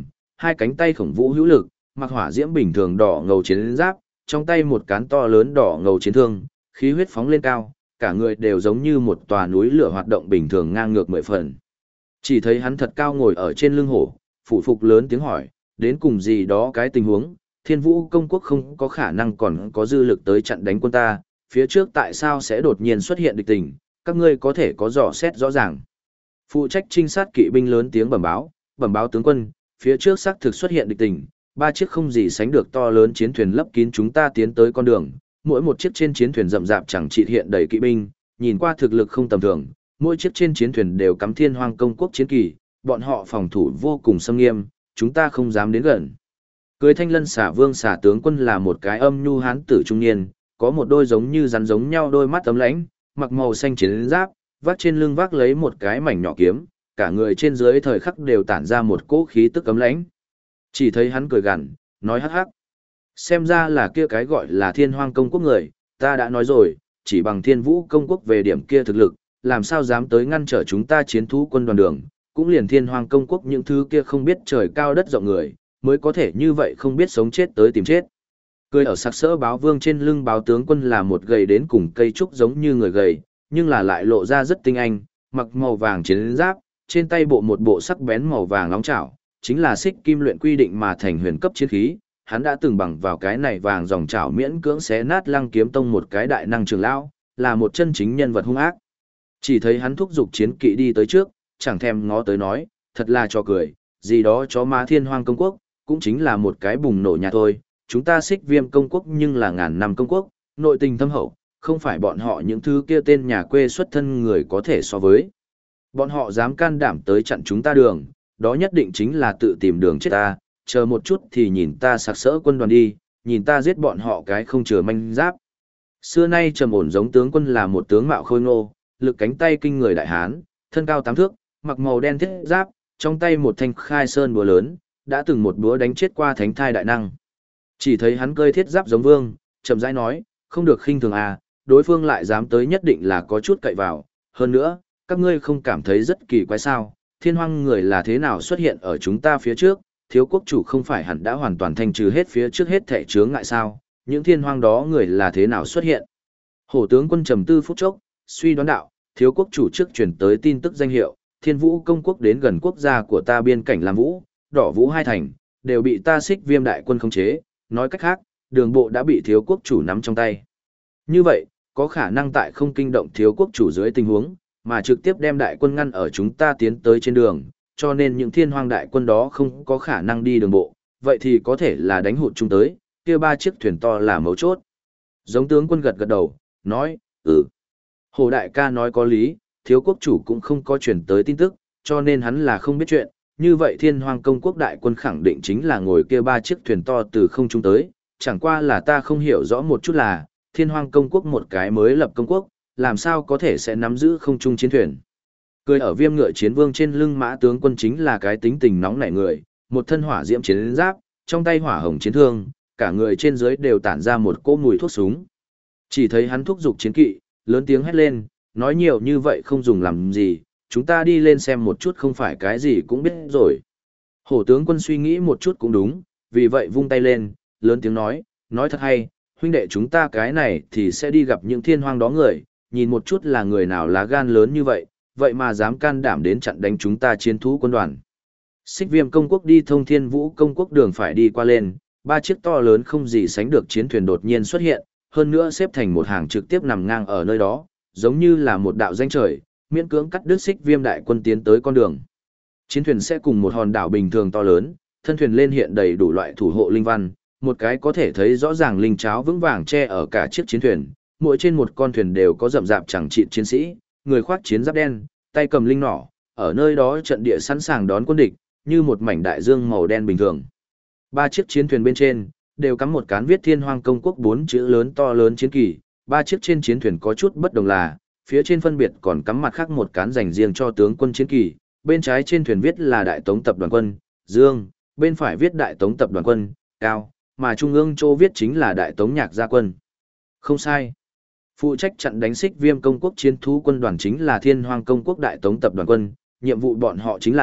hai cánh tay khổng vũ hữu lực, mặc hỏa diễm bình thường đỏ ngầu chiến giáp, trong tay một cán to lớn đỏ ngầu chiến thương, khí huyết phóng lên cao, cả người đều giống như một tòa núi lửa hoạt động bình thường ngang ngược 10 phần. Chỉ thấy hắn thật cao ngồi ở trên lưng hổ, phụ phục lớn tiếng hỏi, đến cùng gì đó cái tình huống, Thiên Vũ công quốc không có khả năng còn có dư lực tới chặn đánh quân ta, phía trước tại sao sẽ đột nhiên xuất hiện địch tình, các ngươi có thể có dò xét rõ ràng. Phụ trách trinh sát kỵ binh lớn tiếng bẩm báo tướng quân, phía trước xác thực xuất hiện địch tình, 3 chiếc không gì sánh được to lớn chiến thuyền lấp kín chúng ta tiến tới con đường, mỗi một chiếc trên chiến thuyền rậm rạp chẳng chịt hiện đầy kỵ binh, nhìn qua thực lực không tầm thường, mỗi chiếc trên chiến thuyền đều cắm Thiên Hoang công quốc chiến kỳ, bọn họ phòng thủ vô cùng xâm nghiêm, chúng ta không dám đến gần. Cưới Thanh Lân Xà Vương Xà tướng quân là một cái âm nhu hán tử trung niên, có một đôi giống như rắn giống nhau đôi mắt ấm lãnh, mặc màu xanh chiến giáp, vác trên lưng vác lấy một cái mảnh nhỏ kiếm, cả người trên dưới thời khắc đều tản ra một cỗ khí tức ấm lãnh. Chỉ thấy hắn cười gằn, nói hắc hắc. Xem ra là kia cái gọi là Thiên Hoang công quốc người, ta đã nói rồi, chỉ bằng Thiên Vũ công quốc về điểm kia thực lực, làm sao dám tới ngăn trở chúng ta chiến thú quân đoàn đường, cũng liền Thiên Hoang công quốc những thứ kia không biết trời cao đất rộng người, mới có thể như vậy không biết sống chết tới tìm chết. Cười ở sặc sỡ báo vương trên lưng báo tướng quân là một gầy đến cùng cây trúc giống như người gầy, nhưng là lại lộ ra rất tinh anh, mặc màu vàng chiến giáp, trên tay bộ một bộ sắc bén màu vàng nóng chảo, chính là xích kim luyện quy định mà thành huyền cấp chiến khí, hắn đã từng bằng vào cái này vàng dòng chảo miễn cưỡng xé nát Lăng Kiếm Tông một cái đại năng trường lão, là một chân chính nhân vật hung ác. Chỉ thấy hắn thúc giục chiến kỵ đi tới trước, chẳng thèm ngó tới nói, thật là cho cười, gì đó chó má Thiên Hoang công quốc, cũng chính là một cái bùng nổ nhà thôi, chúng ta Xích Viêm công quốc nhưng là ngàn năm công quốc, nội tình thâm hậu, không phải bọn họ những thứ kia tên nhà quê xuất thân người có thể so với. Bọn họ dám can đảm tới chặn chúng ta đường, đó nhất định chính là tự tìm đường chết ta, chờ một chút thì nhìn ta sặc sỡ quân đoàn đi, nhìn ta giết bọn họ cái không chừa manh giáp. Xưa nay trầm ổn giống tướng quân là một tướng mạo khôi ngô, lực cánh tay kinh người đại hán, thân cao 8 thước, mặc màu đen thiết giáp, trong tay một thanh khai sơn búa lớn, đã từng một búa đánh chết qua thánh thai đại năng. Chỉ thấy hắn cơi thiết giáp giống vương, chậm rãi nói, không được khinh thường à, đối phương lại dám tới nhất định là có chút cậy vào, hơn nữa, các ngươi không cảm thấy rất kỳ quái sao, Thiên Hoang người là thế nào xuất hiện ở chúng ta phía trước, thiếu quốc chủ không phải hẳn đã hoàn toàn thanh trừ hết phía trước hết thảy chướng ngại sao, những Thiên Hoang đó người là thế nào xuất hiện. Hổ tướng quân trầm tư phút chốc, suy đoán đạo, thiếu quốc chủ trước truyền tới tin tức danh hiệu, Thiên Vũ công quốc đến gần quốc gia của ta biên cảnh làm vũ, đỏ vũ hai thành, đều bị ta Xích Viêm đại quân khống chế, nói cách khác, đường bộ đã bị thiếu quốc chủ nắm trong tay. Như vậy, có khả năng tại không kinh động thiếu quốc chủ dưới tình huống, mà trực tiếp đem đại quân ngăn ở chúng ta tiến tới trên đường, cho nên những Thiên Hoang đại quân đó không có khả năng đi đường bộ, vậy thì có thể là đánh hụt chúng tới, kia 3 chiếc thuyền to là mấu chốt. Giống tướng quân gật gật đầu, nói, Hồ đại ca nói có lý, thiếu quốc chủ cũng không có chuyển tới tin tức, cho nên hắn là không biết chuyện, như vậy Thiên Hoang công quốc đại quân khẳng định chính là ngồi kia 3 chiếc thuyền to từ không trung tới, chẳng qua là ta không hiểu rõ một chút là, Thiên Hoang công quốc một cái mới lập công quốc, làm sao có thể sẽ nắm giữ không trung chiến thuyền. Cười ở Viêm ngựa chiến vương trên lưng mã tướng quân chính là cái tính tình nóng nảy người, một thân hỏa diễm chiến giáp, trong tay hỏa hồng chiến thương, cả người trên dưới đều tản ra một cỗ mùi thuốc súng. Chỉ thấy hắn thúc giục chiến kỵ, lớn tiếng hét lên, nói nhiều như vậy không dùng làm gì, chúng ta đi lên xem một chút không phải cái gì cũng biết rồi. Hổ tướng quân suy nghĩ một chút cũng đúng, vì vậy vung tay lên, lớn tiếng nói thật hay, huynh đệ chúng ta cái này thì sẽ đi gặp những Thiên Hoang đó người, nhìn một chút là người nào lá gan lớn như vậy, vậy mà dám can đảm đến chặn đánh chúng ta chiến thú quân đoàn. Xích Viêm công quốc đi thông Thiên Vũ công quốc đường phải đi qua lên, 3 chiếc to lớn không gì sánh được chiến thuyền đột nhiên xuất hiện, hơn nữa xếp thành một hàng trực tiếp nằm ngang ở nơi đó, giống như là một đạo danh trời, miễn cưỡng cắt đứt Xích Viêm đại quân tiến tới con đường. Chiến thuyền sẽ cùng một hòn đảo bình thường to lớn, thân thuyền lên hiện đầy đủ loại thủ hộ linh văn, một cái có thể thấy rõ ràng linh cháo vững vàng che ở cả chiếc chiến thuyền, mỗi trên một con thuyền đều có rậm rạp chẳng chịt chiến sĩ, người khoác chiến giáp đen, tay cầm linh nỏ, ở nơi đó trận địa sẵn sàng đón quân địch, như một mảnh đại dương màu đen bình thường. 3 chiếc chiến thuyền bên trên đều cắm một cán viết Thiên Hoang công quốc 4 chữ lớn to lớn chiến kỳ, 3 chiếc trên chiến thuyền có chút bất đồng là, phía trên phân biệt còn cắm mặt khác một cán dành riêng cho tướng quân chiến kỳ, bên trái trên thuyền viết là Đại Tống tập đoàn quân, Dương, bên phải viết Đại Tống tập đoàn quân, Cao, mà trung ương chỗ viết chính là Đại Tống nhạc gia quân. Không sai. Phụ trách chặn đánh Xích Viêm công quốc chiến thú quân đoàn chính là Thiên Hoang công quốc Đại Tống tập đoàn quân, nhiệm vụ bọn họ chính là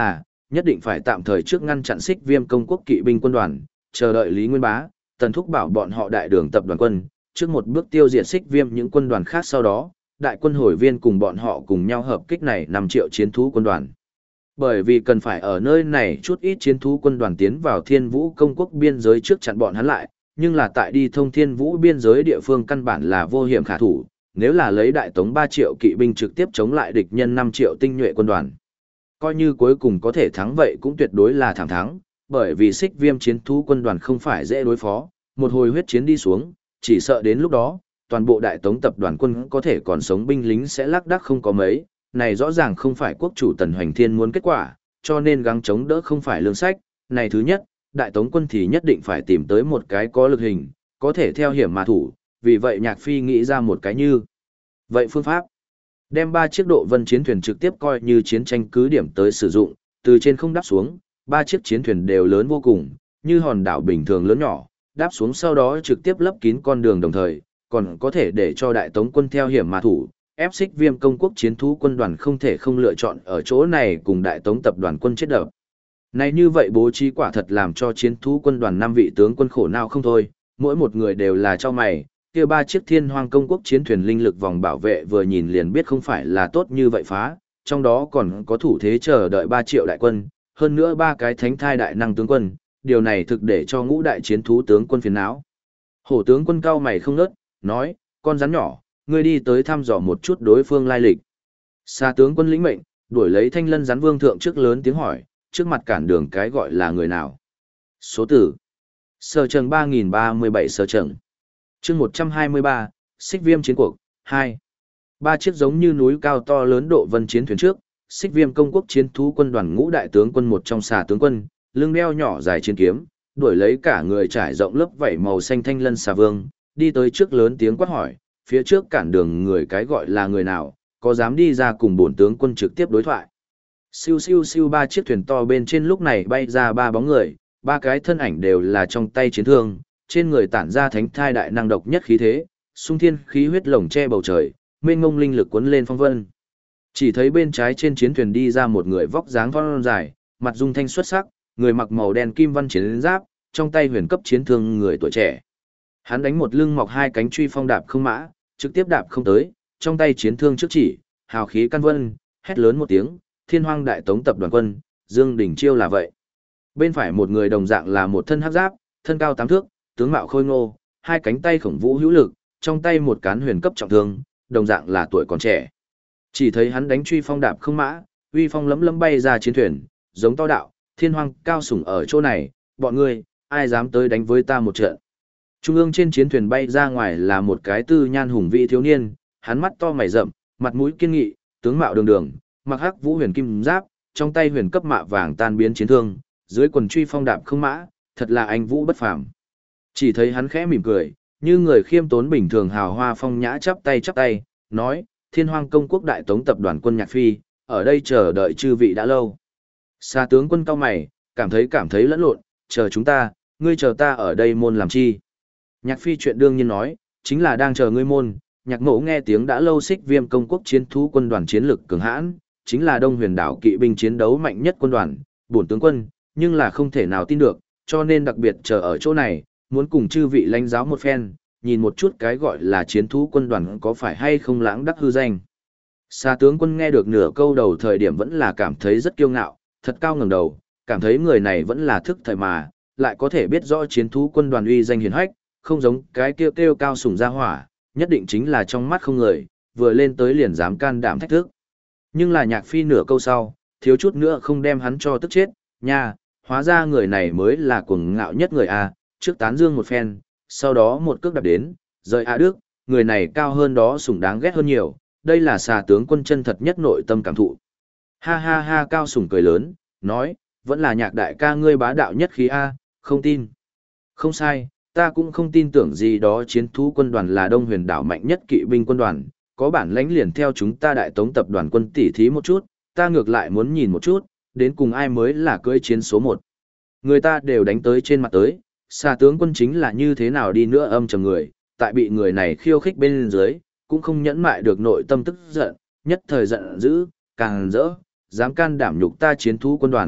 nhất định phải tạm thời trước ngăn chặn Xích Viêm công quốc kỵ binh quân đoàn, chờ đợi Lý Nguyên Bá, Tần Thúc bảo bọn họ đại đường tập đoàn quân, trước một bước tiêu diệt Xích Viêm những quân đoàn khác, sau đó, đại quân hồi viên cùng bọn họ cùng nhau hợp kích này 5 triệu chiến thú quân đoàn. Bởi vì cần phải ở nơi này chút ít chiến thú quân đoàn tiến vào Thiên Vũ công quốc biên giới trước chặn bọn hắn lại, nhưng là tại đi thông Thiên Vũ biên giới địa phương căn bản là vô hiểm khả thủ, nếu là lấy đại tống 3 triệu kỵ binh trực tiếp chống lại địch nhân 5 triệu tinh nhuệ quân đoàn. Coi như cuối cùng có thể thắng vậy cũng tuyệt đối là thẳng thắng, bởi vì Xích Viêm chiến thú quân đoàn không phải dễ đối phó, một hồi huyết chiến đi xuống, chỉ sợ đến lúc đó, toàn bộ đại tống tập đoàn quân có thể còn sống binh lính sẽ lác đác không có mấy, này rõ ràng không phải quốc chủ Tần Hoành Thiên muốn kết quả, cho nên gắng chống đỡ không phải lương sách, này thứ nhất, đại tống quân thì nhất định phải tìm tới một cái có lực hình, có thể theo hiểm mà thủ, vì vậy Nhạc Phi nghĩ ra một cái như vậy phương pháp. Đem 3 chiếc độ vân chiến thuyền trực tiếp coi như chiến tranh cứ điểm tới sử dụng, từ trên không đáp xuống, 3 chiếc chiến thuyền đều lớn vô cùng, như hòn đảo bình thường lớn nhỏ, đáp xuống sau đó trực tiếp lấp kín con đường đồng thời, còn có thể để cho đại tống quân theo hiểm mà thủ, ép Xích Viêm công quốc chiến thú quân đoàn không thể không lựa chọn ở chỗ này cùng đại tống tập đoàn quân chết đập. Này như vậy bố trí quả thật làm cho chiến thú quân đoàn 5 vị tướng quân khổ não không thôi, mỗi một người đều là cho mày, kia 3 chiếc Thiên Hoang công quốc chiến thuyền linh lực vòng bảo vệ vừa nhìn liền biết không phải là tốt như vậy phá, trong đó còn có thủ thế chờ đợi 3 triệu đại quân, hơn nữa 3 cái thánh thai đại năng tướng quân, điều này thực để cho ngũ đại chiến thú tướng quân phiền não. Hổ tướng quân cao mày không ngớt, nói, con rắn nhỏ, ngươi đi tới thăm dò một chút đối phương lai lịch. Xa tướng quân lĩnh mệnh, đuổi lấy Thanh Lân rắn vương thượng trước lớn tiếng hỏi, trước mặt cản đường cái gọi là người nào. Số tử. Sở trần 3037 sở trần. Chương 123, Xích Viêm chiến cuộc, 2. 3 chiếc giống như núi cao to lớn độ vân chiến thuyền trước, Xích Viêm công quốc chiến thú quân đoàn ngũ đại tướng quân một trong xà tướng quân, lưng đeo nhỏ dài chiến kiếm, đuổi lấy cả người trải rộng lớp vảy màu xanh Thanh Lân xà vương, đi tới trước lớn tiếng quát hỏi, phía trước cản đường người cái gọi là người nào, có dám đi ra cùng bổn tướng quân trực tiếp đối thoại. Siêu siêu siêu 3 chiếc thuyền to bên trên lúc này bay ra 3 bóng người, 3 cái thân ảnh đều là trong tay chiến thương, trên người tản ra thánh thai đại năng độc nhất khí thế, sung thiên khí huyết lồng che bầu trời, mênh ngông linh lực cuốn lên phong vân. Chỉ thấy bên trái trên chiến thuyền đi ra một người vóc dáng thon dài, mặt dung thanh xuất sắc, người mặc màu đen kim văn chiến giáp, trong tay huyền cấp chiến thương người tuổi trẻ. Hắn đánh một lưng mọc 2 cánh truy phong đạp không mã, trực tiếp đạp không tới, trong tay chiến thương trước chỉ, hào khí căn vân, hét lớn một tiếng, Thiên Hoang đại tống tập đoàn quân, Dương Đình Chiêu là vậy. Bên phải một người đồng dạng là một thân hắc giáp, thân cao 8 thước, tướng mạo khôi ngô, 2 cánh tay khổng vũ hữu lực, trong tay một cán huyền cấp trọng thương, đồng dạng là tuổi còn trẻ. Chỉ thấy hắn đánh truy phong đạp không mã, uy phong lấm lấm bay ra chiến thuyền, giống to đạo, Thiên Hoang cao sủng ở chỗ này, bọn ngươi, ai dám tới đánh với ta một trận. Trung ương trên chiến thuyền bay ra ngoài là một cái tư nhan hùng vĩ thiếu niên, hắn mắt to mày rậm, mặt mũi kiên nghị, tướng mạo đường đường, mặc hắc vũ huyền kim giáp, trong tay huyền cấp mạ vàng tan biến chiến thương, dưới quần truy phong đạp không mã, thật là anh vũ bất phàm. Chỉ thấy hắn khẽ mỉm cười, như người khiêm tốn bình thường hào hoa phong nhã chắp tay, nói, Thiên Hoang công quốc đại tống tập đoàn quân Nhạc Phi, ở đây chờ đợi chư vị đã lâu. Xa tướng quân cao mày, cảm thấy lẫn lộn, chờ chúng ta, ngươi chờ ta ở đây môn làm chi. Nhạc Phi chuyện đương nhiên nói, chính là đang chờ ngươi môn. Nhạc Mẫu nghe tiếng đã lâu Xích Viêm công quốc chiến thú quân đoàn chiến lực cường hãn, chính là Đông Huyền đảo kỵ binh chiến đấu mạnh nhất quân đoàn, bổn tướng quân, nhưng là không thể nào tin được, cho nên đặc biệt chờ ở chỗ này, muốn cùng chư vị lãnh giáo một phen, nhìn một chút cái gọi là chiến thú quân đoàn có phải hay không lãng đắc hư danh. Xa tướng quân nghe được nửa câu đầu thời điểm vẫn là cảm thấy rất kiêu ngạo, thật cao ngẩng đầu, cảm thấy người này vẫn là thức thời mà, lại có thể biết rõ chiến thú quân đoàn uy danh hiển hách, không giống cái kêu cao sủng ra hỏa, nhất định chính là trong mắt không người, vừa lên tới liền dám can đảm thách thức. Nhưng là Nhạc Phi nửa câu sau, thiếu chút nữa không đem hắn cho tức chết, nha, hóa ra người này mới là cuồng ngạo nhất người a, trước tán dương một phen, sau đó một cước đạp đến, rời A Đức, người này cao hơn đó sủng đáng ghét hơn nhiều, đây là xà tướng quân chân thật nhất nội tâm cảm thụ. Ha ha ha cao sủng cười lớn, nói, vẫn là Nhạc đại ca ngươi bá đạo nhất khí a, không tin. Không sai, ta cũng không tin tưởng gì đó chiến thú quân đoàn là Đông Huyền đảo mạnh nhất kỵ binh quân đoàn, có bản lãnh liền theo chúng ta đại tống tập đoàn quân tỉ thí một chút, ta ngược lại muốn nhìn một chút, đến cùng ai mới là cưỡi chiến số 1. Người ta đều đánh tới trên mặt tới, xà tướng quân chính là như thế nào đi nữa âm trầm người, tại bị người này khiêu khích bên dưới, cũng không nhẫn mại được nội tâm tức giận, nhất thời giận dữ, càng rỡ, dám can đảm nhục ta chiến thú quân đoàn,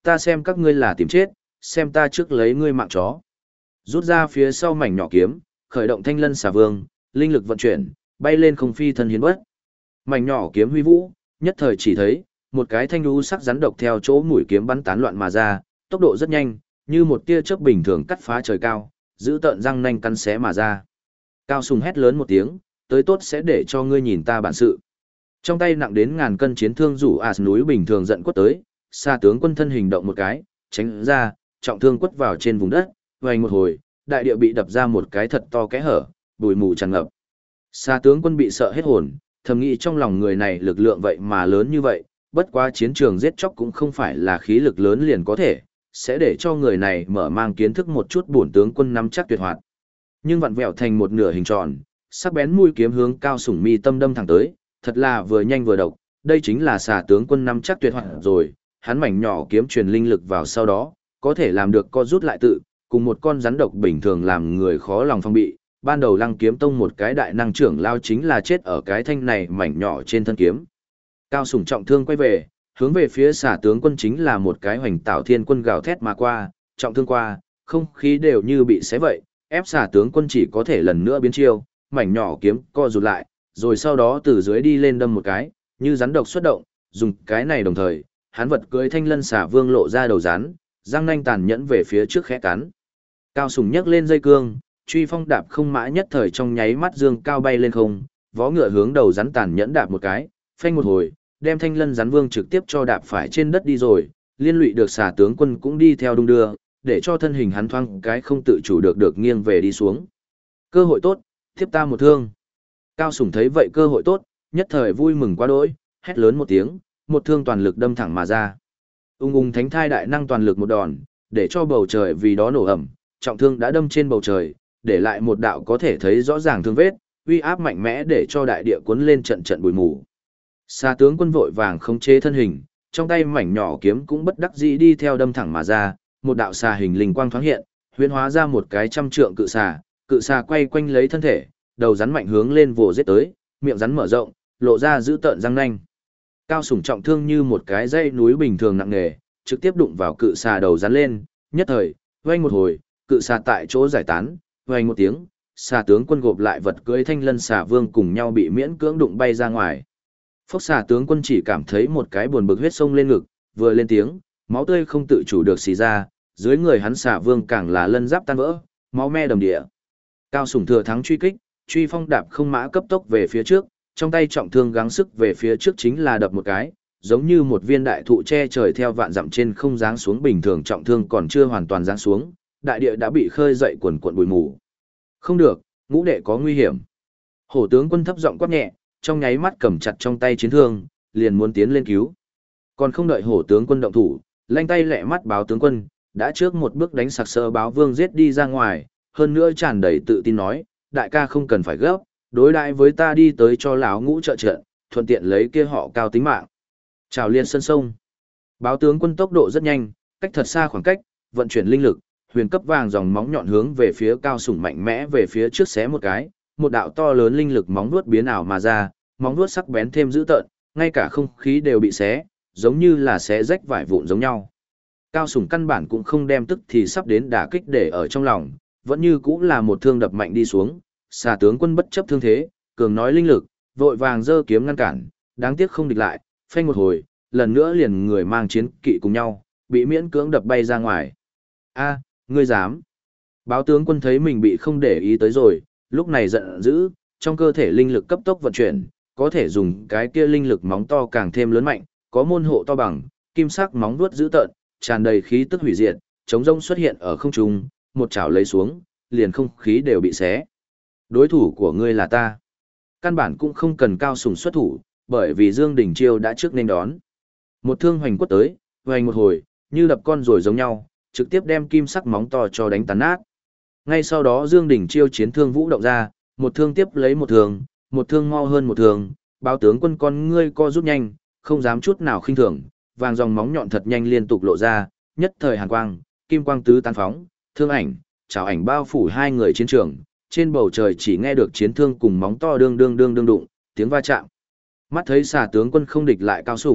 ta xem các ngươi là tìm chết, xem ta trước lấy ngươi mạng chó. Rút ra phía sau mảnh nhỏ kiếm, khởi động thanh lân xà vương, linh lực vận chuyển, bay lên không phi thân hiến bất. Mảnh nhỏ kiếm huy vũ, nhất thời chỉ thấy, một cái thanh lưu sắc rắn độc theo chỗ mũi kiếm bắn tán loạn mà ra, tốc độ rất nhanh, như một tia chớp bình thường cắt phá trời cao, giữ tợn răng nanh cắn xé mà ra. Cao Sùng hét lớn một tiếng, tới tốt sẽ để cho ngươi nhìn ta bản sự. Trong tay nặng đến ngàn cân chiến thương rủ núi bình thường giận quất tới, xa tướng quân thân hình động một cái, tránh ra, trọng thương quất vào trên vùng đất, vành một hồi, đại địa bị đập ra một cái thật to kẽ hở, bụi mù tràn ngập. Xa tướng quân bị sợ hết hồn, thầm nghĩ trong lòng người này lực lượng vậy mà lớn như vậy, bất quá chiến trường giết chóc cũng không phải là khí lực lớn liền có thể, sẽ để cho người này mở mang kiến thức một chút bổn tướng quân nắm chắc tuyệt hoạt. Nhưng vặn vẹo thành một nửa hình tròn, sắc bén mũi kiếm hướng Cao Sủng mi tâm đâm thẳng tới, thật là vừa nhanh vừa độc, đây chính là xà tướng quân nắm chắc tuyệt hoạt rồi, hắn mảnh nhỏ kiếm truyền linh lực vào sau đó, có thể làm được co rút lại tự, cùng một con rắn độc bình thường làm người khó lòng phòng bị. Ban đầu Lăng Kiếm Tông một cái đại năng trưởng lao chính là chết ở cái thanh này mảnh nhỏ trên thân kiếm. Cao Sủng trọng thương quay về, hướng về phía xà tướng quân chính là một cái hoành tạo thiên quân gào thét mà qua, trọng thương qua, không khí đều như bị xé vậy, ép xà tướng quân chỉ có thể lần nữa biến chiêu, mảnh nhỏ kiếm co rụt lại, rồi sau đó từ dưới đi lên đâm một cái, như rắn độc xuất động, dùng cái này đồng thời, hắn vật cưỡi thanh lân xà vương lộ ra đầu rắn, răng nanh tàn nhẫn về phía trước khẽ cắn. Cao Sủng nhấc lên dây cương, truy phong đạp không mã nhất thời trong nháy mắt dương cao bay lên không, vó ngựa hướng đầu rắn tàn nhẫn đạp một cái, phanh một hồi, đem thanh lân rắn vương trực tiếp cho đạp phải trên đất đi rồi, liên lụy được xà tướng quân cũng đi theo đung đưa, để cho thân hình hắn thoáng cái không tự chủ được nghiêng về đi xuống. Cơ hội tốt, tiếp ta một thương. Cao Sủng thấy vậy cơ hội tốt, nhất thời vui mừng quá đỗi, hét lớn một tiếng, một thương toàn lực đâm thẳng mà ra. Ung ung thánh thai đại năng toàn lực một đòn, để cho bầu trời vì đó nổ ẩm, trọng thương đã đâm trên bầu trời, để lại một đạo có thể thấy rõ ràng thương vết, uy áp mạnh mẽ để cho đại địa cuốn lên trận trận bụi mù. Xà tướng quân vội vàng khống chế thân hình, trong tay mảnh nhỏ kiếm cũng bất đắc dĩ đi theo đâm thẳng mà ra, một đạo xà hình linh quang thoáng hiện, huyễn hóa ra một cái trăm trượng cự xà quay quanh lấy thân thể, đầu rắn mạnh hướng lên vồ giết tới, miệng rắn mở rộng, lộ ra dữ tợn răng nanh. Cao Sủng trọng thương như một cái dây núi bình thường nặng nề, trực tiếp đụng vào cự xà đầu rắn lên, nhất thời, vang một hồi, cự xà tại chỗ giải tán, vang một tiếng, xà tướng quân gộp lại vật cưỡi thanh lân xà vương cùng nhau bị miễn cưỡng đụng bay ra ngoài. Phốc xà tướng quân chỉ cảm thấy một cái buồn bực huyết sông lên ngực, vừa lên tiếng, máu tươi không tự chủ được xì ra, dưới người hắn xà vương càng là lân giáp tan vỡ, máu me đầm địa. Cao Sủng thừa thắng truy kích, truy phong đạp không mã cấp tốc về phía trước, trong tay trọng thương gắng sức về phía trước chính là đập một cái, giống như một viên đại thụ che trời theo vạn dặm trên không giáng xuống bình thường, trọng thương còn chưa hoàn toàn giáng xuống, đại địa đã bị khơi dậy quần cuộn bụi mù. Không được, ngũ đệ có nguy hiểm. Hổ tướng quân thấp giọng quát nhẹ, trong nháy mắt cầm chặt trong tay chiến thương, liền muốn tiến lên cứu. Còn không đợi hổ tướng quân động thủ, lanh tay lẹ mắt báo tướng quân, đã trước một bước đánh sặc sỡ báo vương giết đi ra ngoài, hơn nữa tràn đầy tự tin nói, đại ca không cần phải gấp, đối đãi với ta đi tới cho lão ngũ trợ trận, thuận tiện lấy kia họ Cao tính mạng. Chào liên sân sông. Báo tướng quân tốc độ rất nhanh, cách thật xa khoảng cách, vận chuyển linh lực, huyền cấp vàng dòng móng nhọn hướng về phía Cao Sủng mạnh mẽ về phía trước xé một cái, một đạo to lớn linh lực móng vuốt biến ảo mà ra, móng vuốt sắc bén thêm dữ tợn, ngay cả không khí đều bị xé, giống như là xé rách vải vụn giống nhau. Cao Sủng căn bản cũng không đem tức thì sắp đến đả kích để ở trong lòng, vẫn như cũng là một thương đập mạnh đi xuống, xà tướng quân bất chấp thương thế, cường nói linh lực, vội vàng giơ kiếm ngăn cản, đáng tiếc không địch lại, phanh một hồi, lần nữa liền người mang chiến kỵ cùng nhau, bị miễn cưỡng đập bay ra ngoài. A, ngươi dám? Báo tướng quân thấy mình bị không để ý tới rồi, lúc này giận dữ, trong cơ thể linh lực cấp tốc vận chuyển, có thể dùng cái kia linh lực móng to càng thêm lớn mạnh, có môn hộ to bằng, kim sắc móng vuốt dữ tợn, tràn đầy khí tức hủy diệt, trống rông xuất hiện ở không trung, một chảo lấy xuống, liền không khí đều bị xé. Đối thủ của ngươi là ta. Căn bản cũng không cần Cao Sủng xuất thủ, bởi vì Dương Đình Chiêu đã trước nên đón. Một thương hoành quất tới, hoành một hồi, như đập con rồi giống nhau, trực tiếp đem kim sắc móng to cho đánh tàn nát. Ngay sau đó Dương Đình Chiêu chiến thương vũ động ra, một thương tiếp lấy một thương mau hơn một thương, báo tướng quân con ngươi co rút nhanh, không dám chút nào khinh thường, vàng dòng móng nhọn thật nhanh liên tục lộ ra, nhất thời hàn quang, kim quang tứ tán phóng, thương ảnh, chảo ảnh bao phủ hai người chiến trường, trên bầu trời chỉ nghe được chiến thương cùng móng to đương đương đụng, tiếng va chạm. Mắt thấy xà tướng quân không địch lại Cao Sủng,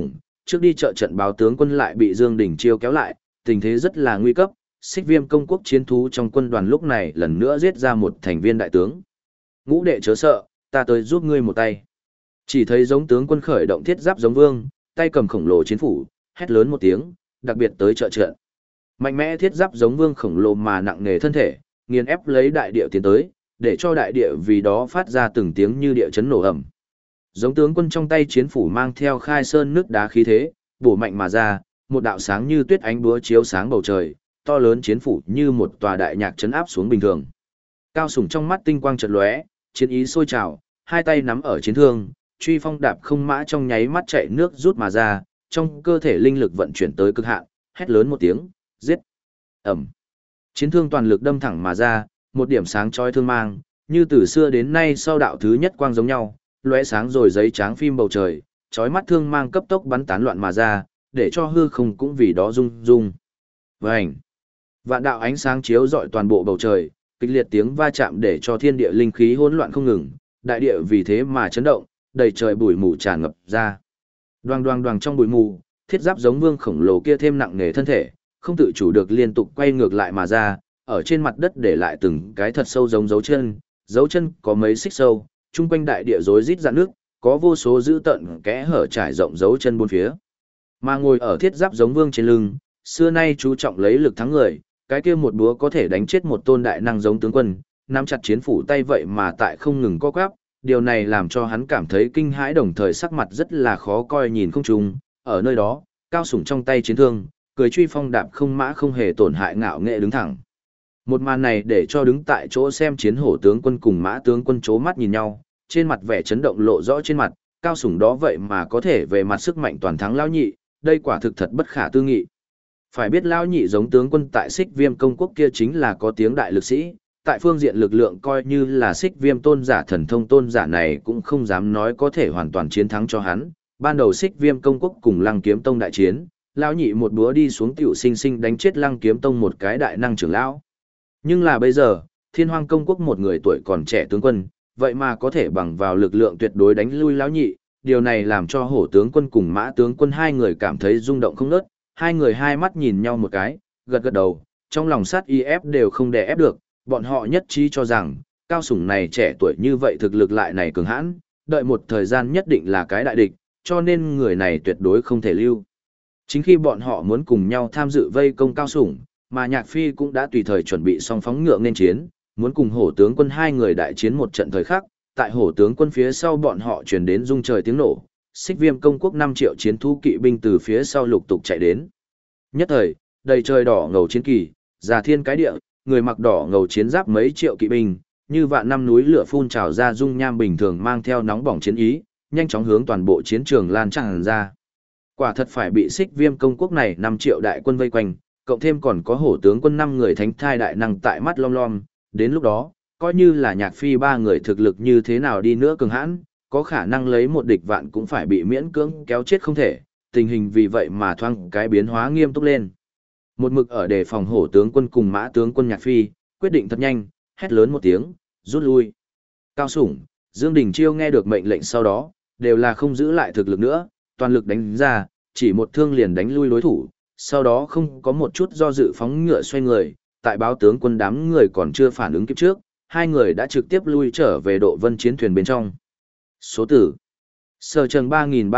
trước đi trợ trận báo tướng quân lại bị Dương Đình Chiêu kéo lại, tình thế rất là nguy cấp. Xích Viêm công quốc chiến thú trong quân đoàn lúc này lần nữa giết ra một thành viên đại tướng. Ngũ đệ chớ sợ, ta tới giúp ngươi một tay. Chỉ thấy giống tướng quân khởi động thiết giáp giống vương, tay cầm khổng lồ chiến phủ, hét lớn một tiếng, đặc biệt tới trợ trận. Mạnh mẽ thiết giáp giống vương khổng lồ mà nặng nề thân thể, nghiền ép lấy đại địa tiến tới, để cho đại địa vì đó phát ra từng tiếng như địa chấn nổ ầm. Giống tướng quân trong tay chiến phủ mang theo khai sơn nước đá khí thế, bổ mạnh mà ra, một đạo sáng như tuyết ánh búa chiếu sáng bầu trời, to lớn chiến phủ như một tòa đại nhạc chấn áp xuống bình thường. Cao Sủng trong mắt tinh quang chợt lóe, chiến ý sôi trào, hai tay nắm ở chiến thương, truy phong đạp không mã trong nháy mắt chạy nước rút mà ra, trong cơ thể linh lực vận chuyển tới cực hạn, hét lớn một tiếng, giết. Ầm. Chiến thương toàn lực đâm thẳng mà ra, một điểm sáng chói thương mang, như từ xưa đến nay sau đạo thứ nhất quang giống nhau, lóe sáng rồi giấy tráng phim bầu trời, chói mắt thương mang cấp tốc bắn tán loạn mà ra, để cho hư không cũng vì đó rung rung. Vành. Vạn đạo ánh sáng chiếu rọi toàn bộ bầu trời, kịch liệt tiếng va chạm để cho thiên địa linh khí hỗn loạn không ngừng, đại địa vì thế mà chấn động, đầy trời bụi mù tràn ngập ra. Đoàng đoàng đoàng trong bụi mù, thiết giáp giống vương khổng lồ kia thêm nặng nề thân thể, không tự chủ được liên tục quay ngược lại mà ra, ở trên mặt đất để lại từng cái thật sâu giống dấu chân có mấy xích sâu, chung quanh đại địa rối rít rạn nước, có vô số dữ tận kẽ hở trải rộng dấu chân bốn phía. Mà ngồi ở thiết giáp giống vương trên lưng, xưa nay chú trọng lấy lực thắng người, cái kia một búa có thể đánh chết một tôn đại năng giống tướng quân, nắm chặt chiến phủ tay vậy mà tại không ngừng co quắp, điều này làm cho hắn cảm thấy kinh hãi đồng thời sắc mặt rất là khó coi nhìn không trùng, ở nơi đó, Cao Sủng trong tay chiến thương, cười truy phong đạp không mã không hề tổn hại ngạo nghệ đứng thẳng. Một màn này để cho đứng tại chỗ xem chiến hổ tướng quân cùng mã tướng quân chố mắt nhìn nhau, trên mặt vẻ chấn động lộ rõ trên mặt, Cao Sủng đó vậy mà có thể về mặt sức mạnh toàn thắng lão nhị, đây quả thực thật bất khả tư nghị. Phải biết lão nhị giống tướng quân tại Xích Viêm công quốc kia chính là có tiếng đại lực sĩ, tại phương diện lực lượng coi như là Xích Viêm tôn giả thần thông tôn giả này cũng không dám nói có thể hoàn toàn chiến thắng cho hắn. Ban đầu Xích Viêm công quốc cùng Lăng Kiếm tông đại chiến, lão nhị một búa đi xuống tiểu sinh sinh đánh chết Lăng Kiếm tông một cái đại năng trưởng lão. Nhưng là bây giờ, Thiên Hoang công quốc một người tuổi còn trẻ tướng quân, vậy mà có thể bằng vào lực lượng tuyệt đối đánh lui lão nhị, điều này làm cho hổ tướng quân cùng mã tướng quân hai người cảm thấy rung động không ngớt, hai người hai mắt nhìn nhau một cái, gật gật đầu, trong lòng sát y ép đều không đè ép được, bọn họ nhất trí cho rằng, Cao Sủng này trẻ tuổi như vậy thực lực lại này cường hãn, đợi một thời gian nhất định là cái đại địch, cho nên người này tuyệt đối không thể lưu. Chính khi bọn họ muốn cùng nhau tham dự vây công Cao Sủng, mà Nhạc Phi cũng đã tùy thời chuẩn bị xong phóng ngựa nên chiến, muốn cùng hổ tướng quân hai người đại chiến một trận thời khắc, tại hổ tướng quân phía sau bọn họ truyền đến rung trời tiếng nổ, Xích Viêm công quốc 5 triệu chiến thú kỵ binh từ phía sau lục tục chạy đến. Nhất thời, đầy trời đỏ ngầu chiến kỳ, già thiên cái địa, người mặc đỏ ngầu chiến giáp mấy triệu kỵ binh, như vạn năm núi lửa phun trào ra dung nham bình thường mang theo nóng bỏng chiến ý, nhanh chóng hướng toàn bộ chiến trường lan tràn ra. Quả thật phải bị Xích Viêm công quốc này 5 triệu đại quân vây quanh, cộng thêm còn có hổ tướng quân 5 người thánh thai đại năng tại mắt lom lom, đến lúc đó, coi như là Nhạc Phi 3 người thực lực như thế nào đi nữa cường hãn, có khả năng lấy một địch vạn cũng phải bị miễn cưỡng kéo chết không thể, tình hình vì vậy mà thoáng cái biến hóa nghiêm túc lên. Một mực ở đề phòng hổ tướng quân cùng mã tướng quân Nhạc Phi, quyết định thật nhanh, hét lớn một tiếng, rút lui. Cao Sủng, Dương Đình Chiêu nghe được mệnh lệnh sau đó, đều là không giữ lại thực lực nữa, toàn lực đánh ra, chỉ một thương liền đánh lui đối thủ, sau đó không có một chút do dự phóng ngựa xoay người, tại báo tướng quân đám người còn chưa phản ứng kịp trước, hai người đã trực tiếp lui trở về Độ Vân chiến thuyền bên trong. Số tử Sở Trần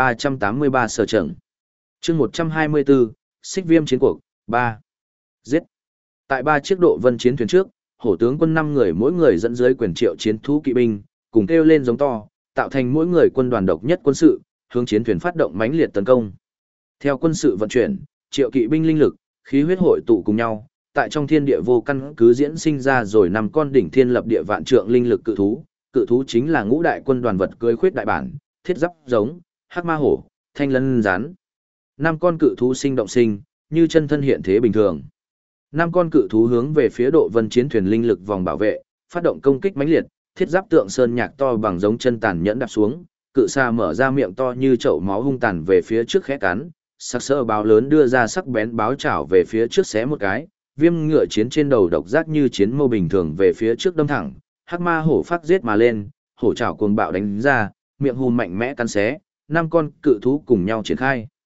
3383 Sở Trần chương 124, Xích Viêm chiến cuộc 3. Giết. Tại 3 chiếc Độ Vân chiến thuyền trước, hổ tướng quân 5 người mỗi người dẫn dưới quyền triệu chiến thú kỵ binh, cùng kêu lên giống to, tạo thành mỗi người quân đoàn độc nhất quân sự, hướng chiến thuyền phát động mãnh liệt tấn công. Theo quân sự vận chuyển, triệu kỵ binh linh lực, khí huyết hội tụ cùng nhau, tại trong thiên địa vô căn cứ diễn sinh ra rồi 5 con đỉnh thiên lập địa vạn trượng linh lực cự thú chính là ngũ đại quân đoàn vật cưỡi khuyết đại bản, thiết giáp giống, hắc ma hổ, thanh lân rắn. 5 con cự thú sinh động sinh, như chân thân hiện thế bình thường. 5 con cự thú hướng về phía Độ Vân chiến thuyền linh lực vòng bảo vệ, phát động công kích mãnh liệt, thiết giáp tượng sơn nhạc to bằng giống chân tàn nhẫn đạp xuống, cự xa mở ra miệng to như chậu máu hung tàn về phía trước khẽ cắn, sắc sỡ báo lớn đưa ra sắc bén báo chảo về phía trước xé một cái, viêm ngựa chiến trên đầu độc giác như chiến mâu bình thường về phía trước đâm thẳng, hắc ma hổ phát giết mà lên, hổ chảo cuồng bạo đánh ra, miệng hùm mạnh mẽ cắn xé, 5 con cự thú cùng nhau triển khai.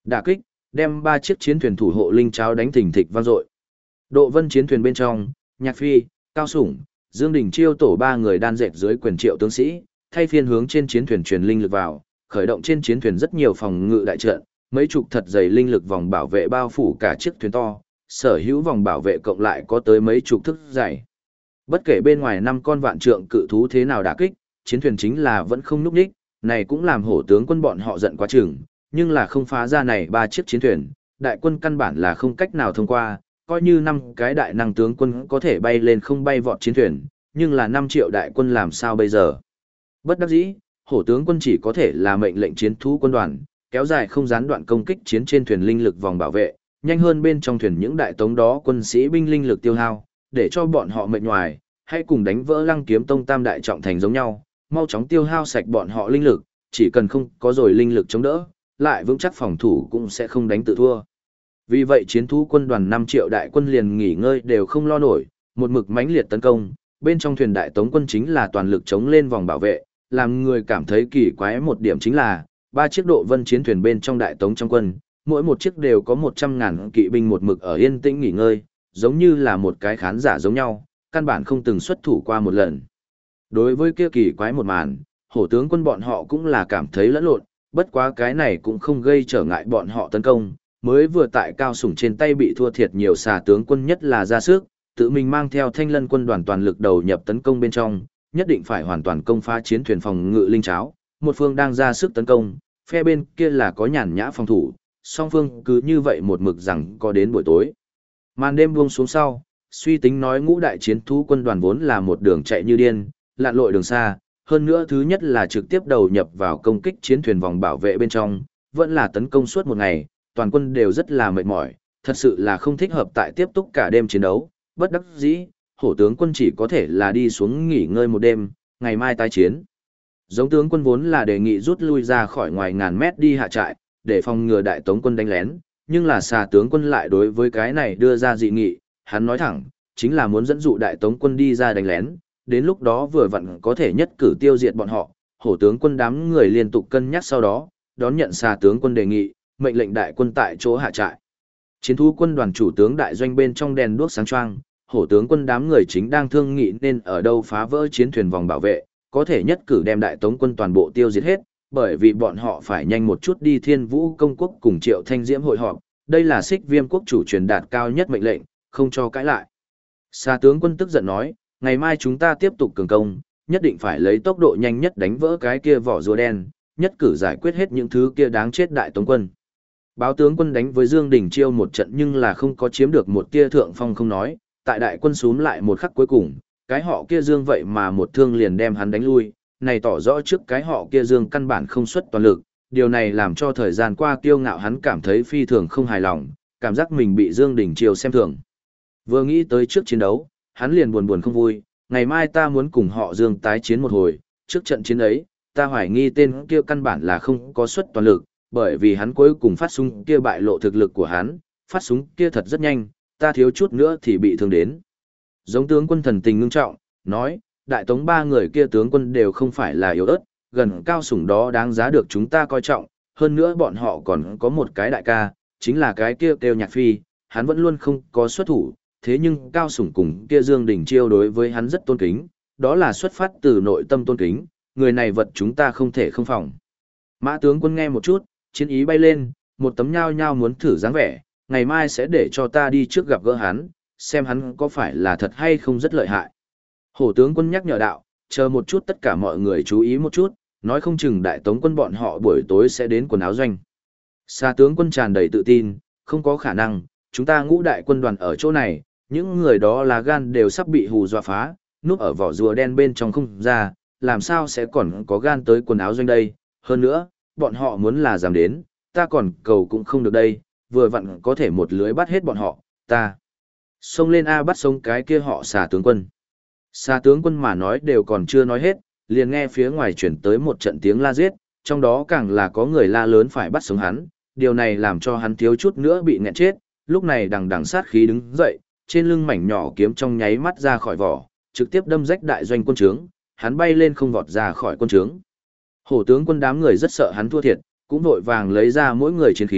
Đả kích, đem 3 chiếc chiến thuyền thủ hộ linh cháo đánh thình thịch vang dội. Độ Vân chiến thuyền bên trong, Nhạc Phi, Cao Sủng, Dương Đình Chiêu tổ 3 người đan dệt dưới quyền Triệu tướng sĩ, thay phiên hướng trên chiến thuyền truyền linh lực vào, khởi động trên chiến thuyền rất nhiều phòng ngự đại trận, mấy chục thật dày linh lực vòng bảo vệ bao phủ cả chiếc thuyền to, sở hữu vòng bảo vệ cộng lại có tới mấy chục thước dày. Bất kể bên ngoài 5 con vạn trượng cự thú thế nào đả kích, chiến thuyền chính là vẫn không nhúc nhích, này cũng làm hổ tướng quân bọn họ giận quá chừng, nhưng là không phá ra này 3 chiếc chiến thuyền, đại quân căn bản là không cách nào thông qua, coi như 5 cái đại năng tướng quân có thể bay lên không bay vọt chiến thuyền, nhưng là 5 triệu đại quân làm sao bây giờ? Bất đắc dĩ, hổ tướng quân chỉ có thể là mệnh lệnh chiến thú quân đoàn, kéo dài không gián đoạn công kích chiến trên thuyền linh lực vòng bảo vệ, nhanh hơn bên trong thuyền những đại tống đó quân sĩ binh linh lực tiêu hao, để cho bọn họ mệt nhoài, hãy cùng đánh vỡ Lăng Kiếm Tông tam đại trọng thành giống nhau, mau chóng tiêu hao sạch bọn họ linh lực, chỉ cần không có rồi linh lực chống đỡ, lại vững chắc phòng thủ cũng sẽ không đánh tự thua. Vì vậy chiến thú quân đoàn 5 triệu đại quân liền nghỉ ngơi đều không lo nổi, một mực mãnh liệt tấn công, bên trong thuyền đại tống quân chính là toàn lực chống lên vòng bảo vệ, làm người cảm thấy kỳ quái một điểm chính là, 3 chiếc Độ Vân chiến thuyền bên trong đại tống trong quân, mỗi một chiếc đều có 100.000 kỵ binh một mực ở yên tĩnh nghỉ ngơi, giống như là một cái khán giả giống nhau, căn bản không từng xuất thủ qua một lần. Đối với kia kỳ quái một màn, hổ tướng quân bọn họ cũng là cảm thấy lẫn lộn, bất quá cái này cũng không gây trở ngại bọn họ tấn công, mới vừa tại Cao Sủng trên tay bị thua thiệt nhiều xà tướng quân nhất là ra sức, tự mình mang theo Thanh Lân quân đoàn toàn lực đầu nhập tấn công bên trong, nhất định phải hoàn toàn công phá chiến thuyền phòng ngự linh cháo, một phương đang ra sức tấn công, phe bên kia là có nhàn nhã phòng thủ, song phương cứ như vậy một mực rằng có đến buổi tối. Màn đêm buông xuống sau, suy tính nói ngũ đại chiến thú quân đoàn vốn là một đường chạy như điên, lặn lội đường xa, hơn nữa thứ nhất là trực tiếp đầu nhập vào công kích chiến thuyền vòng bảo vệ bên trong, vẫn là tấn công suốt một ngày, toàn quân đều rất là mệt mỏi, thật sự là không thích hợp tại tiếp tục cả đêm chiến đấu, bất đắc dĩ, hổ tướng quân chỉ có thể là đi xuống nghỉ ngơi một đêm, ngày mai tái chiến. Giống tướng quân vốn là đề nghị rút lui ra khỏi ngoài ngàn mét đi hạ trại, để phòng ngừa đại tống quân đánh lén, nhưng là xà tướng quân lại đối với cái này đưa ra dị nghị, hắn nói thẳng, chính là muốn dẫn dụ đại tống quân đi ra đánh lén, đến lúc đó vừa vặn có thể nhất cử tiêu diệt bọn họ, hổ tướng quân đám người liên tục cân nhắc sau đó, đón nhận xà tướng quân đề nghị, mệnh lệnh đại quân tại chỗ hạ trại. Chiến thú quân đoàn chủ tướng đại doanh bên trong đèn đuốc sáng choang, hổ tướng quân đám người chính đang thương nghị nên ở đâu phá vỡ chiến thuyền vòng bảo vệ, có thể nhất cử đem đại tống quân toàn bộ tiêu diệt hết, bởi vì bọn họ phải nhanh một chút đi Thiên Vũ công quốc cùng Triệu Thanh Diễm hội họp, đây là Xích Viêm quốc chủ truyền đạt cao nhất mệnh lệnh, không cho cãi lại. Xà tướng quân tức giận nói, ngày mai chúng ta tiếp tục cường công, nhất định phải lấy tốc độ nhanh nhất đánh vỡ cái kia vỏ rùa đen, nhất cử giải quyết hết những thứ kia đáng chết đại tống quân. Báo tướng quân đánh với Dương Đình Chiêu một trận nhưng là không có chiếm được một tia thượng phong không nói, tại đại quân xuống lại một khắc cuối cùng, cái họ kia Dương vậy mà một thương liền đem hắn đánh lui, này tỏ rõ trước cái họ kia Dương căn bản không xuất toàn lực, điều này làm cho thời gian qua kiêu ngạo hắn cảm thấy phi thường không hài lòng, cảm giác mình bị Dương Đình Chiêu xem thường. Vừa nghĩ tới trước chiến đấu, hắn liền buồn buồn không vui, ngày mai ta muốn cùng họ Dương tái chiến một hồi, trước trận chiến ấy, ta hoài nghi tên kia căn bản là không có xuất toàn lực, bởi vì hắn cuối cùng phát súng kia bại lộ thực lực của hắn, phát súng kia thật rất nhanh, ta thiếu chút nữa thì bị thương đến. Giống tướng quân thần tình ngưng trọng, nói, đại tống 3 người kia tướng quân đều không phải là yếu ớt, gần Cao Sủng đó đáng giá được chúng ta coi trọng, hơn nữa bọn họ còn có một cái đại ca, chính là cái kia kêu Nhạc Phi, hắn vẫn luôn không có xuất thủ, thế nhưng Cao Sủng cùng kia Dương Đình Chiêu đối với hắn rất tôn kính, đó là xuất phát từ nội tâm tôn kính, người này vật chúng ta không thể không phòng. Mã tướng quân nghe một chút, chiến ý bay lên, một tấm nhao nhao muốn thử dáng vẻ, ngày mai sẽ để cho ta đi trước gặp gỡ hắn, xem hắn có phải là thật hay không rất lợi hại. Hổ tướng quân nhắc nhở đạo, chờ một chút tất cả mọi người chú ý một chút, nói không chừng đại tống quân bọn họ buổi tối sẽ đến quần áo doanh. Xa tướng quân tràn đầy tự tin, không có khả năng, chúng ta ngũ đại quân đoàn ở chỗ này, những người đó là gan đều sắp bị hù dọa phá, núp ở vỏ rùa đen bên trong không ra, làm sao sẽ còn có gan tới quần áo doanh đây, hơn nữa, bọn họ muốn là dám đến, ta còn cầu cũng không được đây, vừa vặn có thể một lưới bắt hết bọn họ, ta. Xông lên A bắt sống cái kia họ xà tướng quân. Xà tướng quân mà nói đều còn chưa nói hết, liền nghe phía ngoài chuyển tới một trận tiếng la giết, trong đó càng là có người la lớn phải bắt sống hắn, điều này làm cho hắn thiếu chút nữa bị nghẹn chết, lúc này đằng đằng sát khí đứng dậy, trên lưng mảnh nhỏ kiếm trong nháy mắt ra khỏi vỏ, trực tiếp đâm rách đại doanh quân trướng, hắn bay lên không vọt ra khỏi quân trướng. Hổ tướng quân đám người rất sợ hắn thua thiệt, cũng vội vàng lấy ra mỗi người chiến khí,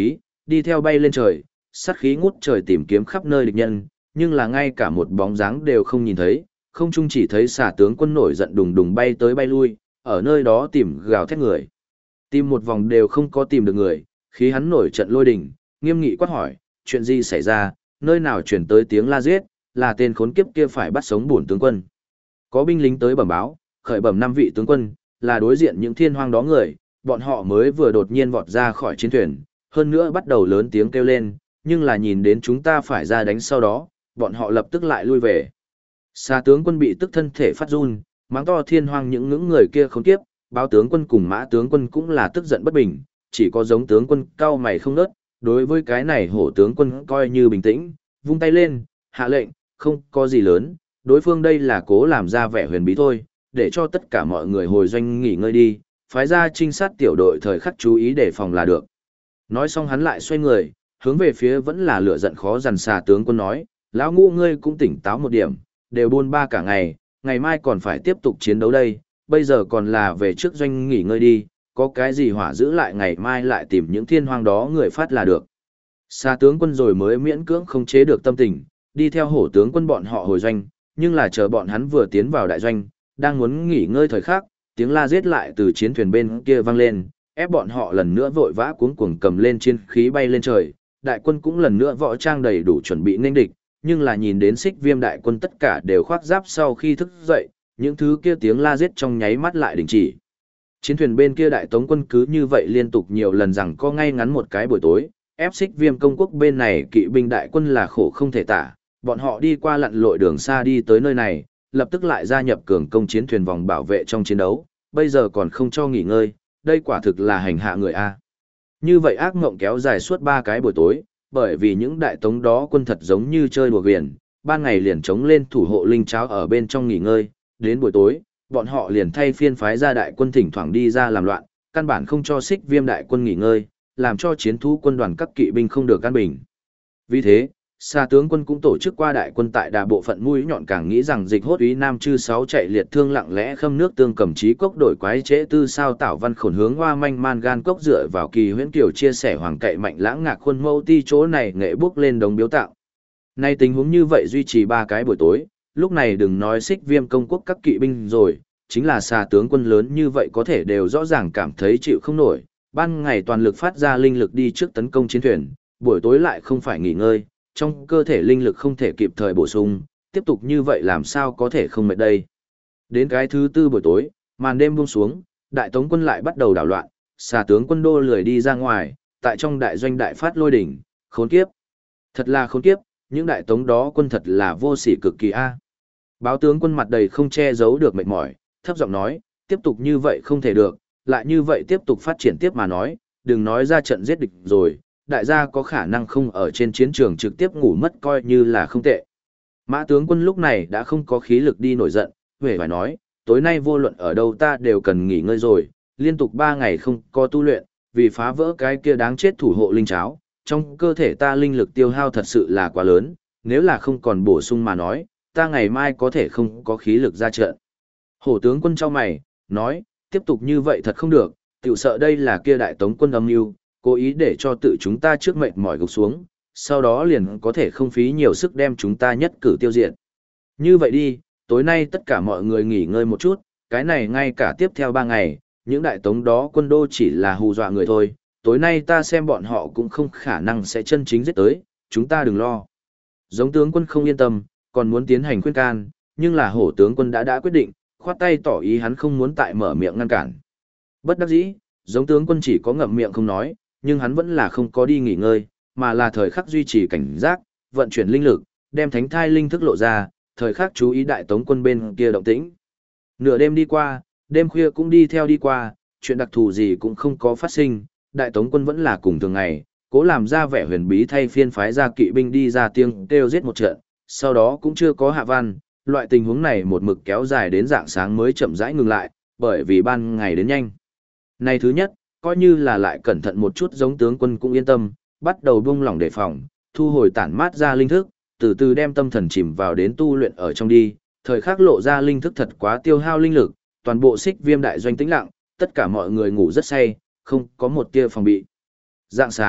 đi theo bay lên trời, sát khí ngút trời tìm kiếm khắp nơi địch nhân, nhưng là ngay cả một bóng dáng đều không nhìn thấy, không chung chỉ thấy xà tướng quân nổi giận đùng đùng bay tới bay lui, ở nơi đó tìm gào thét người. Tìm một vòng đều không có tìm được người, khí hắn nổi trận lôi đình, nghiêm nghị quát hỏi, chuyện gì xảy ra, nơi nào chuyển tới tiếng la giết, là tên khốn kiếp kia phải bắt sống bổn tướng quân. Có binh lính tới bẩm báo, khởi bẩm 5 vị tướng quân, là đối diện những thiên hoang đó người, bọn họ mới vừa đột nhiên vọt ra khỏi chiến thuyền, hơn nữa bắt đầu lớn tiếng kêu lên, nhưng là nhìn đến chúng ta phải ra đánh sau đó, bọn họ lập tức lại lui về. Xà tướng quân bị tức thân thể phát run, mắng to thiên hoang những người kia khốn kiếp, báo tướng quân cùng mã tướng quân cũng là tức giận bất bình, chỉ có giống tướng quân cao mày không nớt, đối với cái này hổ tướng quân coi như bình tĩnh, vung tay lên, hạ lệnh, không có gì lớn, đối phương đây là cố làm ra vẻ huyền bí thôi, để cho tất cả mọi người hồi doanh nghỉ ngơi đi, phái ra trinh sát tiểu đội thời khắc chú ý để phòng là được. Nói xong hắn lại xoay người, hướng về phía vẫn là lửa giận khó dằn xà tướng quân nói, lão ngũ ngươi cũng tỉnh táo một điểm, đều buôn ba cả ngày, ngày mai còn phải tiếp tục chiến đấu đây, bây giờ còn là về trước doanh nghỉ ngơi đi, có cái gì hỏa giữ lại ngày mai lại tìm những thiên hoang đó người phát là được. Xà tướng quân rồi mới miễn cưỡng không chế được tâm tình, đi theo hổ tướng quân bọn họ hồi doanh, nhưng là chờ bọn hắn vừa tiến vào đại doanh, đang muốn nghỉ ngơi thời khắc, tiếng la giết lại từ chiến thuyền bên kia vang lên, ép bọn họ lần nữa vội vã cuống cuồng cầm lên chiến khí bay lên trời, đại quân cũng lần nữa võ trang đầy đủ chuẩn bị nghênh địch, nhưng là nhìn đến Xích Viêm đại quân tất cả đều khoác giáp sau khi thức dậy, những thứ kia tiếng la giết trong nháy mắt lại đình chỉ. Chiến thuyền bên kia đại tống quân cứ như vậy liên tục nhiều lần rằng có ngay ngắn một cái buổi tối, ép Xích Viêm công quốc bên này kỵ binh đại quân là khổ không thể tả, bọn họ đi qua lặn lội đường xa đi tới nơi này, lập tức lại gia nhập cường công chiến thuyền vòng bảo vệ trong chiến đấu, bây giờ còn không cho nghỉ ngơi, đây quả thực là hành hạ người A. Như vậy ác mộng kéo dài suốt 3 cái buổi tối, bởi vì những đại tống đó quân thật giống như chơi đùa ghiền, ban ngày liền chống lên thủ hộ linh cháo ở bên trong nghỉ ngơi, đến buổi tối, bọn họ liền thay phiên phái ra đại quân thỉnh thoảng đi ra làm loạn, căn bản không cho Xích Viêm đại quân nghỉ ngơi, làm cho chiến thú quân đoàn các kỵ binh không được an bình. Vì thế, Sa tướng quân cũng tổ chức qua đại quân tại đà bộ phận mũi nhọn càng nghĩ rằng dịch hốt úy Nam Chư 6 chạy liệt thương lặng lẽ khâm nước tương cầm trí cốc đổi quái chế tư sao tảo văn khổn hướng hoa manh man gan cốc dựa vào kỳ huyễn kiểu chia sẻ hoàng cậy mạnh lãng ngạc khuôn mẫu ti chỗ này nghệ bước lên đống biếu tạo. Nay tình huống như vậy duy trì 3 cái buổi tối, lúc này đừng nói Xích Viêm công quốc các kỵ binh rồi, chính là Sa tướng quân lớn như vậy có thể đều rõ ràng cảm thấy chịu không nổi, ban ngày toàn lực phát ra linh lực đi trước tấn công chiến thuyền, buổi tối lại không phải nghỉ ngơi, trong cơ thể linh lực không thể kịp thời bổ sung, tiếp tục như vậy làm sao có thể không mệt đây. Đến cái thứ 4 buổi tối, màn đêm buông xuống, đại tống quân lại bắt đầu đảo loạn, Sa tướng quân đô lười đi ra ngoài, tại trong đại doanh đại phát lôi đỉnh, khốn kiếp. Thật là khốn kiếp, những đại tống đó quân thật là vô sỉ cực kỳ a. Báo tướng quân mặt đầy không che giấu được mệt mỏi, thấp giọng nói, tiếp tục như vậy không thể được, lại như vậy tiếp tục phát triển tiếp mà nói, đừng nói ra trận giết địch rồi, đại gia có khả năng không ở trên chiến trường trực tiếp ngủ mất coi như là không tệ. Mã tướng quân lúc này đã không có khí lực đi nổi giận, huệ phải nói, tối nay vô luận ở đâu ta đều cần nghỉ ngơi rồi, liên tục 3 ngày không có tu luyện, vì phá vỡ cái kia đáng chết thủ hộ linh cháo, trong cơ thể ta linh lực tiêu hao thật sự là quá lớn, nếu là không còn bổ sung mà nói, ta ngày mai có thể không có khí lực ra trận. Hổ tướng quân trao mày, nói, tiếp tục như vậy thật không được, tiểu sợ đây là kia đại tống quân âm mưu, cố ý để cho tự chúng ta trước mệt mỏi gục xuống, sau đó liền có thể không phí nhiều sức đem chúng ta nhất cử tiêu diệt. Như vậy đi, tối nay tất cả mọi người nghỉ ngơi một chút, cái này ngay cả tiếp theo 3 ngày, những đại tống đó quân đô chỉ là hù dọa người thôi, tối nay ta xem bọn họ cũng không khả năng sẽ chân chính giết tới, chúng ta đừng lo. Giống tướng quân không yên tâm, còn muốn tiến hành khuyên can, nhưng là hổ tướng quân đã quyết định, khoát tay tỏ ý hắn không muốn tại mở miệng ngăn cản. Bất đắc dĩ, giống tướng quân chỉ có ngậm miệng không nói, nhưng hắn vẫn là không có đi nghỉ ngơi, mà là thời khắc duy trì cảnh giác, vận chuyển linh lực, đem thánh thai linh thức lộ ra, thời khắc chú ý đại tống quân bên kia động tĩnh. Nửa đêm đi qua, đêm khuya cũng đi theo đi qua, chuyện đặc thù gì cũng không có phát sinh, đại tống quân vẫn là cùng thường ngày, cố làm ra vẻ huyền bí thay phiên phái ra kỵ binh đi ra tiếng kêu giết một trận, sau đó cũng chưa có hạ văn, loại tình huống này một mực kéo dài đến rạng sáng mới chậm rãi ngừng lại, bởi vì ban ngày đến nhanh. Này thứ nhất, coi như là lại cẩn thận một chút giống tướng quân cũng yên tâm, bắt đầu buông lỏng đề phòng, thu hồi tản mát ra linh thức, từ từ đem tâm thần chìm vào đến tu luyện ở trong đi, thời khắc lộ ra linh thức thật quá tiêu hao linh lực, toàn bộ Xích Viêm đại doanh tĩnh lặng, tất cả mọi người ngủ rất say, không có một tia phòng bị. Rạng sáng,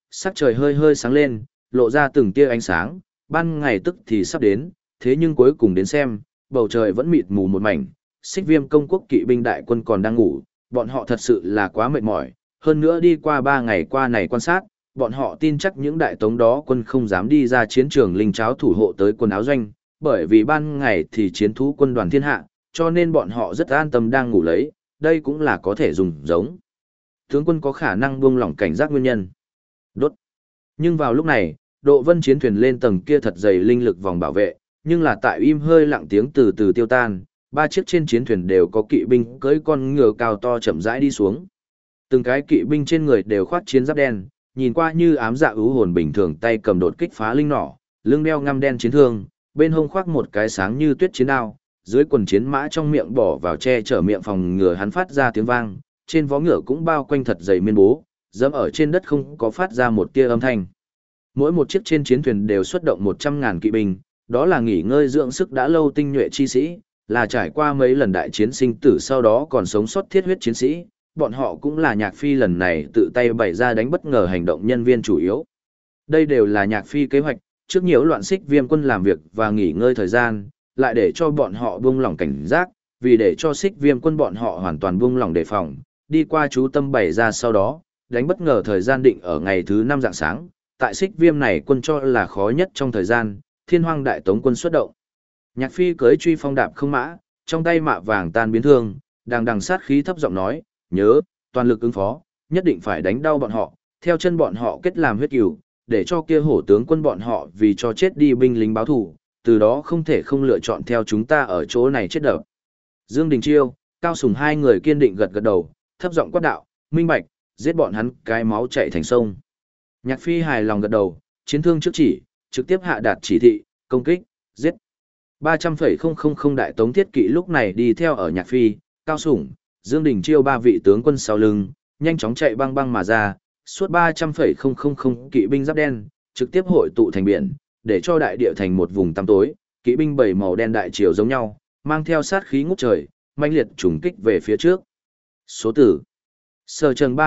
sắc trời hơi hơi sáng lên, lộ ra từng tia ánh sáng, ban ngày tức thì sắp đến, thế nhưng cuối cùng đến xem, bầu trời vẫn mịt mù một mảnh, Xích Viêm công quốc kỵ binh đại quân còn đang ngủ, bọn họ thật sự là quá mệt mỏi, hơn nữa đi qua 3 ngày qua này quan sát, bọn họ tin chắc những đại tống đó quân không dám đi ra chiến trường linh cháo thủ hộ tới quần áo doanh, bởi vì ban ngày thì chiến thú quân đoàn thiên hạ, cho nên bọn họ rất an tâm đang ngủ lấy, đây cũng là có thể dùng giống. Tướng quân có khả năng buông lỏng cảnh giác nguyên nhân. Đốt. Nhưng vào lúc này, Độ Vân chiến thuyền lên tầng kia thật dày linh lực vòng bảo vệ, nhưng là tại im hơi lặng tiếng từ từ tiêu tan, 3 chiếc trên chiến thuyền đều có kỵ binh cưỡi con ngựa cao to chậm rãi đi xuống. Từng cái kỵ binh trên người đều khoác chiến giáp đen, nhìn qua như ám dạ ưu hồn bình thường, tay cầm đột kích phá linh nỏ, lưng đeo ngăm đen chiến thương, bên hông khoác một cái sáng như tuyết chiến đao, dưới quần chiến mã trong miệng bỏ vào che chở miệng phòng ngừa hắn phát ra tiếng vang, trên vó ngựa cũng bao quanh thật dày miên bố, dẫm ở trên đất không có phát ra một tia âm thanh. Mỗi một chiếc trên chiến thuyền đều xuất động 100.000 kỵ binh, đó là nghỉ ngơi dưỡng sức đã lâu tinh nhuệ chi sĩ, là trải qua mấy lần đại chiến sinh tử sau đó còn sống sót thiết huyết chiến sĩ, bọn họ cũng là Nhạc Phi lần này tự tay bày ra đánh bất ngờ hành động nhân viên chủ yếu. Đây đều là Nhạc Phi kế hoạch, trước nhiễu loạn Xích Viêm quân làm việc và nghỉ ngơi thời gian, lại để cho bọn họ buông lỏng cảnh giác, vì để cho Xích Viêm quân bọn họ hoàn toàn buông lỏng đề phòng, đi qua chú tâm bày ra sau đó, đánh bất ngờ thời gian định ở ngày thứ 5 rạng sáng, tại Xích Viêm này quân cho là khó nhất trong thời gian, Thiên Hoang đại tống quân xuất động. Nhạc Phi cưỡi truy phong đạp không mã, trong tay mạ vàng tan biến thương, đằng sát khí thấp giọng nói, nhớ, toàn lực ứng phó, nhất định phải đánh đau bọn họ, theo chân bọn họ kết làm huyết cừu, để cho kia hổ tướng quân bọn họ vì cho chết đi binh lính báo thù, từ đó không thể không lựa chọn theo chúng ta ở chỗ này chết đập. Dương Đình Chiêu, Cao Sùng hai người kiên định gật gật đầu, thấp giọng quát đạo, minh bạch, giết bọn hắn, cái máu chảy thành sông. Nhạc Phi hài lòng gật đầu, chiến thương trước chỉ, trực tiếp hạ đạt chỉ thị, công kích, giết. 300,000 đại tống thiết kỵ lúc này đi theo ở Nhạc Phi, Cao Sủng, Dương Đình Chiêu ba vị tướng quân sau lưng, nhanh chóng chạy băng băng mà ra, suốt 300,000 kỵ binh giáp đen, trực tiếp hội tụ thành biển, để cho đại địa thành một vùng tăm tối, kỵ binh bảy màu đen đại triều giống nhau, mang theo sát khí ngút trời, mãnh liệt trùng kích về phía trước. Số tử. Sở Trần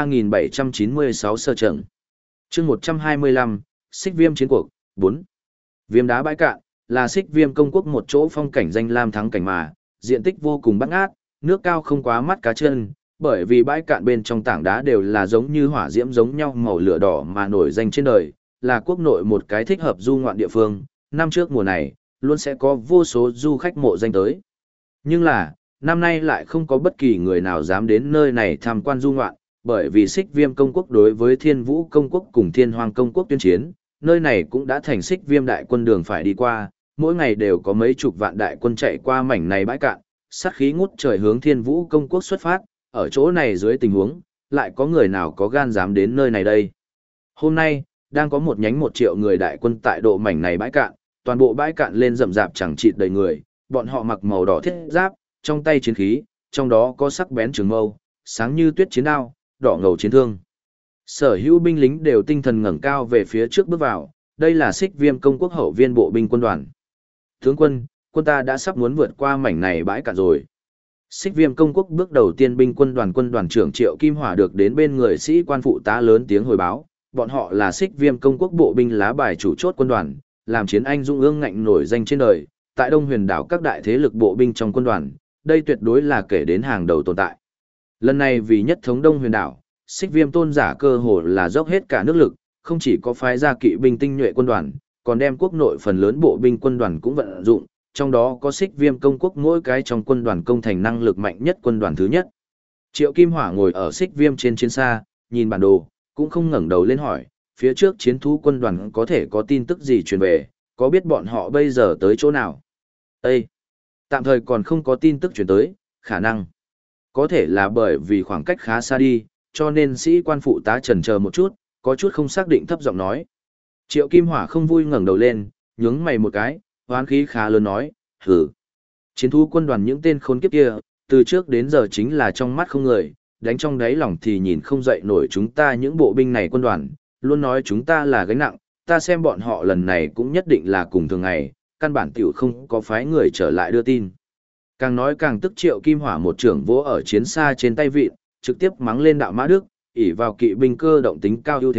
3796 Sở Trần. Chương 125, Xích Viêm chiến cuộc 4. Viêm đá bãi cạn là Xích Viêm công quốc một chỗ phong cảnh danh lam thắng cảnh mà, diện tích vô cùng bát ngát, nước cao không quá mắt cá chân, bởi vì bãi cạn bên trong tảng đá đều là giống như hỏa diễm giống nhau màu lửa đỏ mà nổi danh trên đời, là quốc nội một cái thích hợp du ngoạn địa phương, năm trước mùa này, luôn sẽ có vô số du khách mộ danh tới. Nhưng là, năm nay lại không có bất kỳ người nào dám đến nơi này tham quan du ngoạn, bởi vì Xích Viêm công quốc đối với Thiên Vũ công quốc cùng Thiên Hoang công quốc tuyên chiến, nơi này cũng đã thành Xích Viêm đại quân đường phải đi qua, mỗi ngày đều có mấy chục vạn đại quân chạy qua mảnh này bãi cạn, sát khí ngút trời hướng Thiên Vũ công quốc xuất phát, ở chỗ này dưới tình huống, lại có người nào có gan dám đến nơi này đây. Hôm nay, đang có một nhánh 1 triệu người đại quân tại độ mảnh này bãi cạn, toàn bộ bãi cạn lên rậm rạp chẳng chịt đầy người, bọn họ mặc màu đỏ thiết giáp, trong tay chiến khí, trong đó có sắc bén trường mâu, sáng như tuyết chiến đao, đỏ ngầu chiến thương. Sở hữu binh lính đều tinh thần ngẩng cao về phía trước bước vào, đây là Xích Viêm công quốc hậu viên bộ binh quân đoàn. Tướng quân, quân ta đã sắp muốn vượt qua mảnh này bãi cạn rồi. Xích Viêm công quốc bước đầu tiên binh quân đoàn trưởng Triệu Kim Hỏa được đến bên người sĩ quan phụ tá lớn tiếng hồi báo, bọn họ là Xích Viêm công quốc bộ binh lá bài chủ chốt quân đoàn, làm chiến anh dũng ương ngạnh nổi danh trên đời, tại Đông Huyền đảo các đại thế lực bộ binh trong quân đoàn, đây tuyệt đối là kể đến hàng đầu tồn tại. Lần này vì nhất thống Đông Huyền đảo, Xích Viêm tôn giả cơ hồ là dốc hết cả nước lực, không chỉ có phái ra kỵ binh tinh nhuệ quân đoàn, còn đem quốc nội phần lớn bộ binh quân đoàn cũng vận dụng, trong đó có Xích Viêm công quốc mỗi cái trong quân đoàn công thành năng lực mạnh nhất quân đoàn thứ nhất. Triệu Kim Hỏa ngồi ở Xích Viêm trên chiến xa, nhìn bản đồ, cũng không ngẩng đầu lên hỏi, phía trước chiến thú quân đoàn có thể có tin tức gì truyền về, có biết bọn họ bây giờ tới chỗ nào? Ê! Tạm thời còn không có tin tức truyền tới, khả năng. Có thể là bởi vì khoảng cách khá xa đi, cho nên sĩ quan phụ tá chần chờ một chút, có chút không xác định thấp giọng nói. Triệu Kim Hỏa không vui ngẩng đầu lên, nhướng mày một cái, hoán khí khá lớn nói, hử. Chiến thú quân đoàn những tên khốn kiếp kia, từ trước đến giờ chính là trong mắt không người, đánh trong đáy lòng thì nhìn không dậy nổi chúng ta những bộ binh này quân đoàn, luôn nói chúng ta là gánh nặng, ta xem bọn họ lần này cũng nhất định là cùng thường ngày, căn bản tiểu không có phái người trở lại đưa tin. Càng nói càng tức Triệu Kim Hỏa một trưởng vỗ ở chiến xa trên tay vịn, trực tiếp mắng lên đạo Mã Đức, ỷ vào kỵ binh cơ động tính cao ưu thế,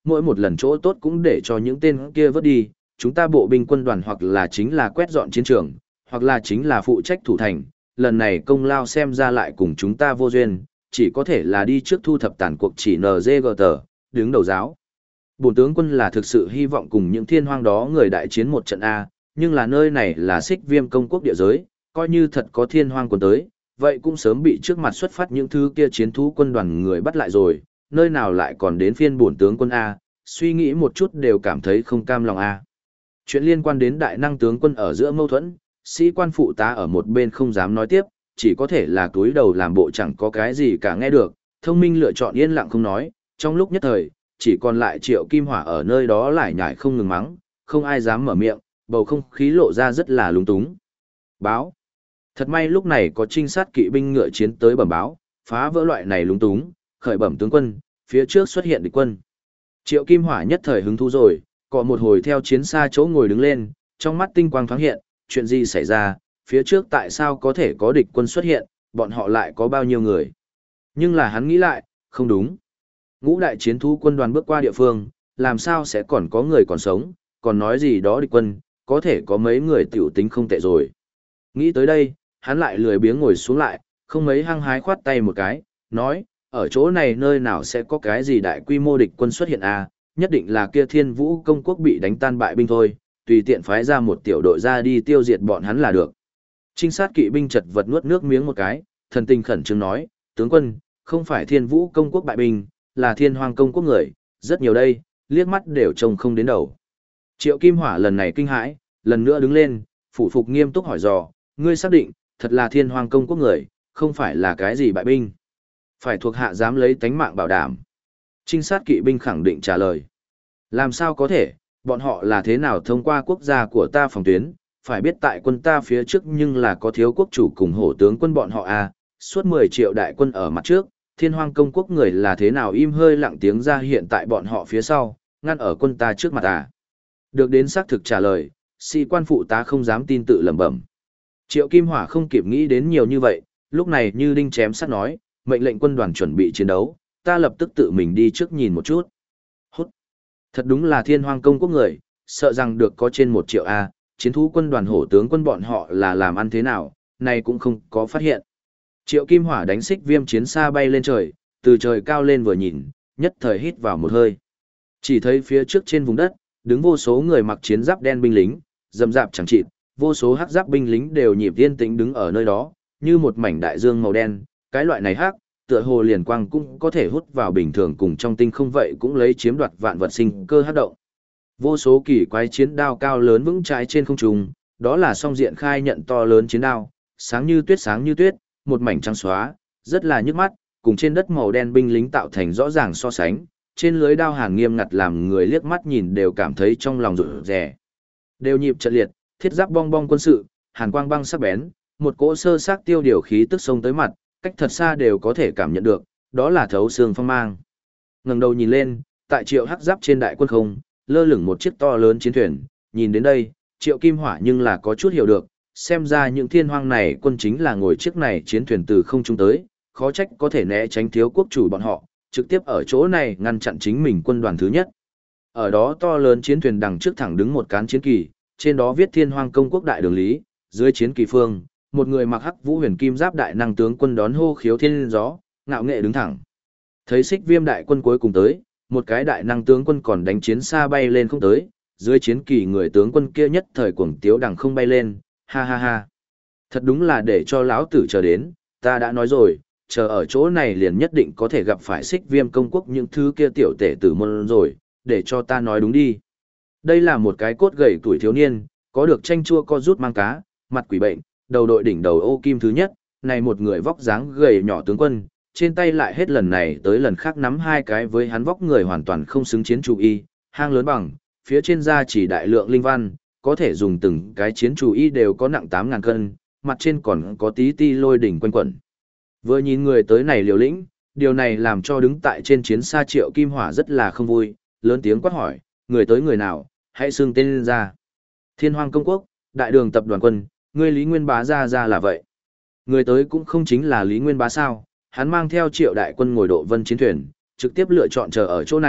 mỗi một lần chỗ tốt cũng để cho những tên kia vớt đi, chúng ta bộ binh quân đoàn hoặc là chính là quét dọn chiến trường, hoặc là chính là phụ trách thủ thành, lần này công lao xem ra lại cùng chúng ta vô duyên, chỉ có thể là đi trước thu thập tàn cuộc chỉ NGG tờ, đứng đầu giáo. Bổn tướng quân là thực sự hy vọng cùng những thiên hoang đó người đại chiến một trận A, nhưng là nơi này là Xích Viêm công quốc địa giới, coi như thật có thiên hoang quân tới, vậy cũng sớm bị trước mặt xuất phát những thứ kia chiến thú quân đoàn người bắt lại rồi, nơi nào lại còn đến phiên bổn tướng quân A, suy nghĩ một chút đều cảm thấy không cam lòng A. Chuyện liên quan đến đại năng tướng quân ở giữa mâu thuẫn, sĩ quan phụ tá ở một bên không dám nói tiếp, chỉ có thể là túi đầu làm bộ chẳng có cái gì cả nghe được, thông minh lựa chọn yên lặng không nói, trong lúc nhất thời, chỉ còn lại Triệu Kim Hỏa ở nơi đó lải nhải không ngừng mắng, không ai dám mở miệng, bầu không khí lộ ra rất là lúng túng. Báo. Thật may lúc này có trinh sát kỵ binh ngựa chiến tới bẩm báo, phá vỡ loại này lúng túng, khởi bẩm tướng quân, phía trước xuất hiện địch quân. Triệu Kim Hỏa nhất thời hứng thú rồi, cọ một hồi theo chiến xa chỗ ngồi đứng lên, trong mắt tinh quang thoáng hiện, chuyện gì xảy ra, phía trước tại sao có thể có địch quân xuất hiện, bọn họ lại có bao nhiêu người. Nhưng là hắn nghĩ lại, không đúng. Ngũ đại chiến thú quân đoàn bước qua địa phương, làm sao sẽ còn có người còn sống, còn nói gì đó địch quân, có thể có mấy người tiểu tính không tệ rồi. Nghĩ tới đây, hắn lại lười biếng ngồi xuống lại, không mấy hăng hái khoát tay một cái, nói, ở chỗ này nơi nào sẽ có cái gì đại quy mô địch quân xuất hiện à, nhất định là kia Thiên Vũ công quốc bị đánh tan bại binh thôi, tùy tiện phái ra một tiểu đội ra đi tiêu diệt bọn hắn là được. Trinh sát kỵ binh chật vật nuốt nước miếng một cái, thần tình khẩn trương nói, tướng quân, không phải Thiên Vũ công quốc bại binh, là Thiên Hoang công quốc người, rất nhiều đây, liếc mắt đều trông không đến đầu. Triệu Kim Hỏa lần này kinh hãi, lần nữa đứng lên, phủ phục nghiêm túc hỏi dò, ngươi xác định, thật là Thiên Hoang công quốc người, không phải là cái gì bại binh. Phải thuộc hạ dám lấy tánh mạng bảo đảm. Trinh sát kỵ binh khẳng định trả lời. Làm sao có thể, bọn họ là thế nào thông qua quốc gia của ta phòng tuyến, phải biết tại quân ta phía trước nhưng là có thiếu quốc chủ cùng hổ tướng quân bọn họ à, suốt 10 triệu đại quân ở mặt trước, Thiên Hoang công quốc người là thế nào im hơi lặng tiếng ra hiện tại bọn họ phía sau, ngăn ở quân ta trước mặt à. Được đến xác thực trả lời, sĩ quan phụ tá không dám tin tự lẩm bẩm. Triệu Kim Hỏa không kịp nghĩ đến nhiều như vậy, lúc này như đinh chém sắt nói, mệnh lệnh quân đoàn chuẩn bị chiến đấu, ta lập tức tự mình đi trước nhìn một chút. Hút. Thật đúng là Thiên Hoang công quốc người, sợ rằng được có trên 1 triệu A, chiến thú quân đoàn hổ tướng quân bọn họ là làm ăn thế nào, này cũng không có phát hiện. Triệu Kim Hỏa đánh Xích Viêm chiến xa bay lên trời, từ trời cao lên vừa nhìn, nhất thời hít vào một hơi. Chỉ thấy phía trước trên vùng đất, đứng vô số người mặc chiến giáp đen binh lính, rậm rạp chẳng chịt, vô số hắc giáp binh lính đều nhịp yên tĩnh đứng ở nơi đó, như một mảnh đại dương màu đen, cái loại này hắc, tựa hồ liền quang cũng có thể hút vào bình thường cùng trong tinh không vậy cũng lấy chiếm đoạt vạn vật sinh cơ hắc động. Vô số kỳ quái chiến đao cao lớn vững trái trên không trung, đó là song diện khai nhận to lớn chiến đao, sáng như tuyết, một mảnh trắng xóa, rất là nhức mắt, cùng trên đất màu đen binh lính tạo thành rõ ràng so sánh, trên lưới đao hàn nghiêm ngặt làm người liếc mắt nhìn đều cảm thấy trong lòng rụt rè. Đều nhịp trận liệt, thiết giáp bong bong quân sự, hàn quang băng sắc bén, một cỗ sơ xác tiêu điều khí tức sông tới mặt, cách thật xa đều có thể cảm nhận được, đó là thấu xương phong mang. Ngẩng đầu nhìn lên, tại Triệu hắc giáp trên đại quân không, lơ lửng một chiếc to lớn chiến thuyền, nhìn đến đây, Triệu Kim Hỏa nhưng là có chút hiểu được, xem ra những thiên hoang này quân chính là ngồi chiếc này chiến thuyền từ không trung tới, khó trách có thể né tránh thiếu quốc chủ bọn họ, trực tiếp ở chỗ này ngăn chặn chính mình quân đoàn thứ nhất. Ở đó to lớn chiến thuyền đằng trước thẳng đứng một cán chiến kỳ, trên đó viết Thiên Hoang công quốc đại đường lý, dưới chiến kỳ phương, một người mặc hắc vũ huyền kim giáp đại năng tướng quân đón hô khiếu thiên gió, ngạo nghệ đứng thẳng. Thấy Xích Viêm đại quân cuối cùng tới, một cái đại năng tướng quân còn đánh chiến xa bay lên không tới, dưới chiến kỳ người tướng quân kia nhất thời cuồng tiếu đằng không bay lên, ha ha ha. Thật đúng là để cho lão tử chờ đến, ta đã nói rồi, chờ ở chỗ này liền nhất định có thể gặp phải Xích Viêm công quốc những thứ kia tiểu tể tử môn rồi, để cho ta nói đúng đi. Đây là một cái cốt gầy tuổi thiếu niên, có được chanh chua co rút mang cá, mặt quỷ bệnh, đầu đội đỉnh đầu ô kim thứ nhất, này một người vóc dáng gầy nhỏ tướng quân, trên tay lại hết lần này tới lần khác nắm hai cái với hắn vóc người hoàn toàn không xứng chiến chủ y, hang lớn bằng, phía trên da chỉ đại lượng linh văn, có thể dùng từng cái chiến chủ y đều có nặng 8.000 cân, mặt trên còn có tí ti lôi đỉnh quanh quẩn. Vừa nhìn người tới này liều lĩnh, điều này làm cho đứng tại trên chiến xa Triệu Kim Hỏa rất là không vui, lớn tiếng quát hỏi, người tới người nào, hãy xưng tên lên ra. Thiên Hoang công quốc, đại đường tập đoàn quân, ngươi Lý Nguyên Bá ra là vậy. Người tới cũng không chính là Lý Nguyên Bá sao, hắn mang theo Triệu đại quân ngồi độ vân chiến thuyền, trực tiếp lựa chọn chờ ở chỗ này,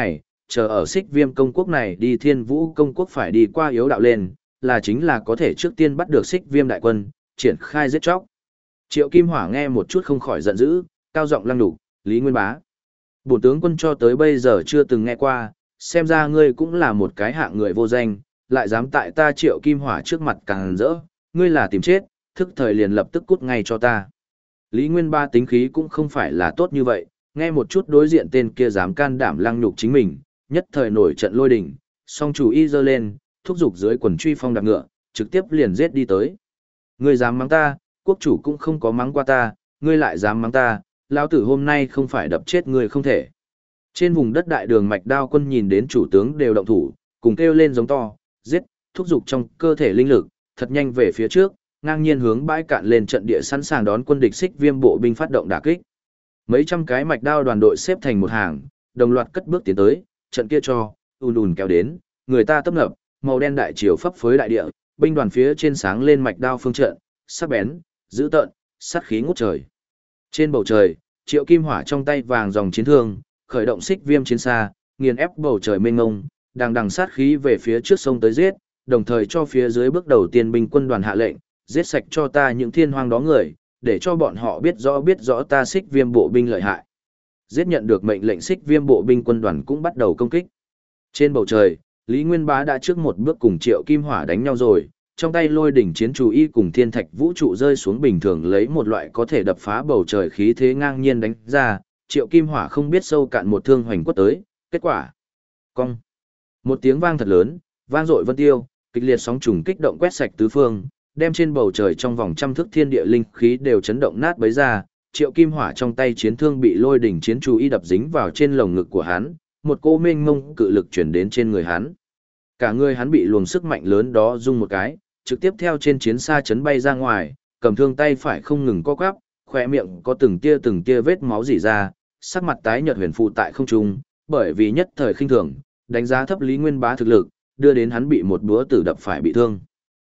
chờ ở Xích Viêm công quốc này đi Thiên Vũ công quốc phải đi qua yếu đạo lên, là chính là có thể trước tiên bắt được Xích Viêm đại quân, triển khai giết chóc. Triệu Kim Hỏa nghe một chút không khỏi giận dữ, cao giọng lăng đục, Lý Nguyên Bá. Bổn tướng quân cho tới bây giờ chưa từng nghe qua, xem ra ngươi cũng là một cái hạng người vô danh, lại dám tại ta Triệu Kim Hỏa trước mặt càng rỡ, ngươi là tìm chết, thức thời liền lập tức cút ngay cho ta. Lý Nguyên Bá tính khí cũng không phải là tốt như vậy, nghe một chút đối diện tên kia dám can đảm lăng nhục chính mình, nhất thời nổi trận lôi đình, song chủ y giơ lên, thúc giục dưới quần truy phong đạp ngựa, trực tiếp liền giết đi tới. Ngươi dám mắng ta, quốc chủ cũng không có mắng qua ta, ngươi lại dám mắng ta, lão tử hôm nay không phải đập chết ngươi không thể. Trên vùng đất đại đường Mạch Đao quân nhìn đến chủ tướng đều động thủ, cùng kêu lên giống to, giết, thúc giục trong cơ thể linh lực, thật nhanh về phía trước, ngang nhiên hướng bãi cạn lên trận địa sẵn sàng đón quân địch Xích Viêm bộ binh phát động đả kích. Mấy trăm cái Mạch Đao đoàn đội xếp thành một hàng, đồng loạt cất bước tiến tới, trận kia cho ùn kéo đến, người ta tấp nập, màu đen đại triều phấp phới đại địa, binh đoàn phía trên sáng lên Mạch Đao phương trận, sắc bén, dữ tợn, sát khí ngút trời. Trên bầu trời, Triệu Kim Hỏa trong tay vàng dòng chiến thương, khởi động Xích Viêm chiến xa, nghiền ép bầu trời mênh mông, đằng sát khí về phía trước sông tới giết, đồng thời cho phía dưới bước đầu tiên binh quân đoàn hạ lệnh, giết sạch cho ta những thiên hoang đó người, để cho bọn họ biết rõ ta Xích Viêm bộ binh lợi hại. Giết nhận được mệnh lệnh Xích Viêm bộ binh quân đoàn cũng bắt đầu công kích. Trên bầu trời, Lý Nguyên Bá đã trước một bước cùng Triệu Kim Hỏa đánh nhau rồi, trong tay lôi đỉnh chiến chủ y cùng thiên thạch vũ trụ rơi xuống bình thường lấy một loại có thể đập phá bầu trời khí thế ngang nhiên đánh ra, Triệu Kim Hỏa không biết sâu cạn một thương hoành quất tới, kết quả. Cong. Một tiếng vang thật lớn, vang dội vân tiêu, kịch liệt sóng trùng kích động quét sạch tứ phương, đem trên bầu trời trong vòng trăm thước thiên địa linh khí đều chấn động nát bấy ra, Triệu Kim Hỏa trong tay chiến thương bị lôi đỉnh chiến chủ y đập dính vào trên lồng ngực của hắn, một cô mênh mông cự lực chuyển đến trên người hắn. Cả người hắn bị luồng sức mạnh lớn đó rung một cái, trực tiếp theo trên chiến xa chấn bay ra ngoài, cầm thương tay phải không ngừng co quắp, khỏe miệng có từng tia vết máu rỉ ra, sắc mặt tái nhợt huyền phụ tại không trung, bởi vì nhất thời khinh thường, đánh giá thấp Lý Nguyên Bá thực lực, đưa đến hắn bị một búa tử đập phải bị thương.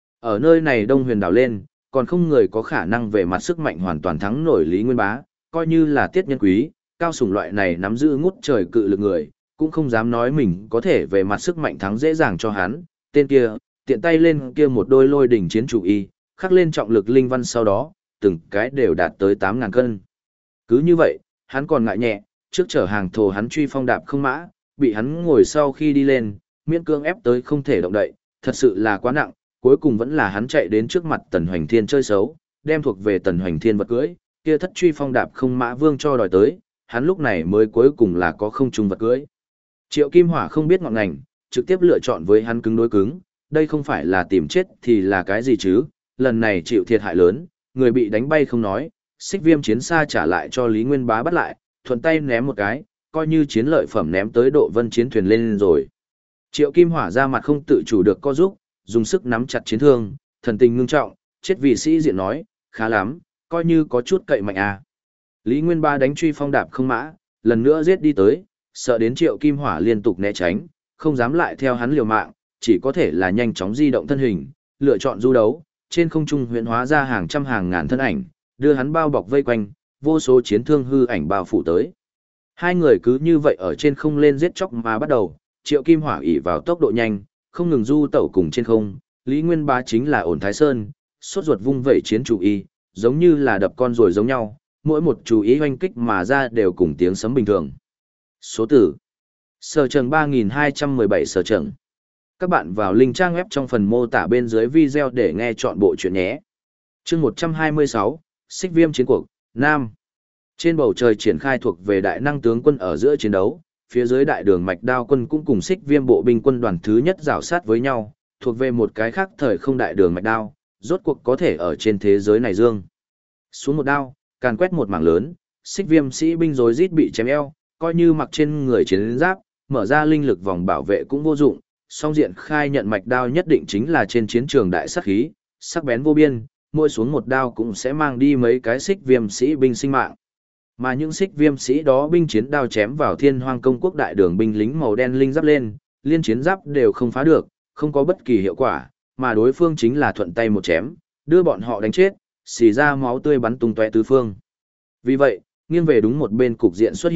Ở nơi này Đông Huyền đảo lên, còn không người có khả năng về mặt sức mạnh hoàn toàn thắng nổi Lý Nguyên Bá, coi như là Tiết Nhân Quý, cao sủng loại này nắm giữ ngút trời cự lực người, cũng không dám nói mình có thể về mặt sức mạnh thắng dễ dàng cho hắn, tên kia, tiện tay lên kia một đôi lôi đỉnh chiến chủ y, khắc lên trọng lực linh văn sau đó, từng cái đều đạt tới 8.000 cân. Cứ như vậy, hắn còn ngại nhẹ, trước chở hàng thồ hắn truy phong đạp không mã, bị hắn ngồi sau khi đi lên, miễn cương ép tới không thể động đậy, thật sự là quá nặng, cuối cùng vẫn là hắn chạy đến trước mặt Tần Hoành Thiên chơi xấu, đem thuộc về Tần Hoành Thiên vật cưới, kia thất truy phong đạp không mã vương cho đòi tới, hắn lúc này mới cuối cùng là có không trung vật cưới. Triệu Kim Hỏa không biết ngọn ngành, trực tiếp lựa chọn với hắn cứng đối cứng, đây không phải là tìm chết thì là cái gì chứ, lần này chịu thiệt hại lớn, người bị đánh bay không nói, Xích Viêm chiến xa trả lại cho Lý Nguyên Bá bắt lại, thuận tay ném một cái, coi như chiến lợi phẩm ném tới độ vân chiến thuyền lên rồi. Triệu Kim Hỏa ra mặt không tự chủ được co giúp, dùng sức nắm chặt chiến thương, thần tình ngưng trọng, chết vị sĩ diện nói, khá lắm, coi như có chút cậy mạnh à. Lý Nguyên Bá đánh truy phong đạp không mã, lần nữa giết đi tới, sợ đến Triệu Kim Hỏa liên tục né tránh, không dám lại theo hắn liều mạng, chỉ có thể là nhanh chóng di động thân hình, lựa chọn du đấu, trên không trung huyễn hóa ra hàng trăm hàng ngàn thân ảnh, đưa hắn bao bọc vây quanh, vô số chiến thương hư ảnh bao phủ tới. Hai người cứ như vậy ở trên không lên giết chóc mà bắt đầu, Triệu Kim Hỏa ỷ vào tốc độ nhanh, không ngừng du tẩu cùng trên không, Lý Nguyên Bá chính là ổn thái sơn, sốt ruột vung vẩy chiến chủ y, giống như là đập con rồi giống nhau, mỗi một chủ ý hoanh kích mà ra đều cùng tiếng sấm bình thường. Số tử Sở trường 3217 sở trường. Các bạn vào link trang web trong phần mô tả bên dưới video để nghe chọn bộ chuyện nhé. Chương 126, Xích Viêm chiến cuộc, Nam. Trên bầu trời triển khai thuộc về đại năng tướng quân ở giữa chiến đấu, phía dưới đại đường Mạch Đao quân cũng cùng Xích Viêm bộ binh quân đoàn thứ nhất rào sát với nhau, thuộc về một cái khác thời không đại đường Mạch Đao, rốt cuộc có thể ở trên thế giới này dương. Xuống một đao, càn quét một mảng lớn, Xích Viêm sĩ binh rối rít bị chém eo, coi như mặc trên người chiến giáp, mở ra linh lực vòng bảo vệ cũng vô dụng, song diện khai nhận Mạch Đao nhất định chính là trên chiến trường đại sát khí, sắc bén vô biên, mỗi xuống một đao cũng sẽ mang đi mấy cái Xích Viêm sĩ binh sinh mạng. Mà những Xích Viêm sĩ đó binh chiến đao chém vào Thiên Hoang công quốc đại đường binh lính màu đen linh giáp lên, liên chiến giáp đều không phá được, không có bất kỳ hiệu quả, mà đối phương chính là thuận tay một chém, đưa bọn họ đánh chết, xì ra máu tươi bắn tung tóe tứ phương. Vì vậy, nghiêng về đúng một bên cục diện xuất hiện,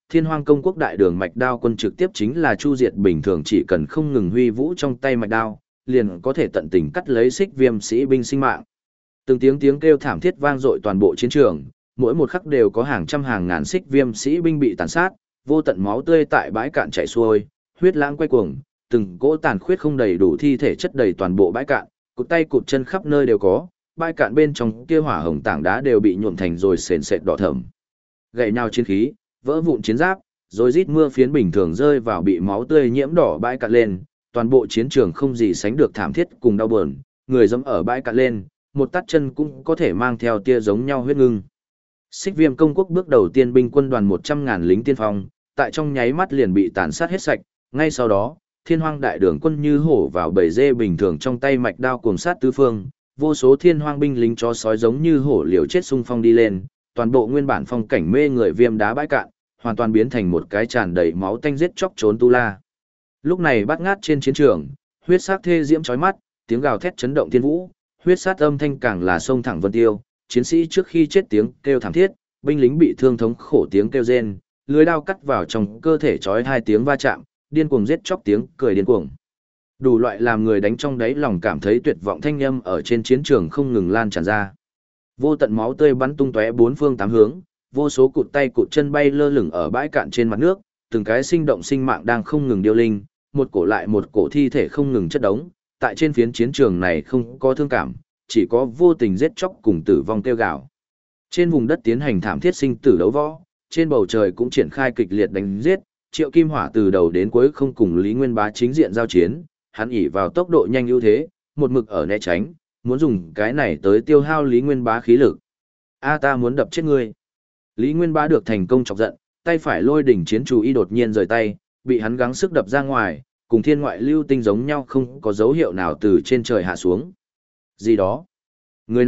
Thiên Hoang Công Quốc đại đường mạch đao quân trực tiếp chính là chu diệt bình thường, chỉ cần không ngừng huy vũ trong tay mạch đao, liền có thể tận tình cắt lấy xích viêm sĩ binh sinh mạng. Từng tiếng tiếng kêu thảm thiết vang dội toàn bộ chiến trường, mỗi một khắc đều có hàng trăm hàng ngàn xích viêm sĩ binh bị tàn sát, vô tận máu tươi tại bãi cạn chảy xuôi, huyết lãng quay cuồng, từng cỗ tàn khuyết không đầy đủ thi thể chất đầy toàn bộ bãi cạn, cụt tay cụt chân khắp nơi đều có, bãi cạn bên trong kia hỏa hồng tảng đá đều bị nhuộm thành rồi sền sệt đỏ thẫm. Gậy nhau chiến khí, vỡ vụn chiến giáp, rồi rít mưa phiến bình thường rơi vào bị máu tươi nhiễm đỏ bãi cạn lên, toàn bộ chiến trường không gì sánh được thảm thiết cùng đau buồn, người dẫm ở bãi cạn lên, một tát chân cũng có thể mang theo tia giống nhau huyết ngưng. Xích Viêm Công Quốc bước đầu tiên binh quân đoàn 100.000 lính tiên phong, tại trong nháy mắt liền bị tàn sát hết sạch, ngay sau đó, Thiên Hoang đại đường quân như hổ vào bầy dê bình thường trong tay mạch đao cuồng sát tứ phương, vô số Thiên Hoang binh lính chó sói giống như hổ liều chết xung phong đi lên, toàn bộ nguyên bản phong cảnh mê người viêm đá bãi cạn, hoàn toàn biến thành một cái tràn đầy máu tanh giết chóc trốn tu la. Lúc này bát ngát trên chiến trường, huyết sắc thê diễm chói mắt, tiếng gào thét chấn động thiên vũ, huyết sát âm thanh càng là sông thẳng vân tiêu, chiến sĩ trước khi chết tiếng kêu thảm thiết, binh lính bị thương thống khổ tiếng kêu rên, lưới đao cắt vào trong cơ thể chói hai tiếng va chạm, điên cuồng giết chóc tiếng cười điên cuồng. Đủ loại làm người đánh trong đáy lòng cảm thấy tuyệt vọng thanh âm ở trên chiến trường không ngừng lan tràn ra. Vô tận máu tươi bắn tung tóe bốn phương tám hướng, vô số cụt tay cụt chân bay lơ lửng ở bãi cạn trên mặt nước, từng cái sinh động sinh mạng đang không ngừng điêu linh, một cổ lại một cổ thi thể không ngừng chất đống, tại trên phiến chiến trường này không có thương cảm, chỉ có vô tình giết chóc cùng tử vong kêu gào. Trên vùng đất tiến hành thảm thiết sinh tử đấu võ, trên bầu trời cũng triển khai kịch liệt đánh giết, Triệu Kim Hỏa từ đầu đến cuối không cùng Lý Nguyên Bá chính diện giao chiến, hắn ỷ vào tốc độ nhanh ưu thế, một mực ở né tránh, muốn dùng cái này tới tiêu hao Lý Nguyên Bá khí lực. A ta muốn đập chết ngươi. Lý Nguyên Bá được thành công chọc giận, tay phải lôi đỉnh chiến chủ y đột nhiên rời tay, bị hắn gắng sức đập ra ngoài, cùng thiên ngoại lưu tinh giống nhau không có dấu hiệu nào từ trên trời hạ xuống. Gì đó? Người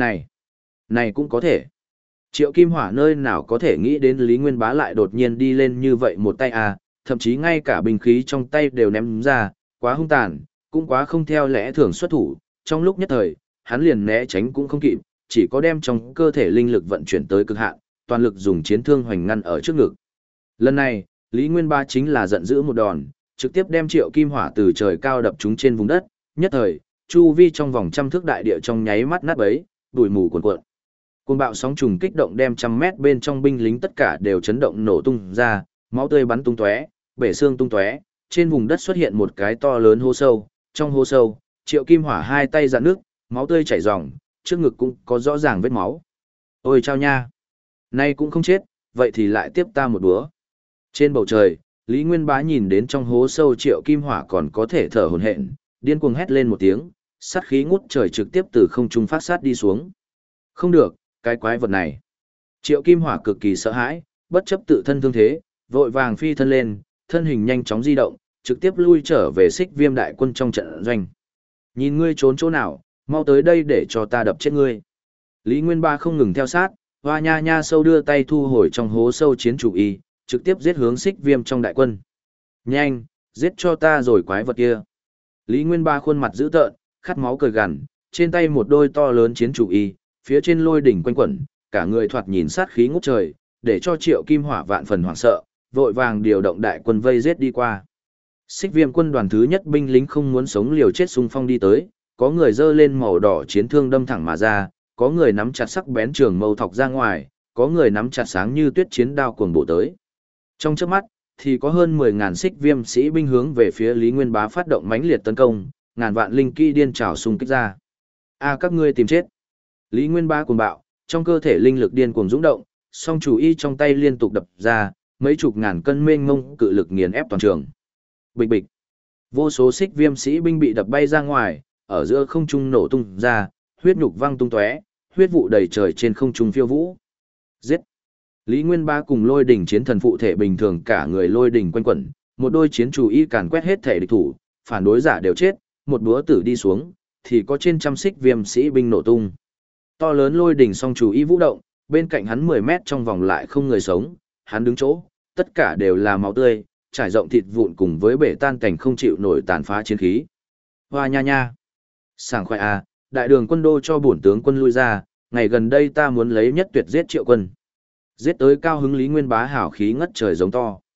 này cũng có thể. Triệu Kim Hỏa nơi nào có thể nghĩ đến Lý Nguyên Bá lại đột nhiên đi lên như vậy một tay à, thậm chí ngay cả binh khí trong tay đều ném ra, quá hung tàn, cũng quá không theo lẽ thường xuất thủ, trong lúc nhất thời, hắn liền né tránh cũng không kịp, chỉ có đem trong cơ thể linh lực vận chuyển tới cực hạn, toàn lực dùng chiến thương hoành ngăn ở trước ngực. Lần này, Lý Nguyên Bá chính là giận dữ một đòn, trực tiếp đem Triệu Kim Hỏa từ trời cao đập trúng trên vùng đất, nhất thời, chu vi trong vòng trăm thước đại địa trong nháy mắt nát bấy, bụi mù cuồn cuộn. Cơn bão sóng trùng kích động đem trăm mét bên trong binh lính tất cả đều chấn động nổ tung ra, máu tươi bắn tung tóe, bể xương tung tóe, trên vùng đất xuất hiện một cái to lớn hố sâu, trong hố sâu, Triệu Kim Hỏa hai tay rạn nước, máu tươi chảy ròng, trước ngực cũng có rõ ràng vết máu. Ôi chao nha, nay cũng không chết, vậy thì lại tiếp ta một búa. Trên bầu trời, Lý Nguyên Bá nhìn đến trong hố sâu Triệu Kim Hỏa còn có thể thở hổn hển, điên cuồng hét lên một tiếng, sát khí ngút trời trực tiếp từ không trung phát sát đi xuống. Không được, cái quái vật này. Triệu Kim Hỏa cực kỳ sợ hãi, bất chấp tự thân thương thế, vội vàng phi thân lên, thân hình nhanh chóng di động, trực tiếp lui trở về Xích Viêm đại quân trong trận doanh. Nhìn ngươi trốn chỗ nào, mau tới đây để cho ta đập chết ngươi. Lý Nguyên Bá không ngừng theo sát, hoa nha nha sâu đưa tay thu hồi trong hố sâu chiến chủ y, trực tiếp giết hướng Xích Viêm trong đại quân. Nhanh, giết cho ta rồi quái vật kia. Lý Nguyên Bá khuôn mặt dữ tợn, khát máu cười gằn, trên tay một đôi to lớn chiến chủ y, phía trên lôi đỉnh quanh quẩn, cả người thoạt nhìn sát khí ngút trời, để cho Triệu Kim Hỏa vạn phần hoảng sợ, vội vàng điều động đại quân vây giết đi qua. Xích Viêm quân đoàn thứ nhất binh lính không muốn sống liều chết xung phong đi tới, có người giơ lên màu đỏ chiến thương đâm thẳng mà ra, có người nắm chặt sắc bén trường mâu thọc ra ngoài, có người nắm chặt sáng như tuyết chiến đao cuồng bổ tới. Trong chớp mắt, thì có hơn 10.000 Xích Viêm sĩ binh hướng về phía Lý Nguyên Bá phát động mãnh liệt tấn công, ngàn vạn linh kỹ điên trảo xung kích ra. A các ngươi tìm chết. Lý Nguyên Bá cuồng bạo, trong cơ thể linh lực điên cuồng dũng động, song chủ y trong tay liên tục đập ra, mấy chục ngàn cân mênh mông cự lực nghiền ép toàn trường. Bịch bịch. Vô số Xích Viêm sĩ binh bị đập bay ra ngoài, ở giữa không trung nổ tung ra, huyết nhục văng tung tóe, huyết vụ đầy trời trên không trung phiêu vũ. Giết. Lý Nguyên Bá cùng lôi đỉnh chiến thần phụ thể bình thường cả người lôi đỉnh quanh quẩn, một đôi chiến chủ y càn quét hết thể địch thủ, phản đối giả đều chết, một búa tử đi xuống, thì có trên trăm Xích Viêm sĩ binh nổ tung. To lớn lôi đỉnh song chủ y vũ động, bên cạnh hắn 10 mét trong vòng lại không người sống, hắn đứng chỗ, tất cả đều là máu tươi, trải rộng thịt vụn cùng với bể tan cảnh không chịu nổi tàn phá chiến khí. Hoa nha nha. Sảng khoái à, đại đường quân đô cho bổn tướng quân lui ra, ngày gần đây ta muốn lấy nhất tuyệt giết Triệu quân. Giết tới cao hứng Lý Nguyên Bá hảo khí ngất trời giống to.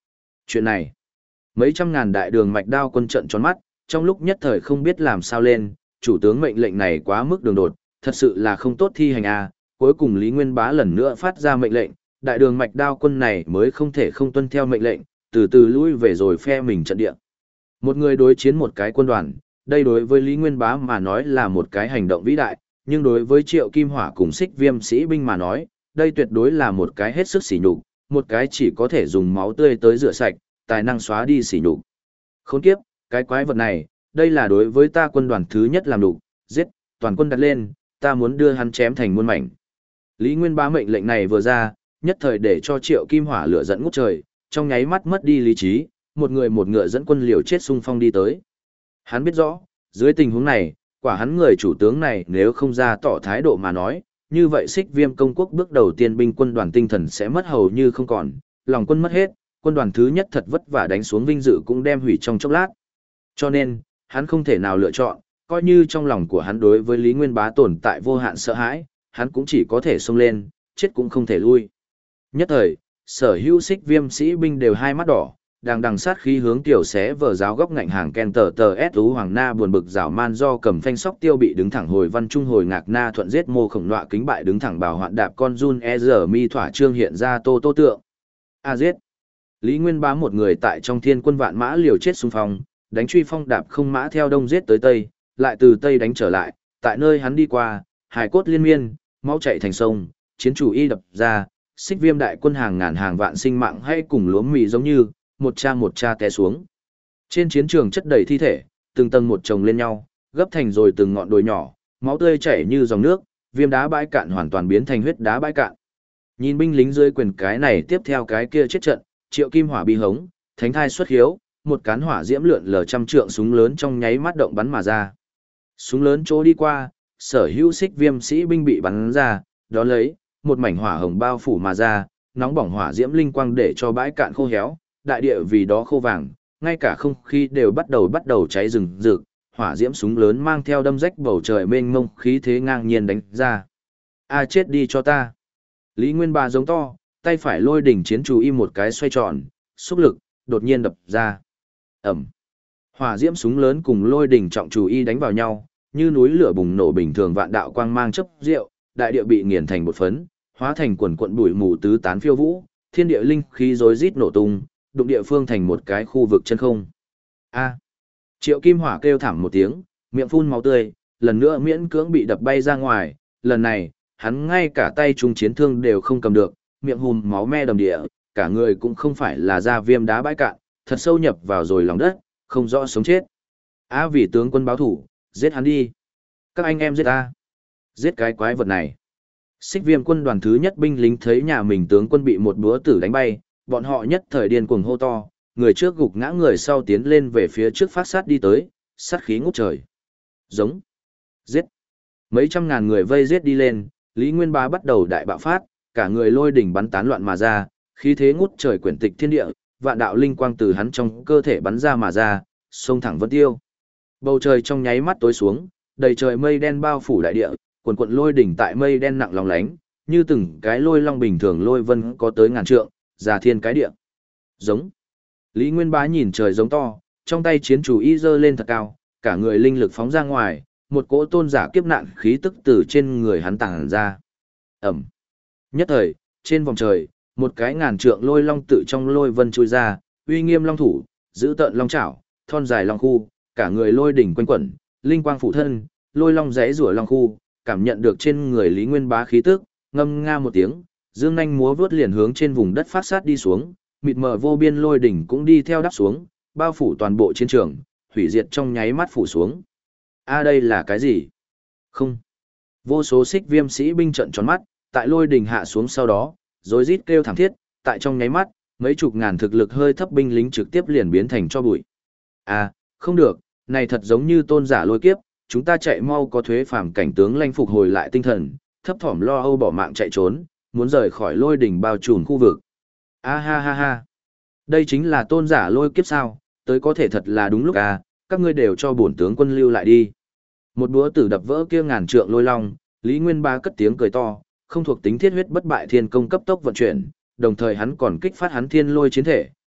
Chuyện này, mấy trăm ngàn đại đường mạch đao quân trận tròn mắt, trong lúc nhất thời không biết làm sao lên, chủ tướng mệnh lệnh này quá mức đường đột, thật sự là không tốt thi hành à. Cuối cùng Lý Nguyên Bá lần nữa phát ra mệnh lệnh, đại đường mạch đao quân này mới không thể không tuân theo mệnh lệnh, từ từ lui về rồi phe mình trận địa. Một người đối chiến một cái quân đoàn, đây đối với Lý Nguyên Bá mà nói là một cái hành động vĩ đại, nhưng đối với Triệu Kim Hỏa cùng Xích Viêm sĩ binh mà nói, đây tuyệt đối là một cái hết sức sỉ nhục, một cái chỉ có thể dùng máu tươi tới rửa sạch, tài năng xóa đi sỉ nhục. Khốn kiếp, cái quái vật này, đây là đối với ta quân đoàn thứ nhất làm đủ, giết, toàn quân đặt lên, ta muốn đưa hắn chém thành muôn mảnh. Lý Nguyên Bá mệnh lệnh này vừa ra, nhất thời để cho Triệu Kim Hỏa lửa giận ngút trời, trong nháy mắt mất đi lý trí, một người một ngựa dẫn quân liều chết xung phong đi tới. Hắn biết rõ, dưới tình huống này, quả hắn người chủ tướng này nếu không ra tỏ thái độ mà nói, như vậy Xích Viêm công quốc bước đầu tiên binh quân đoàn tinh thần sẽ mất hầu như không còn, lòng quân mất hết, quân đoàn thứ nhất thật vất vả đánh xuống vinh dự cũng đem hủy trong chốc lát. Cho nên, hắn không thể nào lựa chọn, coi như trong lòng của hắn đối với Lý Nguyên Bá tồn tại vô hạn sợ hãi, hắn cũng chỉ có thể xông lên, chết cũng không thể lui. Nhất thời, sở hữu Xích Viêm sĩ binh đều hai mắt đỏ, đang đằng sát khí hướng tiểu xé vở giáo góc ngạnh hàng ken tờ tờ s ú hoàng na buồn bực rảo man do cầm phanh sóc tiêu bị đứng thẳng hồi văn trung hồi ngạc na thuận giết mô khổng nọa kính bại đứng thẳng bào hoạn đạp con run e giờ mi thỏa trương hiện ra tô tô tượng. A giết. Lý Nguyên Bá một người tại trong thiên quân vạn mã liều chết xung phong, đánh truy phong đạp không mã theo đông giết tới tây, lại từ tây đánh trở lại, tại nơi hắn đi qua, hài cốt liên miên, máu chảy thành sông, chiến chủ y đập ra, Xích Viêm đại quân hàng ngàn hàng vạn sinh mạng hay cùng lúa mì giống như một cha té xuống. Trên chiến trường chất đầy thi thể, từng tầng một chồng lên nhau, gấp thành rồi từng ngọn đồi nhỏ, máu tươi chảy như dòng nước, viêm đá bãi cạn hoàn toàn biến thành huyết đá bãi cạn. Nhìn binh lính dưới quyền cái này tiếp theo cái kia chết trận, Triệu Kim Hỏa bi hống, thánh thai xuất hiếu, một cán hỏa diễm lượn lờ trăm trượng súng lớn trong nháy mắt động bắn mà ra. Súng lớn chỗ đi qua, sở hữu Xích Viêm sĩ binh bị bắn ra, đó lấy một mảnh hỏa hồng bao phủ mà ra, nóng bỏng hỏa diễm linh quang để cho bãi cạn khô héo, đại địa vì đó khô vàng, ngay cả không khí đều bắt đầu cháy rừng rực, hỏa diễm súng lớn mang theo đâm rách bầu trời mênh mông khí thế ngang nhiên đánh ra. A chết đi cho ta. Lý Nguyên Bá giống to, tay phải lôi đỉnh chiến chủ y một cái xoay tròn, xúc lực, đột nhiên đập ra. Ẩm. Hỏa diễm súng lớn cùng lôi đỉnh trọng chủ y đánh vào nhau, như núi lửa bùng nổ bình thường vạn đạo quang mang chớp rượu, đại địa bị nghiền thành một phấn, hóa thành quần quần bụi mù tứ tán phiêu vũ, thiên địa linh khí rối rít nổ tung, đụng địa phương thành một cái khu vực chân không. A. Triệu Kim Hỏa kêu thảm một tiếng, miệng phun máu tươi, lần nữa miễn cưỡng bị đập bay ra ngoài, lần này, hắn ngay cả tay trung chiến thương đều không cầm được, miệng hùm máu me đầm địa, cả người cũng không phải là da viêm đá bãi cạn, thật sâu nhập vào rồi lòng đất, không rõ sống chết. A vì tướng quân báo thủ, giết hắn đi. Các anh em giết ta. Giết cái quái vật này. Xích Viêm quân đoàn thứ nhất binh lính thấy nhà mình tướng quân bị một búa tử đánh bay, bọn họ nhất thời điên cuồng hô to, người trước gục ngã người sau tiến lên về phía trước phát sát đi tới, sát khí ngút trời. Giống. Giết. Mấy trăm ngàn người vây giết đi lên, Lý Nguyên Bá bắt đầu đại bạo phát, cả người lôi đỉnh bắn tán loạn mà ra, khí thế ngút trời quyển tịch thiên địa, vạn đạo linh quang từ hắn trong cơ thể bắn ra mà ra, xông thẳng vân tiêu. Bầu trời trong nháy mắt tối xuống, đầy trời mây đen bao phủ đại địa, quần quần lôi đỉnh tại mây đen nặng lòng lánh, như từng cái lôi long bình thường lôi vân có tới ngàn trượng, già thiên cái địa. Giống. Lý Nguyên Bá nhìn trời giống to, trong tay chiến chủ y giơ lên thật cao, cả người linh lực phóng ra ngoài, một cỗ tôn giả kiếp nạn khí tức từ trên người hắn tàng ra. Ẩm. Nhất thời, trên vòng trời, một cái ngàn trượng lôi long tự trong lôi vân chui ra, uy nghiêm long thủ, giữ tợn long chảo, thon dài long khu, cả người lôi đỉnh quanh quẩn, linh quang phụ thân, lôi long rẽ rủa long khu, cảm nhận được trên người Lý Nguyên Bá khí tức, ngâm nga một tiếng, dương nhanh múa vướt liền hướng trên vùng đất phát sát đi xuống, mịt mờ vô biên lôi đỉnh cũng đi theo đáp xuống, bao phủ toàn bộ chiến trường, hủy diệt trong nháy mắt phủ xuống. A đây là cái gì? Không. Vô số Xích Viêm sĩ binh trận tròn mắt, tại lôi đỉnh hạ xuống sau đó, rối rít kêu thảm thiết, tại trong nháy mắt, mấy chục ngàn thực lực hơi thấp binh lính trực tiếp liền biến thành cho bụi. À, không được, này thật giống như tôn giả lôi kiếp, chúng ta chạy mau có thuế phàm cảnh tướng lanh phục hồi lại tinh thần, thấp thỏm lo âu bỏ mạng chạy trốn, muốn rời khỏi lôi đỉnh bao trùm khu vực. A ha ha ha. Đây chính là tôn giả lôi kiếp sao, tới có thể thật là đúng lúc à, các ngươi đều cho bổn tướng quân lưu lại đi. Một búa tử đập vỡ kia ngàn trượng lôi long, Lý Nguyên Bá cất tiếng cười to, không thuộc tính thiết huyết bất bại thiên công cấp tốc vận chuyển, đồng thời hắn còn kích phát hắn thiên lôi chiến thể,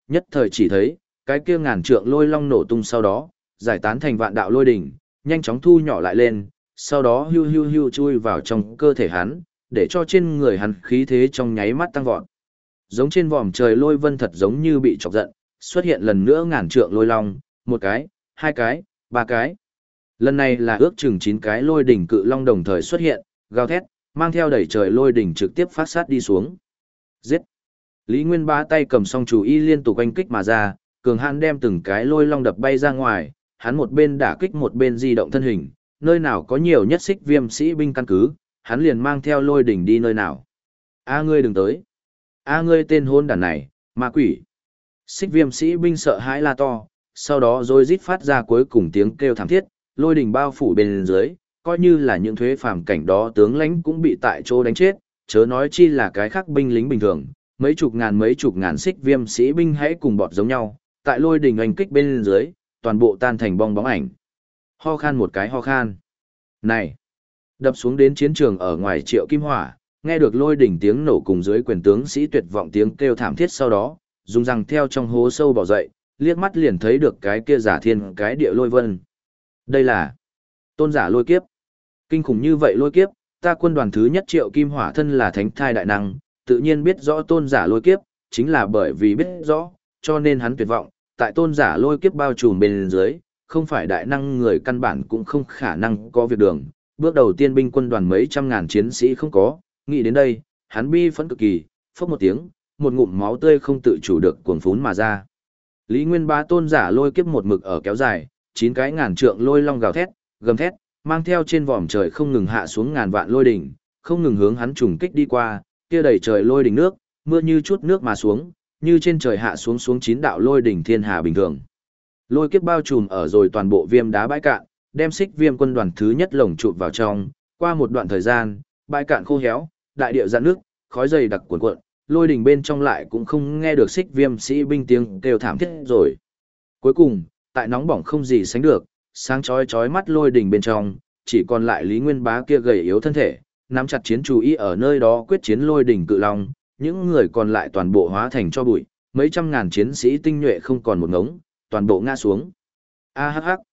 nhất thời chỉ thấy, cái kia ngàn trượng lôi long nổ tung sau đó, giải tán thành vạn đạo lôi đỉnh, nhanh chóng thu nhỏ lại lên, sau đó hưu hưu hưu chui vào trong cơ thể hắn, để cho trên người hắn khí thế trong nháy mắt tăng vọt. Giống trên vòm trời lôi vân thật giống như bị chọc giận, xuất hiện lần nữa ngàn trượng lôi long, một cái, hai cái, ba cái. Lần này là ước chừng 9 cái lôi đỉnh cự long đồng thời xuất hiện, gào thét, mang theo đẩy trời lôi đỉnh trực tiếp phát sát đi xuống. Giết! Lý Nguyên Bá tay cầm song chủ y liên tục oanh kích mà ra, cường hãn đem từng cái lôi long đập bay ra ngoài, hắn một bên đả kích một bên di động thân hình, nơi nào có nhiều nhất xích viêm sĩ binh căn cứ, hắn liền mang theo lôi đỉnh đi nơi nào. A ngươi đừng tới! A ngươi tên hôn đản này, ma quỷ! Xích viêm sĩ binh sợ hãi la to, sau đó rồi rít phát ra cuối cùng tiếng kêu thảm thiết, lôi đỉnh bao phủ bên dưới, coi như là những thuế phàm cảnh đó tướng lãnh cũng bị tại chỗ đánh chết, chớ nói chi là cái khác binh lính bình thường, mấy chục ngàn xích viêm sĩ binh hãy cùng bọt giống nhau, tại lôi đỉnh oanh kích bên dưới, toàn bộ tan thành bong bóng ảnh. Ho khan một cái ho khan. Này! Đập xuống đến chiến trường ở ngoài Triệu Kim Hỏa, nghe được lôi đỉnh tiếng nổ cùng dưới quyền tướng sĩ tuyệt vọng tiếng kêu thảm thiết sau đó, dùng răng theo trong hố sâu bỏ dậy, liếc mắt liền thấy được cái kia giả thiên cái địa lôi vân. Đây là tôn giả lôi kiếp. Kinh khủng như vậy lôi kiếp, ta quân đoàn thứ nhất Triệu Kim Hỏa thân là thánh thai đại năng, tự nhiên biết rõ tôn giả lôi kiếp, chính là bởi vì biết rõ, cho nên hắn tuyệt vọng, tại tôn giả lôi kiếp bao trùm bên dưới, không phải đại năng người căn bản cũng không khả năng có việc đường. Bước đầu tiên binh quân đoàn mấy trăm ngàn chiến sĩ không có, nghĩ đến đây, hắn bi phẫn cực kỳ, phốc một tiếng, một ngụm máu tươi không tự chủ được cuồn phún mà ra. Lý Nguyên Bá tôn giả lôi kiếp một mực ở kéo dài, 9 cái ngàn trượng lôi long gào thét, gầm thét, mang theo trên vòm trời không ngừng hạ xuống ngàn vạn lôi đỉnh, không ngừng hướng hắn trùng kích đi qua, kia đầy trời lôi đỉnh nước, mưa như chút nước mà xuống, như trên trời hạ xuống 9 đạo lôi đỉnh thiên hà bình thường. Lôi kiếp bao trùm ở rồi toàn bộ viêm đá bãi cạn, đem xích viêm quân đoàn thứ nhất lồng chụp vào trong, qua một đoạn thời gian, bãi cạn khô héo, đại địa rạn nước, khói dày đặc cuồn cuộn, lôi đỉnh bên trong lại cũng không nghe được xích viêm sĩ binh tiếng kêu thảm thiết rồi. Cuối cùng, tại nóng bỏng không gì sánh được, sáng chói chói mắt lôi đỉnh bên trong, chỉ còn lại Lý Nguyên Bá kia gầy yếu thân thể, nắm chặt chiến chú ý ở nơi đó quyết chiến lôi đỉnh cự long, những người còn lại toàn bộ hóa thành cho bụi, mấy trăm ngàn chiến sĩ tinh nhuệ không còn một ngống, toàn bộ ngã xuống. A hắc hắc.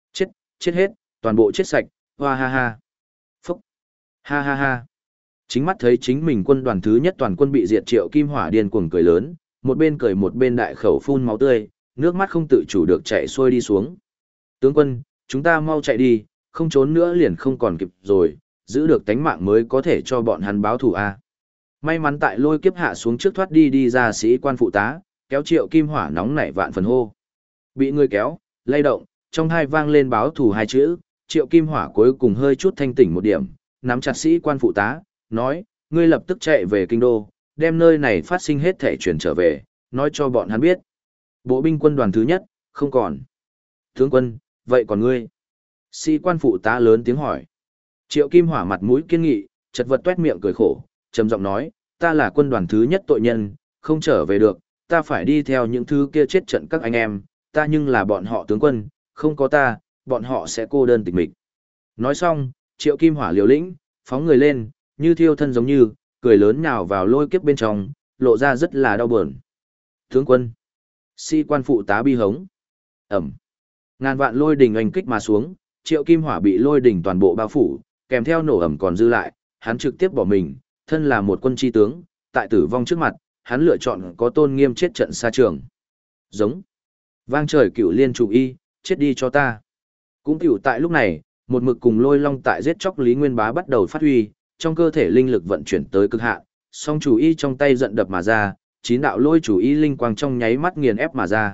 Chết hết, toàn bộ chết sạch, hoa ha ha. Phúc. Ha ha ha. Chính mắt thấy chính mình quân đoàn thứ nhất toàn quân bị diệt Triệu Kim Hỏa điên cuồng cười lớn, một bên cười một bên đại khẩu phun máu tươi, nước mắt không tự chủ được chảy xuôi đi xuống. Tướng quân, chúng ta mau chạy đi, không trốn nữa liền không còn kịp rồi, giữ được tánh mạng mới có thể cho bọn hắn báo thù a. May mắn tại lôi kiếp hạ xuống trước thoát đi ra sĩ quan phụ tá, kéo Triệu Kim Hỏa nóng nảy vạn phần hô. Bị người kéo, lay động, trong hai vang lên báo thù hai chữ, Triệu Kim Hỏa cuối cùng hơi chút thanh tỉnh một điểm, nắm chặt sĩ quan phụ tá, nói, ngươi lập tức chạy về kinh đô, đem nơi này phát sinh hết thể chuyển trở về, nói cho bọn hắn biết. Bộ binh quân đoàn thứ nhất, không còn. Tướng quân, vậy còn ngươi? Sĩ quan phụ tá lớn tiếng hỏi. Triệu Kim Hỏa mặt mũi kiên nghị, chật vật tuét miệng cười khổ, trầm giọng nói, ta là quân đoàn thứ nhất tội nhân, không trở về được, ta phải đi theo những thứ kia chết trận các anh em, ta nhưng là bọn họ tướng quân, không có ta, bọn họ sẽ cô đơn tịch mịch. Nói xong, Triệu Kim Hỏa liều lĩnh, phóng người lên, như thiêu thân giống như, cười lớn nhào vào lôi kiếp bên trong, lộ ra rất là đau buồn. Tướng quân, sĩ quan phụ tá bi hống. Ẩm. Ngàn vạn lôi đỉnh oanh kích mà xuống, Triệu Kim Hỏa bị lôi đỉnh toàn bộ bao phủ, kèm theo nổ ẩm còn dư lại, hắn trực tiếp bỏ mình, thân là một quân tri tướng, tại tử vong trước mặt, hắn lựa chọn có tôn nghiêm chết trận xa trường. Giống. Vang trời cựu liên chủ y, chết đi cho ta. Cũng cựu tại lúc này, một mực cùng lôi long tại giết chóc Lý Nguyên Bá bắt đầu phát huy, trong cơ thể linh lực vận chuyển tới cực hạn, song chủ y trong tay giận đập mà ra, 9 đạo lôi chủ y linh quang trong nháy mắt nghiền ép mà ra.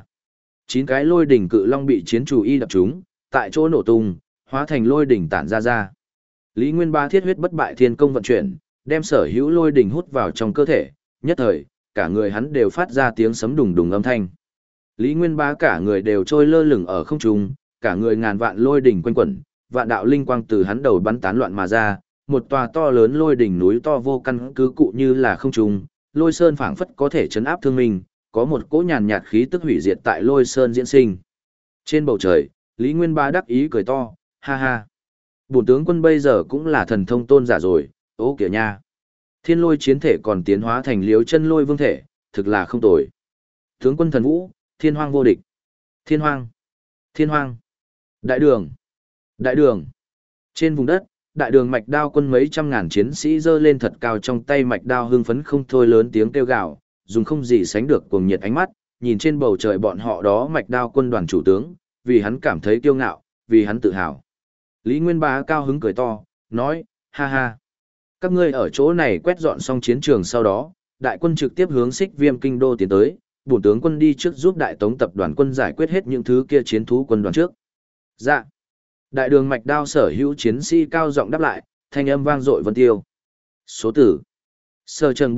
9 cái lôi đỉnh cự long bị chiến chủ y đập trúng, tại chỗ nổ tung, hóa thành lôi đỉnh tản ra. Lý Nguyên Bá thiết huyết bất bại thiên công vận chuyển, đem sở hữu lôi đỉnh hút vào trong cơ thể, nhất thời, cả người hắn đều phát ra tiếng sấm đùng đùng âm thanh. Lý Nguyên Bá cả người đều trôi lơ lửng ở không trung, cả người ngàn vạn lôi đỉnh quanh quẩn, vạn đạo linh quang từ hắn đầu bắn tán loạn mà ra, một tòa to lớn lôi đỉnh núi to vô căn cứ cụ như là không trung, lôi sơn phảng phất có thể chấn áp thương minh, có một cỗ nhàn nhạt khí tức hủy diệt tại lôi sơn diễn sinh. Trên bầu trời, Lý Nguyên Bá đắc ý cười to, ha ha. Bổn tướng quân bây giờ cũng là thần thông tôn giả rồi, ố kìa nha. Thiên lôi chiến thể còn tiến hóa thành liếu chân lôi vương thể, thực là không tồi. Tướng quân thần vũ, thiên hoang vô địch. Thiên hoang, thiên hoang. Đại đường, đại đường. Trên vùng đất, đại đường mạch đao quân mấy trăm ngàn chiến sĩ giơ lên thật cao trong tay mạch đao hưng phấn không thôi lớn tiếng kêu gào, dùng không gì sánh được cuồng nhiệt ánh mắt, nhìn trên bầu trời bọn họ đó mạch đao quân đoàn chủ tướng, vì hắn cảm thấy kiêu ngạo, vì hắn tự hào. Lý Nguyên Bá cao hứng cười to, nói, ha ha. Các ngươi ở chỗ này quét dọn xong chiến trường sau đó, đại quân trực tiếp hướng Xích Viêm kinh đô tiến tới, bổn tướng quân đi trước giúp đại tống tập đoàn quân giải quyết hết những thứ kia chiến thú quân đoàn trước. Dạ. Đại đường mạch đao sở hữu chiến sĩ cao giọng đáp lại, thanh âm vang dội vân tiêu. Số tử. Sơ trần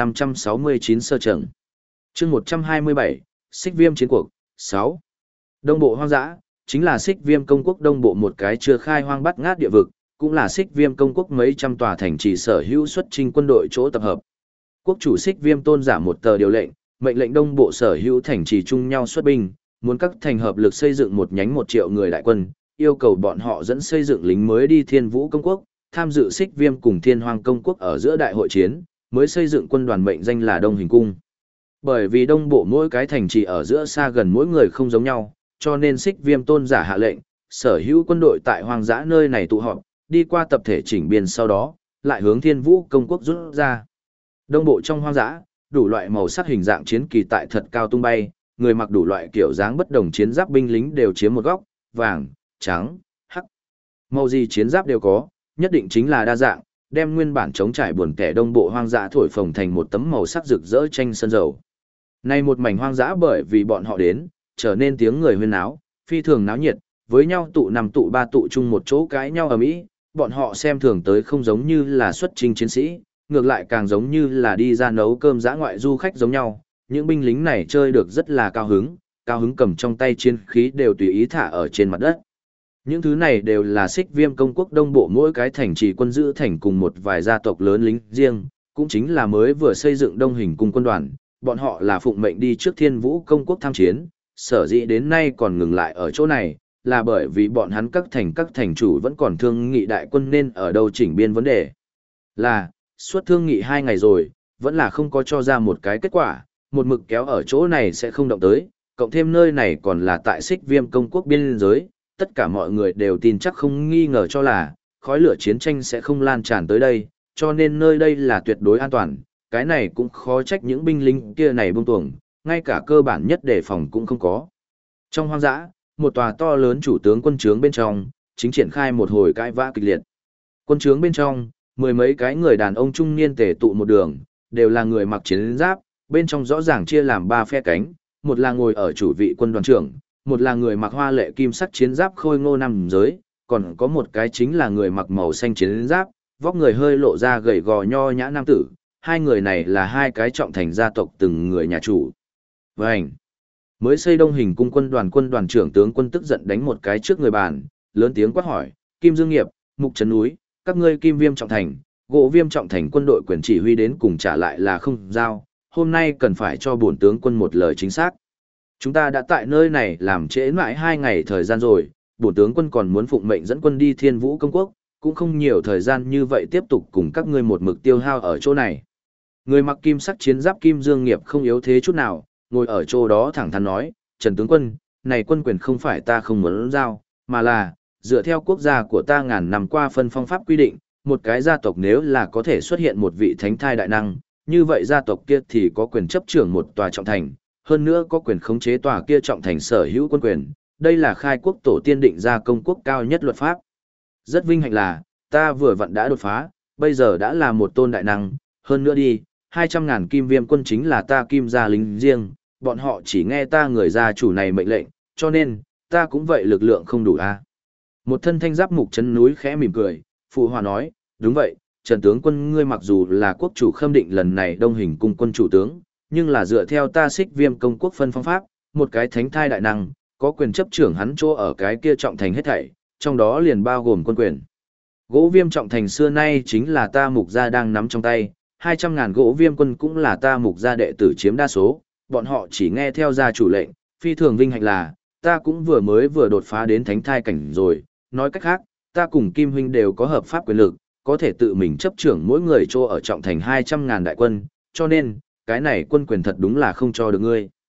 4569 sơ trần. Chương 127, Xích Viêm chiến cuộc, 6. Đông bộ hoang dã, chính là Xích Viêm công quốc đông bộ một cái chưa khai hoang bắt ngát địa vực, cũng là Xích Viêm công quốc mấy trăm tòa thành trì sở hữu xuất chinh quân đội chỗ tập hợp. Quốc chủ Xích Viêm tôn giả một tờ điều lệnh, mệnh lệnh đông bộ sở hữu thành trì chung nhau xuất binh, muốn các thành hợp lực xây dựng một nhánh 1 triệu người đại quân, yêu cầu bọn họ dẫn xây dựng lính mới đi Thiên Vũ công quốc, tham dự Xích Viêm cùng Thiên Hoang công quốc ở giữa đại hội chiến, mới xây dựng quân đoàn mệnh danh là Đông Hình cung. Bởi vì đông bộ mỗi cái thành trì ở giữa xa gần mỗi người không giống nhau, cho nên Xích Viêm tôn giả hạ lệnh, sở hữu quân đội tại hoang dã nơi này tụ họp, đi qua tập thể chỉnh biên sau đó, lại hướng Thiên Vũ công quốc rút ra. Đông bộ trong hoang dã, đủ loại màu sắc hình dạng chiến kỳ tại thật cao tung bay, người mặc đủ loại kiểu dáng bất đồng chiến giáp binh lính đều chiếm một góc, vàng, trắng, hắc. Màu gì chiến giáp đều có, nhất định chính là đa dạng, đem nguyên bản chống trải buồn kẻ đông bộ hoang dã thổi phồng thành một tấm màu sắc rực rỡ tranh sơn dầu. Nay một mảnh hoang dã bởi vì bọn họ đến, trở nên tiếng người huyên náo, phi thường náo nhiệt, với nhau tụ 5 tụ 3 tụ chung một chỗ cãi nhau ầm ĩ, bọn họ xem thường tới không giống như là xuất chinh chiến sĩ, ngược lại càng giống như là đi ra nấu cơm dã ngoại du khách giống nhau. Những binh lính này chơi được rất là cao hứng cầm trong tay chiến khí đều tùy ý thả ở trên mặt đất. Những thứ này đều là Xích Viêm công quốc đông bộ mỗi cái thành trì quân giữ thành cùng một vài gia tộc lớn lính riêng, cũng chính là mới vừa xây dựng Đông Hình cung quân đoàn, bọn họ là phụng mệnh đi trước Thiên Vũ công quốc tham chiến, sở dĩ đến nay còn ngừng lại ở chỗ này, là bởi vì bọn hắn các thành chủ vẫn còn thương nghị đại quân nên ở đâu chỉnh biên vấn đề. Là, suốt thương nghị 2 ngày rồi, vẫn là không có cho ra một cái kết quả, một mực kéo ở chỗ này sẽ không động tới, cộng thêm nơi này còn là tại Xích Viêm công quốc biên giới, tất cả mọi người đều tin chắc không nghi ngờ cho là, khói lửa chiến tranh sẽ không lan tràn tới đây, cho nên nơi đây là tuyệt đối an toàn, cái này cũng khó trách những binh lính kia này buông tuồng, ngay cả cơ bản nhất đề phòng cũng không có. Trong hoang dã, một tòa to lớn chủ tướng quân trướng bên trong, chính triển khai một hồi cãi vã kịch liệt. Quân trướng bên trong, 10 mấy cái người đàn ông trung niên tề tụ một đường, đều là người mặc chiến giáp, bên trong rõ ràng chia làm 3 phe cánh, một là ngồi ở chủ vị quân đoàn trưởng, một là người mặc hoa lệ kim sắc chiến giáp khôi ngô nằm giới, còn có một cái chính là người mặc màu xanh chiến giáp, vóc người hơi lộ ra gầy gò nho nhã nam tử, 2 người này là 2 cái trọng thành gia tộc từng người nhà chủ. Vành! Mới xây Đông Hình cung quân đoàn trưởng tướng quân tức giận đánh một cái trước người bàn, lớn tiếng quát hỏi, Kim Dương Nghiệp, Mục Trấn Núi, các ngươi Kim Viêm trọng thành, Gỗ Viêm trọng thành quân đội quyền chỉ huy đến cùng trả lại là không giao, hôm nay cần phải cho bổn tướng quân một lời chính xác. Chúng ta đã tại nơi này làm trễ mãi 2 ngày thời gian rồi, bổn tướng quân còn muốn phụng mệnh dẫn quân đi Thiên Vũ công quốc, cũng không nhiều thời gian như vậy tiếp tục cùng các ngươi một mực tiêu hao ở chỗ này. Người mặc kim sắc chiến giáp Kim Dương Nghiệp không yếu thế chút nào, ngồi ở chỗ đó thẳng thắn nói, Trần tướng quân, này quân quyền không phải ta không muốn giao, mà là, dựa theo quốc gia của ta ngàn năm qua phân phong pháp quy định, một cái gia tộc nếu là có thể xuất hiện một vị thánh thai đại năng, như vậy gia tộc kia thì có quyền chấp trưởng một tòa trọng thành, hơn nữa có quyền khống chế tòa kia trọng thành sở hữu quân quyền, đây là khai quốc tổ tiên định ra công quốc cao nhất luật pháp. Rất vinh hạnh là, ta vừa vặn đã đột phá, bây giờ đã là một tôn đại năng, hơn nữa đi, 200.000 Kim Viêm quân chính là ta Kim gia lính riêng, bọn họ chỉ nghe ta người gia chủ này mệnh lệnh, cho nên, ta cũng vậy lực lượng không đủ a. Một thân thanh giáp Mục Trấn Núi khẽ mỉm cười, phụ hòa nói, đúng vậy, Trần tướng quân ngươi mặc dù là quốc chủ khâm định lần này Đông Hình cung quân chủ tướng, nhưng là dựa theo ta Xích Viêm công quốc phân phong pháp, một cái thánh thai đại năng, có quyền chấp trưởng hắn chỗ ở cái kia trọng thành hết thảy, trong đó liền bao gồm quân quyền. Gỗ Viêm trọng thành xưa nay chính là ta Mục gia đang nắm trong tay, 200.000 Gỗ Viêm quân cũng là ta Mục gia đệ tử chiếm đa số, bọn họ chỉ nghe theo gia chủ lệnh, phi thường vinh hạnh là, ta cũng vừa đột phá đến thánh thai cảnh rồi, nói cách khác, ta cùng Kim huynh đều có hợp pháp quyền lực, có thể tự mình chấp trưởng mỗi người chỗ ở trọng thành 200.000 đại quân, cho nên, cái này quân quyền thật đúng là không cho được ngươi.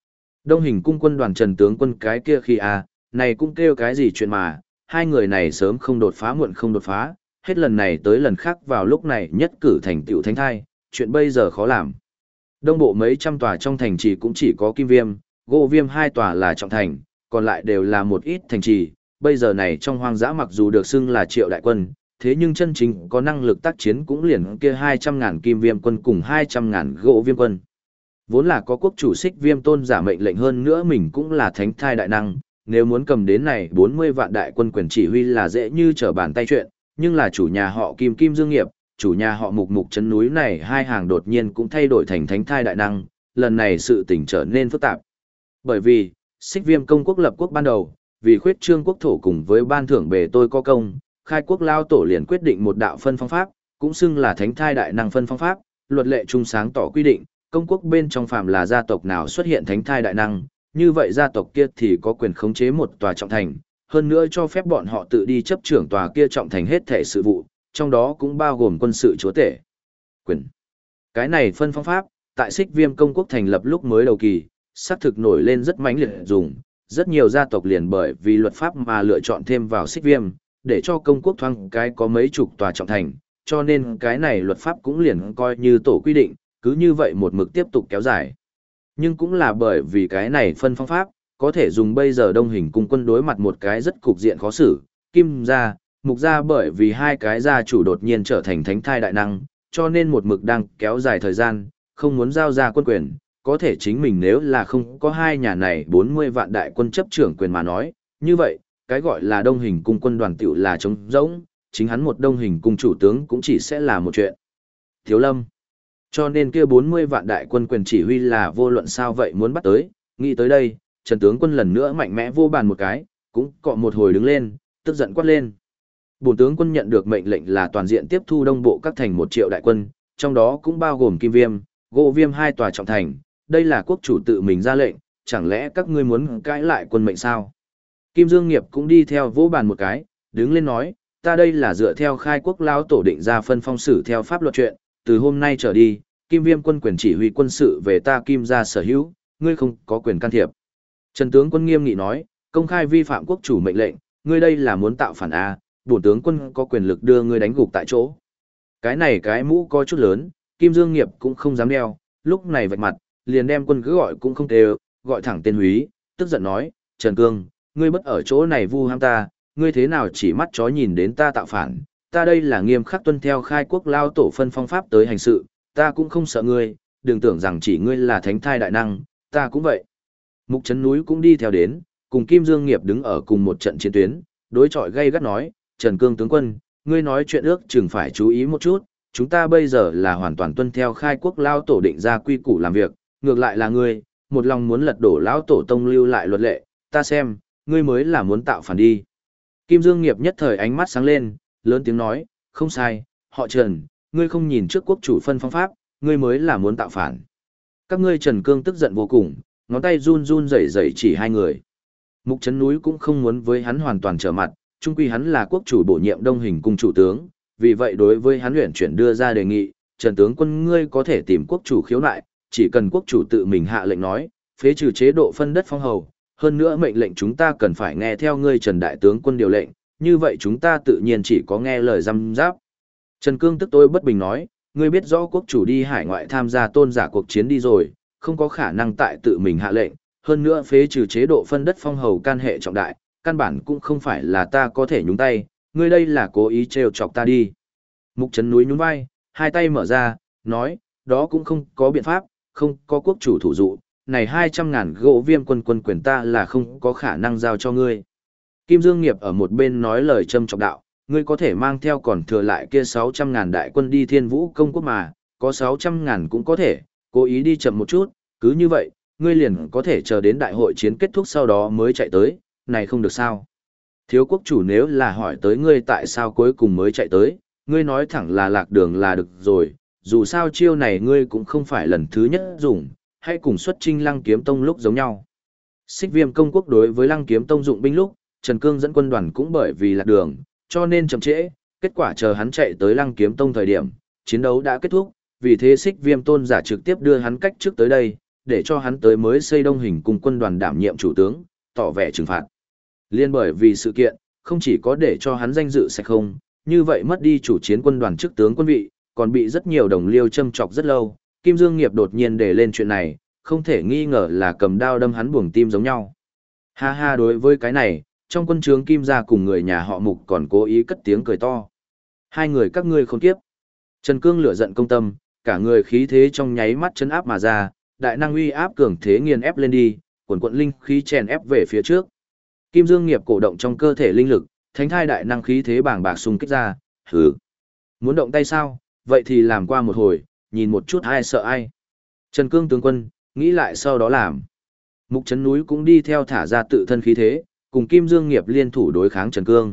Đông Hình cung quân đoàn Trần tướng quân cái kia khi này cũng kêu cái gì chuyện mà, hai người này sớm không đột phá muộn không đột phá, hết lần này tới lần khác vào lúc này nhất cử thành tựu thánh thai, chuyện bây giờ khó làm. Đông bộ mấy trăm tòa trong thành trì cũng chỉ có Kim Viêm, Gỗ Viêm hai tòa là trọng thành, còn lại đều là một ít thành trì, bây giờ này trong hoang dã mặc dù được xưng là Triệu đại quân, thế nhưng chân chính có năng lực tác chiến cũng liền kia 200.000 Kim Viêm quân cùng 200.000 Gỗ Viêm quân. Vốn là có quốc chủ Xích Viêm Tôn giả mệnh lệnh hơn nữa mình cũng là thánh thai đại năng, nếu muốn cầm đến này 40 vạn đại quân quyền chỉ huy là dễ như trở bàn tay chuyện, nhưng là chủ nhà họ Kim Kim Dương Nghiệp, chủ nhà họ Mục Mục chấn núi này hai hàng đột nhiên cũng thay đổi thành thánh thai đại năng, lần này sự tình trở nên phức tạp. Bởi vì, Xích Viêm công quốc lập quốc ban đầu, vì khuyết trương quốc thổ cùng với ban thưởng bề tôi có công, khai quốc lao tổ liền quyết định một đạo phân phong pháp, cũng xưng là thánh thai đại năng phân phong pháp, luật lệ trung sáng tỏ quy định, công quốc bên trong phàm là gia tộc nào xuất hiện thánh thai đại năng, như vậy gia tộc kia thì có quyền khống chế một tòa trọng thành, hơn nữa cho phép bọn họ tự đi chấp trưởng tòa kia trọng thành hết thể sự vụ, trong đó cũng bao gồm quân sự chúa tể. Quyền. Cái này phân phong pháp, tại Xích Viêm công quốc thành lập lúc mới đầu kỳ, xác thực nổi lên rất mãnh liệt dùng, rất nhiều gia tộc liền bởi vì luật pháp mà lựa chọn thêm vào Xích Viêm, để cho công quốc thoáng cái có mấy chục tòa trọng thành, cho nên cái này luật pháp cũng liền coi như tổ quy định, cứ như vậy một mực tiếp tục kéo dài. Nhưng cũng là bởi vì cái này phân phong pháp, có thể dùng bây giờ Đông Hình cung quân đối mặt một cái rất cục diện khó xử, Kim gia, Mục gia bởi vì hai cái gia chủ đột nhiên trở thành thánh thai đại năng, cho nên một mực đang kéo dài thời gian, không muốn giao ra quân quyền, có thể chính mình nếu là không có hai nhà này 40 vạn đại quân chấp trưởng quyền mà nói, như vậy, cái gọi là Đông Hình cung quân đoàn tiểu là trống rỗng, chính hắn một Đông Hình cung chủ tướng cũng chỉ sẽ là một chuyện. Thiếu Lâm. Cho nên kia 40 vạn đại quân quyền chỉ huy là vô luận sao vậy muốn bắt tới, nghĩ tới đây, Trần tướng quân lần nữa mạnh mẽ vô bàn một cái, cũng cọ một hồi đứng lên, tức giận quát lên. Bổn tướng quân nhận được mệnh lệnh là toàn diện tiếp thu đông bộ các thành 1 triệu đại quân, trong đó cũng bao gồm Kim Viêm, Gỗ Viêm hai tòa trọng thành, đây là quốc chủ tự mình ra lệnh, chẳng lẽ các ngươi muốn cãi lại quân mệnh sao? Kim Dương Nghiệp cũng đi theo vỗ bàn một cái, đứng lên nói, ta đây là dựa theo khai quốc lao tổ định ra phân phong sử theo pháp luật chuyện, từ hôm nay trở đi, Kim Viêm quân quyền chỉ huy quân sự về ta Kim gia sở hữu, ngươi không có quyền can thiệp. Trần tướng quân nghiêm nghị nói, công khai vi phạm quốc chủ mệnh lệnh, ngươi đây là muốn tạo phản bổn tướng quân có quyền lực đưa ngươi đánh gục tại chỗ. Cái này cái mũ có chút lớn, Kim Dương Nghiệp cũng không dám đeo, lúc này vạch mặt, liền đem quân cứ gọi cũng không đều, gọi thẳng tên Húy, tức giận nói, Trần Cương, ngươi bất ở chỗ này vu ham ta, ngươi thế nào chỉ mắt chó nhìn đến ta tạo phản, ta đây là nghiêm khắc tuân theo khai quốc lao tổ phân phong pháp tới hành sự, ta cũng không sợ ngươi, đừng tưởng rằng chỉ ngươi là thánh thai đại năng, ta cũng vậy. Mục Trấn Núi cũng đi theo đến, cùng Kim Dương Nghiệp đứng ở cùng một trận chiến tuyến, đối chọi gay gắt nói, Trần Cương tướng quân, ngươi nói chuyện ước chừng phải chú ý một chút, chúng ta bây giờ là hoàn toàn tuân theo khai quốc lao tổ định ra quy củ làm việc, ngược lại là ngươi, một lòng muốn lật đổ lão tổ tông lưu lại luật lệ, ta xem, ngươi mới là muốn tạo phản đi. Kim Dương Nghiệp nhất thời ánh mắt sáng lên, lớn tiếng nói, không sai, họ Trần, ngươi không nhìn trước quốc chủ phân phong pháp, ngươi mới là muốn tạo phản. Các ngươi Trần Cương tức giận vô cùng, ngón tay run run rẩy rẩy chỉ hai người. Mục Trấn Núi cũng không muốn với hắn hoàn toàn trở mặt, chung quy hắn là quốc chủ bổ nhiệm Đông Hình cung chủ tướng, vì vậy đối với hắn luyện chuyển đưa ra đề nghị, Trần tướng quân ngươi có thể tìm quốc chủ khiếu nại, chỉ cần quốc chủ tự mình hạ lệnh nói, phế trừ chế độ phân đất phong hầu, hơn nữa mệnh lệnh chúng ta cần phải nghe theo ngươi Trần đại tướng quân điều lệnh, như vậy chúng ta tự nhiên chỉ có nghe lời răm giáp. Trần Cương tức tối bất bình nói, ngươi biết rõ quốc chủ đi hải ngoại tham gia tôn giả cuộc chiến đi rồi, không có khả năng tại tự mình hạ lệnh, hơn nữa phế trừ chế độ phân đất phong hầu can hệ trọng đại, căn bản cũng không phải là ta có thể nhúng tay, ngươi đây là cố ý trêu chọc ta đi. Mục Trấn Núi nhún vai, hai tay mở ra, nói, đó cũng không có biện pháp, không có quốc chủ thủ dụ, này 200.000 Gỗ Viêm quân quyền ta là không có khả năng giao cho ngươi. Kim Dương Nghiệp ở một bên nói lời châm chọc đạo, ngươi có thể mang theo còn thừa lại kia 600.000 đại quân đi Thiên Vũ công quốc mà, có 600.000 cũng có thể, cố ý đi chậm một chút, cứ như vậy, ngươi liền có thể chờ đến đại hội chiến kết thúc sau đó mới chạy tới, này không được sao. Thiếu quốc chủ nếu là hỏi tới ngươi tại sao cuối cùng mới chạy tới, ngươi nói thẳng là lạc đường là được rồi, dù sao chiêu này ngươi cũng không phải lần thứ nhất dùng, hãy cùng xuất chinh Lăng Kiếm Tông lúc giống nhau. Xích Viêm công quốc đối với Lăng Kiếm Tông dụng binh lúc, Trần Cương dẫn quân đoàn cũng bởi vì lạc đường, cho nên chậm trễ, kết quả chờ hắn chạy tới Lăng Kiếm Tông thời điểm, chiến đấu đã kết thúc, vì thế Xích Viêm tôn giả trực tiếp đưa hắn cách trước tới đây, để cho hắn tới mới xây Đông Hình cung quân đoàn đảm nhiệm chủ tướng, tỏ vẻ trừng phạt. Liên bởi vì sự kiện, không chỉ có để cho hắn danh dự sạch không, như vậy mất đi chủ chiến quân đoàn chức tướng quân vị, còn bị rất nhiều đồng liêu châm chọc rất lâu, Kim Dương Nghiệp đột nhiên để lên chuyện này, không thể nghi ngờ là cầm đao đâm hắn buồng tim giống nhau. Ha ha, đối với cái này, trong quân trướng Kim gia cùng người nhà họ Mục còn cố ý cất tiếng cười to. Hai người các ngươi khốn kiếp. Trần Cương lửa giận công tâm, cả người khí thế trong nháy mắt chấn áp mà ra, đại năng uy áp cường thế nghiền ép lên đi, quần quận linh khí chèn ép về phía trước. Kim Dương Nghiệp cổ động trong cơ thể linh lực, thánh thai đại năng khí thế bàng bạc xung kích ra, hừ. Muốn động tay sao, vậy thì làm qua một hồi, nhìn một chút ai sợ ai. Trần Cương tướng quân, nghĩ lại sau đó làm. Mục Trấn Núi cũng đi theo thả ra tự thân khí thế, cùng Kim Dương Nghiệp liên thủ đối kháng Trần Cương.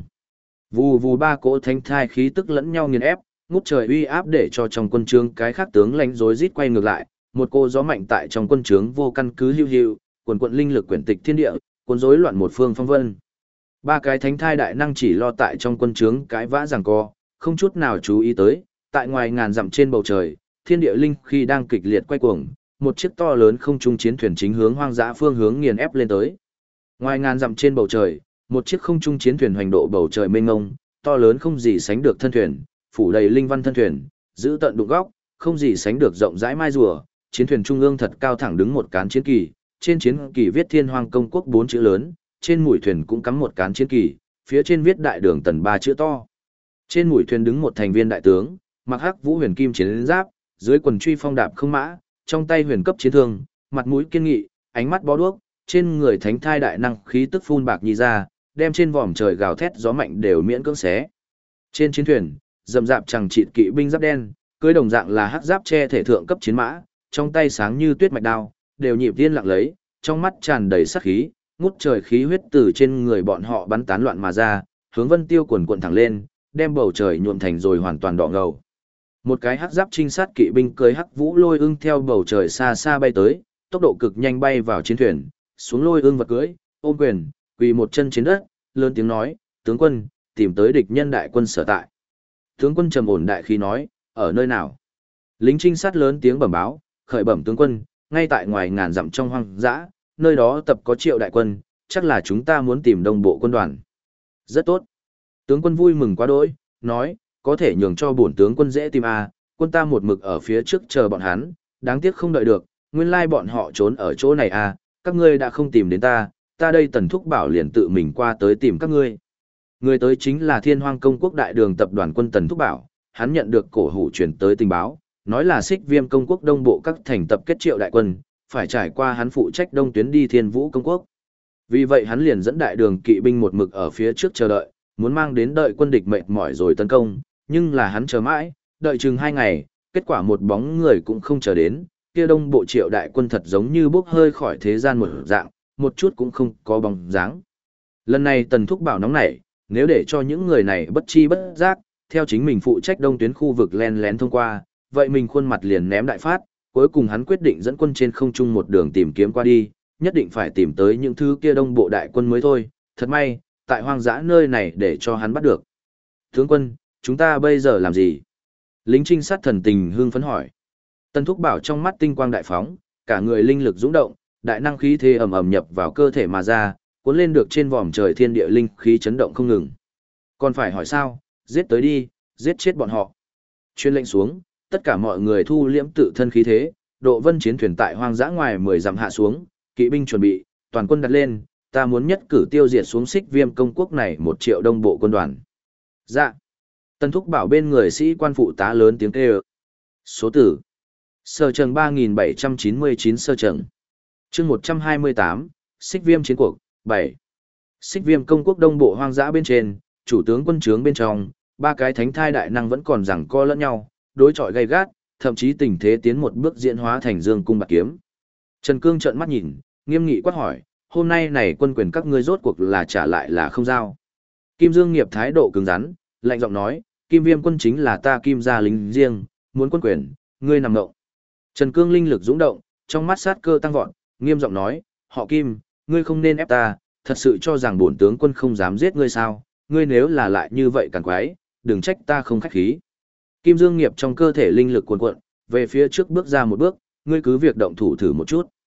Vù vù ba cỗ thánh thai khí tức lẫn nhau nghiền ép, ngút trời uy áp để cho trong quân trướng cái khác tướng lãnh rối rít quay ngược lại, một cô gió mạnh tại trong quân trướng vô căn cứ hưu hưu, quần quận linh lực quyển tịch thiên địa, cuốn rối loạn một phương phong vân. Ba cái thánh thai đại năng chỉ lo tại trong quân trướng cái vã giằng co, không chút nào chú ý tới, tại ngoài ngàn dặm trên bầu trời, thiên địa linh khi đang kịch liệt quay cuồng, một chiếc to lớn không trung chiến thuyền chính hướng hoang dã phương hướng nghiền ép lên tới. Ngoài ngàn dặm trên bầu trời, một chiếc không trung chiến thuyền hoành độ bầu trời mênh mông, to lớn không gì sánh được thân thuyền, phủ đầy linh văn thân thuyền, giữ tận đụng góc, không gì sánh được rộng rãi mai rùa, chiến thuyền trung ương thật cao thẳng đứng một cán chiến kỳ, trên chiến kỳ viết Thiên Hoang Công Quốc 4 chữ lớn, trên mũi thuyền cũng cắm một cán chiến kỳ, phía trên viết Đại Đường Tần 3 chữ to. Trên mũi thuyền đứng một thành viên đại tướng, mặc hắc vũ huyền kim chiến giáp, dưới quần truy phong đạp không mã, trong tay huyền cấp chiến thương, mặt mũi kiên nghị, ánh mắt bó đuốc, trên người thánh thai đại năng khí tức phun bạc nhì ra, đem trên vòm trời gào thét gió mạnh đều miễn cưỡng xé. Trên chiến thuyền, rậm rạp chẳng chịt kỵ binh giáp đen, cưỡi đồng dạng là hắc giáp che thể thượng cấp chiến mã, trong tay sáng như tuyết mạch đao, đều nhịp tiên lặng lấy, trong mắt tràn đầy sát khí, ngút trời khí huyết từ trên người bọn họ bắn tán loạn mà ra, hướng Vân Tiêu quần quần thẳng lên, đem bầu trời nhuộm thành rồi hoàn toàn đỏ ngầu. Một cái hắc giáp trinh sát kỵ binh cưỡi hắc vũ lôi ưng theo bầu trời xa xa bay tới, tốc độ cực nhanh bay vào chiến thuyền, xuống lôi ưng vật cưỡi, ôm quyền, quỳ một chân trên đất, lớn tiếng nói, tướng quân, tìm tới địch nhân đại quân sở tại. Tướng quân trầm ổn đại khí nói, ở nơi nào? Lính trinh sát lớn tiếng bẩm báo, khởi bẩm tướng quân, ngay tại ngoài ngàn dặm trong hoang dã, nơi đó tập có Triệu đại quân, chắc là chúng ta muốn tìm đông bộ quân đoàn. Rất tốt. Tướng quân vui mừng quá đỗi, nói, có thể nhường cho bổn tướng quân dễ tìm à, quân ta một mực ở phía trước chờ bọn hắn, đáng tiếc không đợi được, nguyên lai bọn họ trốn ở chỗ này à, các ngươi đã không tìm đến ta, ta đây Tần Thúc Bảo liền tự mình qua tới tìm các ngươi. Người tới chính là Thiên Hoang Công Quốc Đại Đường tập đoàn quân Tần Thúc Bảo, hắn nhận được cổ hủ truyền tới tình báo, nói là Xích Viêm Công Quốc đông bộ các thành tập kết Triệu đại quân, phải trải qua hắn phụ trách đông tuyến đi Thiên Vũ Công Quốc. Vì vậy hắn liền dẫn Đại Đường kỵ binh một mực ở phía trước chờ đợi, muốn mang đến đợi quân địch mệt mỏi rồi tấn công, nhưng là hắn chờ mãi, đợi chừng 2 ngày, kết quả một bóng người cũng không chờ đến, kia đông bộ Triệu đại quân thật giống như bốc hơi khỏi thế gian một dạng, một chút cũng không có bóng dáng. Lần này Tần Thúc Bảo nóng nảy, nếu để cho những người này bất chi bất giác, theo chính mình phụ trách đông tuyến khu vực len lén thông qua, vậy mình khuôn mặt liền ném đại phát, cuối cùng hắn quyết định dẫn quân trên không trung một đường tìm kiếm qua đi, nhất định phải tìm tới những thứ kia đông bộ đại quân mới thôi, thật may, tại hoang dã nơi này để cho hắn bắt được. Tướng quân, chúng ta bây giờ làm gì? Lính trinh sát thần tình hưng phấn hỏi. Tần Thúc Bảo trong mắt tinh quang đại phóng, cả người linh lực dũng động, đại năng khí thế ầm ầm nhập vào cơ thể mà ra, cuốn lên được trên vòm trời thiên địa linh khí chấn động không ngừng. Còn phải hỏi sao, giết tới đi, giết chết bọn họ. Chuyên lệnh xuống, tất cả mọi người thu liễm tự thân khí thế, độ vân chiến thuyền tại hoang dã ngoài 10 dặm hạ xuống, kỵ binh chuẩn bị, toàn quân đặt lên, ta muốn nhất cử tiêu diệt xuống Xích Viêm Công Quốc này 1 triệu đông bộ quân đoàn. Dạ. Tần Thúc Bảo bên người sĩ quan phụ tá lớn tiếng kêu. Số tử. Sở trần 3799 sơ trần. Chương 128, Xích Viêm chiến cuộc, 7. Xích Viêm Công Quốc đông bộ hoang dã bên trên, chủ tướng quân trướng bên trong, 3 cái thánh thai đại năng vẫn còn giằng co lẫn nhau, đối chọi gay gắt, thậm chí tình thế tiến một bước diễn hóa thành dương cung bạc kiếm. Trần Cương trợn mắt nhìn, nghiêm nghị quát hỏi, hôm nay này quân quyền các ngươi rốt cuộc là trả lại là không giao. Kim Dương Nghiệp thái độ cứng rắn, lạnh giọng nói, Kim Viêm quân chính là ta Kim gia lính riêng, muốn quân quyền, ngươi nằm ngộng. Trần Cương linh lực dũng động, trong mắt sát cơ tăng vọt, nghiêm giọng nói, họ Kim, ngươi không nên ép ta, thật sự cho rằng bổn tướng quân không dám giết ngươi sao, ngươi nếu là lại như vậy càng quái, đừng trách ta không khách khí. Kim Dương Nghiệp trong cơ thể linh lực cuồn cuộn, về phía trước bước ra một bước, ngươi cứ việc động thủ thử một chút,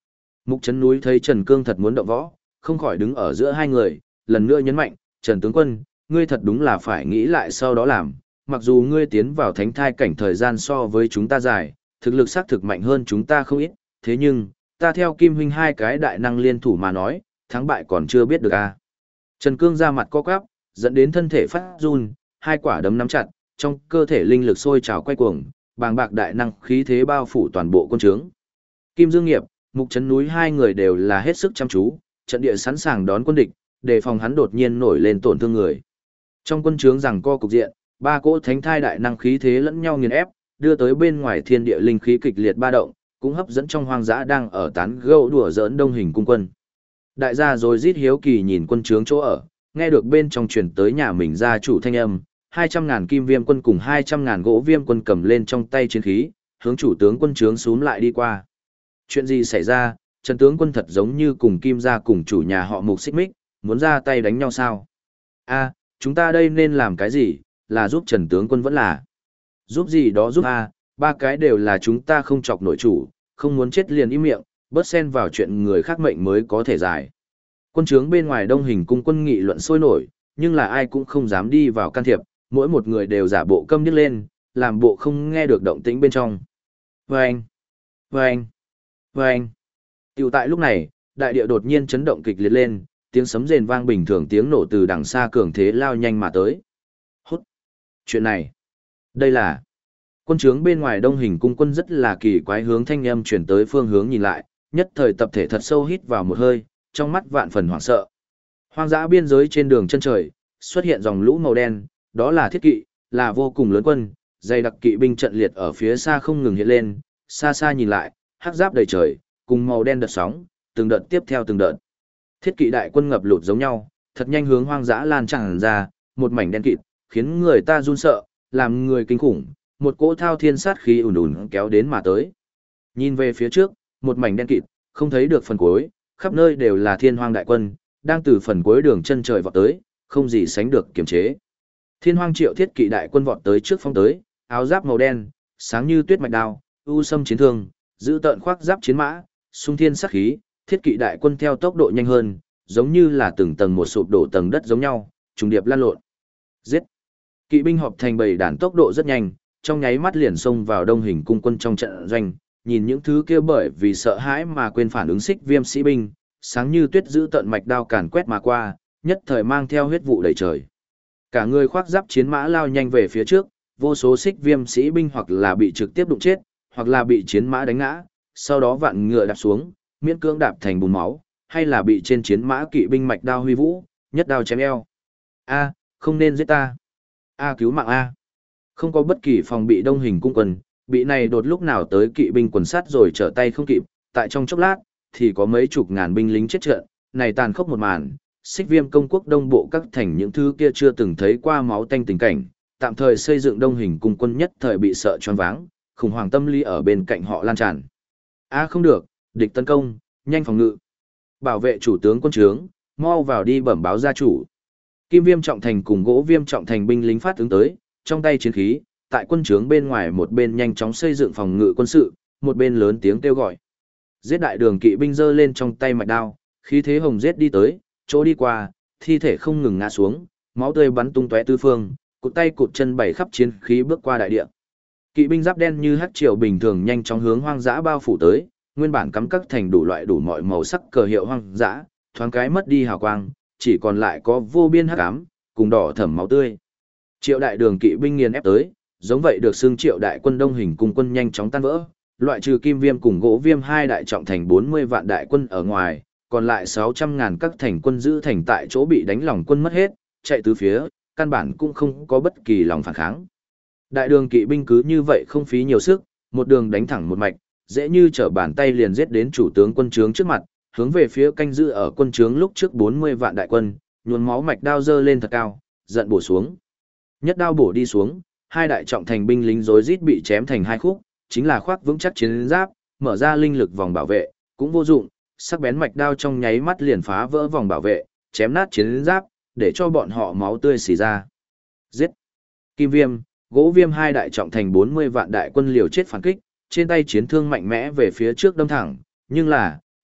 Mục Trấn Núi thấy Trần Cương thật muốn động võ, không khỏi đứng ở giữa hai người, lần nữa nhấn mạnh, Trần tướng quân, ngươi thật đúng là phải nghĩ lại sau đó làm, mặc dù ngươi tiến vào thánh thai cảnh thời gian so với chúng ta dài, thực lực xác thực mạnh hơn chúng ta không ít, thế nhưng, ta theo Kim huynh hai cái đại năng liên thủ mà nói, thắng bại còn chưa biết được a. Trần Cương ra mặt co quắp, dẫn đến thân thể phát run, hai quả đấm nắm chặt, trong cơ thể linh lực sôi trào quay cuồng, bàng bạc đại năng khí thế bao phủ toàn bộ quân trướng. Kim Dương Nghiệp, Mục Trấn Núi hai người đều là hết sức chăm chú, trận địa sẵn sàng đón quân địch, đề phòng hắn đột nhiên nổi lên tổn thương người. Trong quân trướng giằng co cục diện, ba cỗ thánh thai đại năng khí thế lẫn nhau nghiền ép, đưa tới bên ngoài thiên địa linh khí kịch liệt ba động, cũng hấp dẫn trong hoang dã đang ở tán gẫu đùa giỡn Đông Hình cung quân. Đại gia rồi rít hiếu kỳ nhìn quân trướng chỗ ở, nghe được bên trong truyền tới nhà mình gia chủ thanh âm, 200.000 kim viêm quân cùng 200.000 gỗ viêm quân cầm lên trong tay chiến khí, hướng chủ tướng quân trướng xuống lại đi qua. Chuyện gì xảy ra, Trần tướng quân thật giống như cùng Kim gia cùng chủ nhà họ Mục xích mích, muốn ra tay đánh nhau sao? A, chúng ta đây nên làm cái gì, là giúp Trần tướng quân vẫn là. Giúp gì đó giúp a, ba cái đều là chúng ta không chọc nổi chủ, không muốn chết liền im miệng, bớt xen vào chuyện người khác mệnh mới có thể giải. Quân trướng bên ngoài Đông Hình cung quân nghị luận sôi nổi, nhưng là ai cũng không dám đi vào can thiệp, mỗi một người đều giả bộ câm điếc lên, làm bộ không nghe được động tĩnh bên trong. Vâng! Vâng! Vâng! Tiểu tại lúc này, đại địa đột nhiên chấn động kịch liệt lên, tiếng sấm rền vang bình thường tiếng nổ từ đằng xa cường thế lao nhanh mà tới. Hút! Chuyện này! Đây là... Quân trướng bên ngoài Đông Hình cung quân rất là kỳ quái, hướng thanh âm chuyển tới phương hướng nhìn lại, nhất thời tập thể thật sâu hít vào một hơi, trong mắt vạn phần hoảng sợ. Hoang dã biên giới trên đường chân trời, xuất hiện dòng lũ màu đen, đó là thiết kỵ, là vô cùng lớn quân, dày đặc kỵ binh trận liệt ở phía xa không ngừng hiện lên, xa xa nhìn lại, hắc giáp đầy trời, cùng màu đen đợt sóng, từng đợt tiếp theo từng đợt. Thiết kỵ đại quân ngập lụt giống nhau, thật nhanh hướng hoang dã lan tràn ra, một mảnh đen kịt, khiến người ta run sợ, làm người kinh khủng, một cỗ thao thiên sát khí ùn ùn kéo đến mà tới. Nhìn về phía trước, một mảnh đen kịt, không thấy được phần cuối, khắp nơi đều là thiên hoang đại quân, đang từ phần cuối đường chân trời vọt tới, không gì sánh được kiềm chế. Thiên hoang triệu thiết kỵ đại quân vọt tới trước phong tới, áo giáp màu đen, sáng như tuyết mạch đao, u sâm chiến thương, giữ tợn khoác giáp chiến mã, xung thiên sát khí, thiết kỵ đại quân theo tốc độ nhanh hơn, giống như là từng tầng một sụp đổ tầng đất giống nhau, trùng điệp lan lộn. Giết! Kỵ binh họp thành bầy đàn tốc độ rất nhanh, trong nháy mắt liền xông vào Đông Hình cung quân trong trận doanh, nhìn những thứ kia bởi vì sợ hãi mà quên phản ứng xích viêm sĩ binh, sáng như tuyết giữ tận mạch đao càn quét mà qua, nhất thời mang theo huyết vụ đầy trời. Cả người khoác giáp chiến mã lao nhanh về phía trước, vô số xích viêm sĩ binh hoặc là bị trực tiếp đụng chết, hoặc là bị chiến mã đánh ngã, sau đó vặn ngựa đạp xuống, miễn cưỡng đạp thành bùn máu, hay là bị trên chiến mã kỵ binh mạch đao huy vũ, nhất đao chém eo. A, không nên giết ta. A, cứu mạng A. Không có bất kỳ phòng bị Đông Hình cung quân, bị này đột lúc nào tới kỵ binh quần sát rồi trở tay không kịp, tại trong chốc lát, thì có mấy chục ngàn binh lính chết trận, này tàn khốc một màn, xích viêm công quốc đông bộ các thành những thứ kia chưa từng thấy qua máu tanh tình cảnh, tạm thời xây dựng Đông Hình cung quân nhất thời bị sợ choáng váng, khủng hoảng tâm lý ở bên cạnh họ lan tràn. A không được, địch tấn công, nhanh phòng ngự. Bảo vệ chủ tướng quân trướng, mau vào đi bẩm báo gia chủ. Kim Viêm trọng thành cùng Gỗ Viêm trọng thành binh lính phát ứng tới, trong tay chiến khí, tại quân trướng bên ngoài một bên nhanh chóng xây dựng phòng ngự quân sự, một bên lớn tiếng kêu gọi. Giết đại đường kỵ binh giơ lên trong tay mạch đao, khí thế hồng giết đi tới, chỗ đi qua, thi thể không ngừng ngã xuống, máu tươi bắn tung tóe tứ phương, cụt tay cụt chân bảy khắp chiến khí bước qua đại địa. Kỵ binh giáp đen như hắc triều bình thường nhanh chóng hướng hoang dã bao phủ tới, nguyên bản cắm các thành đủ loại đủ mọi màu sắc cờ hiệu hoang dã, thoáng cái mất đi hào quang, chỉ còn lại có vô biên hắc ám, cùng đỏ thẫm máu tươi. Triệu đại đường kỵ binh nghiền ép tới, giống vậy được xưng Triệu đại quân Đông Hình cung quân nhanh chóng tan vỡ, loại trừ Kim Viêm cùng Gỗ Viêm hai đại trọng thành 40 vạn đại quân ở ngoài, còn lại 600.000 các thành quân giữ thành tại chỗ bị đánh lỏng quân mất hết, chạy tứ phía, căn bản cũng không có bất kỳ lòng phản kháng. Đại đường kỵ binh cứ như vậy không phí nhiều sức, một đường đánh thẳng một mạch, dễ như trở bàn tay liền giết đến chủ tướng quân trướng trước mặt, hướng về phía canh giữ ở quân trướng lúc trước 40 vạn đại quân, nhuốm máu mạch đao giơ lên thật cao, giận bổ xuống. Nhất đao bổ đi xuống, hai đại trọng thành binh lính rối rít bị chém thành hai khúc, chính là khoác vững chắc chiến giáp, mở ra linh lực vòng bảo vệ, cũng vô dụng, sắc bén mạch đao trong nháy mắt liền phá vỡ vòng bảo vệ, chém nát chiến giáp, để cho bọn họ máu tươi xì ra. Giết! Kim Viêm, Gỗ Viêm hai đại trọng thành 40 vạn đại quân liều chết phản kích, trên tay chiến thương mạnh mẽ về phía trước đâm thẳng, nhưng là,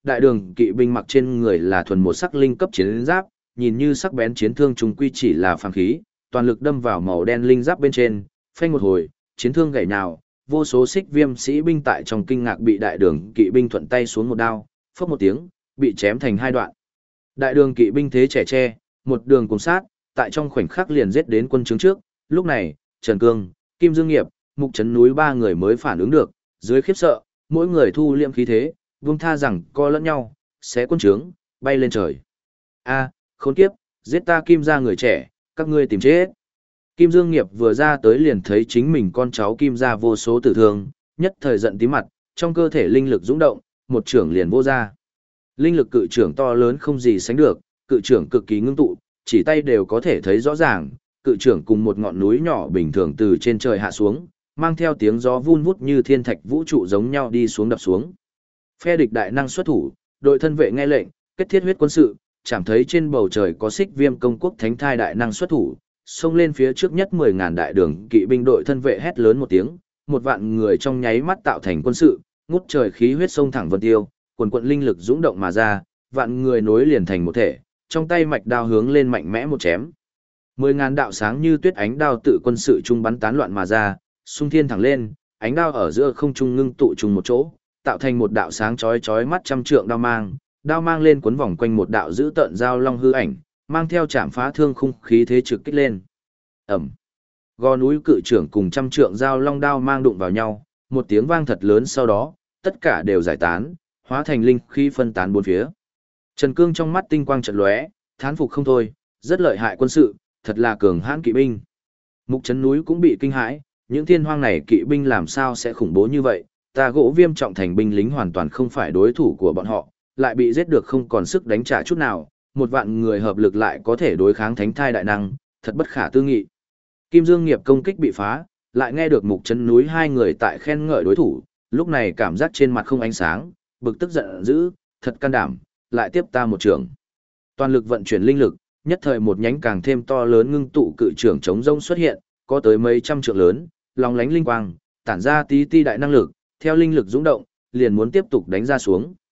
đại đường kỵ binh mặc trên người là thuần một sắc linh cấp chiến giáp, nhìn như sắc bén chiến thương chúng quy chỉ là phàm khí, toàn lực đâm vào màu đen linh giáp bên trên, phanh một hồi, chiến thương gãy nào, vô số xích viêm sĩ binh tại trong kinh ngạc bị đại đường kỵ binh thuận tay xuống một đao, phốc một tiếng, bị chém thành hai đoạn. Đại đường kỵ binh thế trẻ tre, một đường cùng sát, tại trong khoảnh khắc liền giết đến quân trướng trước, lúc này, Trần Cương, Kim Dương Nghiệp, Mục Trấn Núi ba người mới phản ứng được, dưới khiếp sợ, mỗi người thu liệm khí thế, buông tha rằng co lẫn nhau, xé quân trướng, bay lên trời. A, khốn kiếp, giết ta Kim gia người trẻ, các ngươi tìm chết. Kim Dương Nghiệp vừa ra tới liền thấy chính mình con cháu Kim gia vô số tử thương, nhất thời giận tím mặt, trong cơ thể linh lực dũng động, một trưởng liền vô ra. Linh lực cự trưởng to lớn không gì sánh được, cự trưởng cực kỳ ngưng tụ, chỉ tay đều có thể thấy rõ ràng, cự trưởng cùng một ngọn núi nhỏ bình thường từ trên trời hạ xuống, mang theo tiếng gió vun vút như thiên thạch vũ trụ giống nhau đi xuống đập xuống. Phe địch đại năng xuất thủ, đội thân vệ nghe lệnh, kết thiết huyết quân sự, chẳng thấy trên bầu trời có xích viêm công quốc thánh thai đại năng xuất thủ, xông lên phía trước nhất 10.000 đại đường kỵ binh đội thân vệ hét lớn một tiếng, một vạn người trong nháy mắt tạo thành quân sự, ngút trời khí huyết sông thẳng vân tiêu, quần quận linh lực dũng động mà ra, vạn người nối liền thành một thể, trong tay mạch đao hướng lên mạnh mẽ một chém. 10.000 đạo sáng như tuyết ánh đao tự quân sự trung bắn tán loạn mà ra, xung thiên thẳng lên, ánh đao ở giữa không trung ngưng tụ trùng một chỗ, tạo thành một đạo sáng chói chói mắt trăm trượng đao mang lên cuốn vòng quanh một đạo giữ tợn giao long hư ảnh, mang theo chạm phá thương khung khí thế trực kích lên. Ẩm. Gò núi cự trưởng cùng trăm trượng giao long đao mang đụng vào nhau, một tiếng vang thật lớn sau đó, tất cả đều giải tán, hóa thành linh khí phân tán bốn phía. Trần Cương trong mắt tinh quang chợt lóe, thán phục không thôi, rất lợi hại quân sự, thật là cường hãn kỵ binh. Mục Trấn Núi cũng bị kinh hãi, những thiên hoang này kỵ binh làm sao sẽ khủng bố như vậy, ta Gỗ Viêm trọng thành binh lính hoàn toàn không phải đối thủ của bọn họ, lại bị giết được không còn sức đánh trả chút nào, một vạn người hợp lực lại có thể đối kháng thánh thai đại năng, thật bất khả tư nghị. Kim Dương Nghiệp công kích bị phá, lại nghe được Mục Trấn Núi hai người tại khen ngợi đối thủ, lúc này cảm giác trên mặt không ánh sáng, bực tức giận dữ, thật can đảm, lại tiếp ta một trường. Toàn lực vận chuyển linh lực, nhất thời một nhánh càng thêm to lớn ngưng tụ cự trưởng chống rông xuất hiện, có tới mấy trăm trượng lớn, long lánh linh quang, tản ra tí ti đại năng lực, theo linh lực dũng động, liền muốn tiếp tục đánh ra xuống.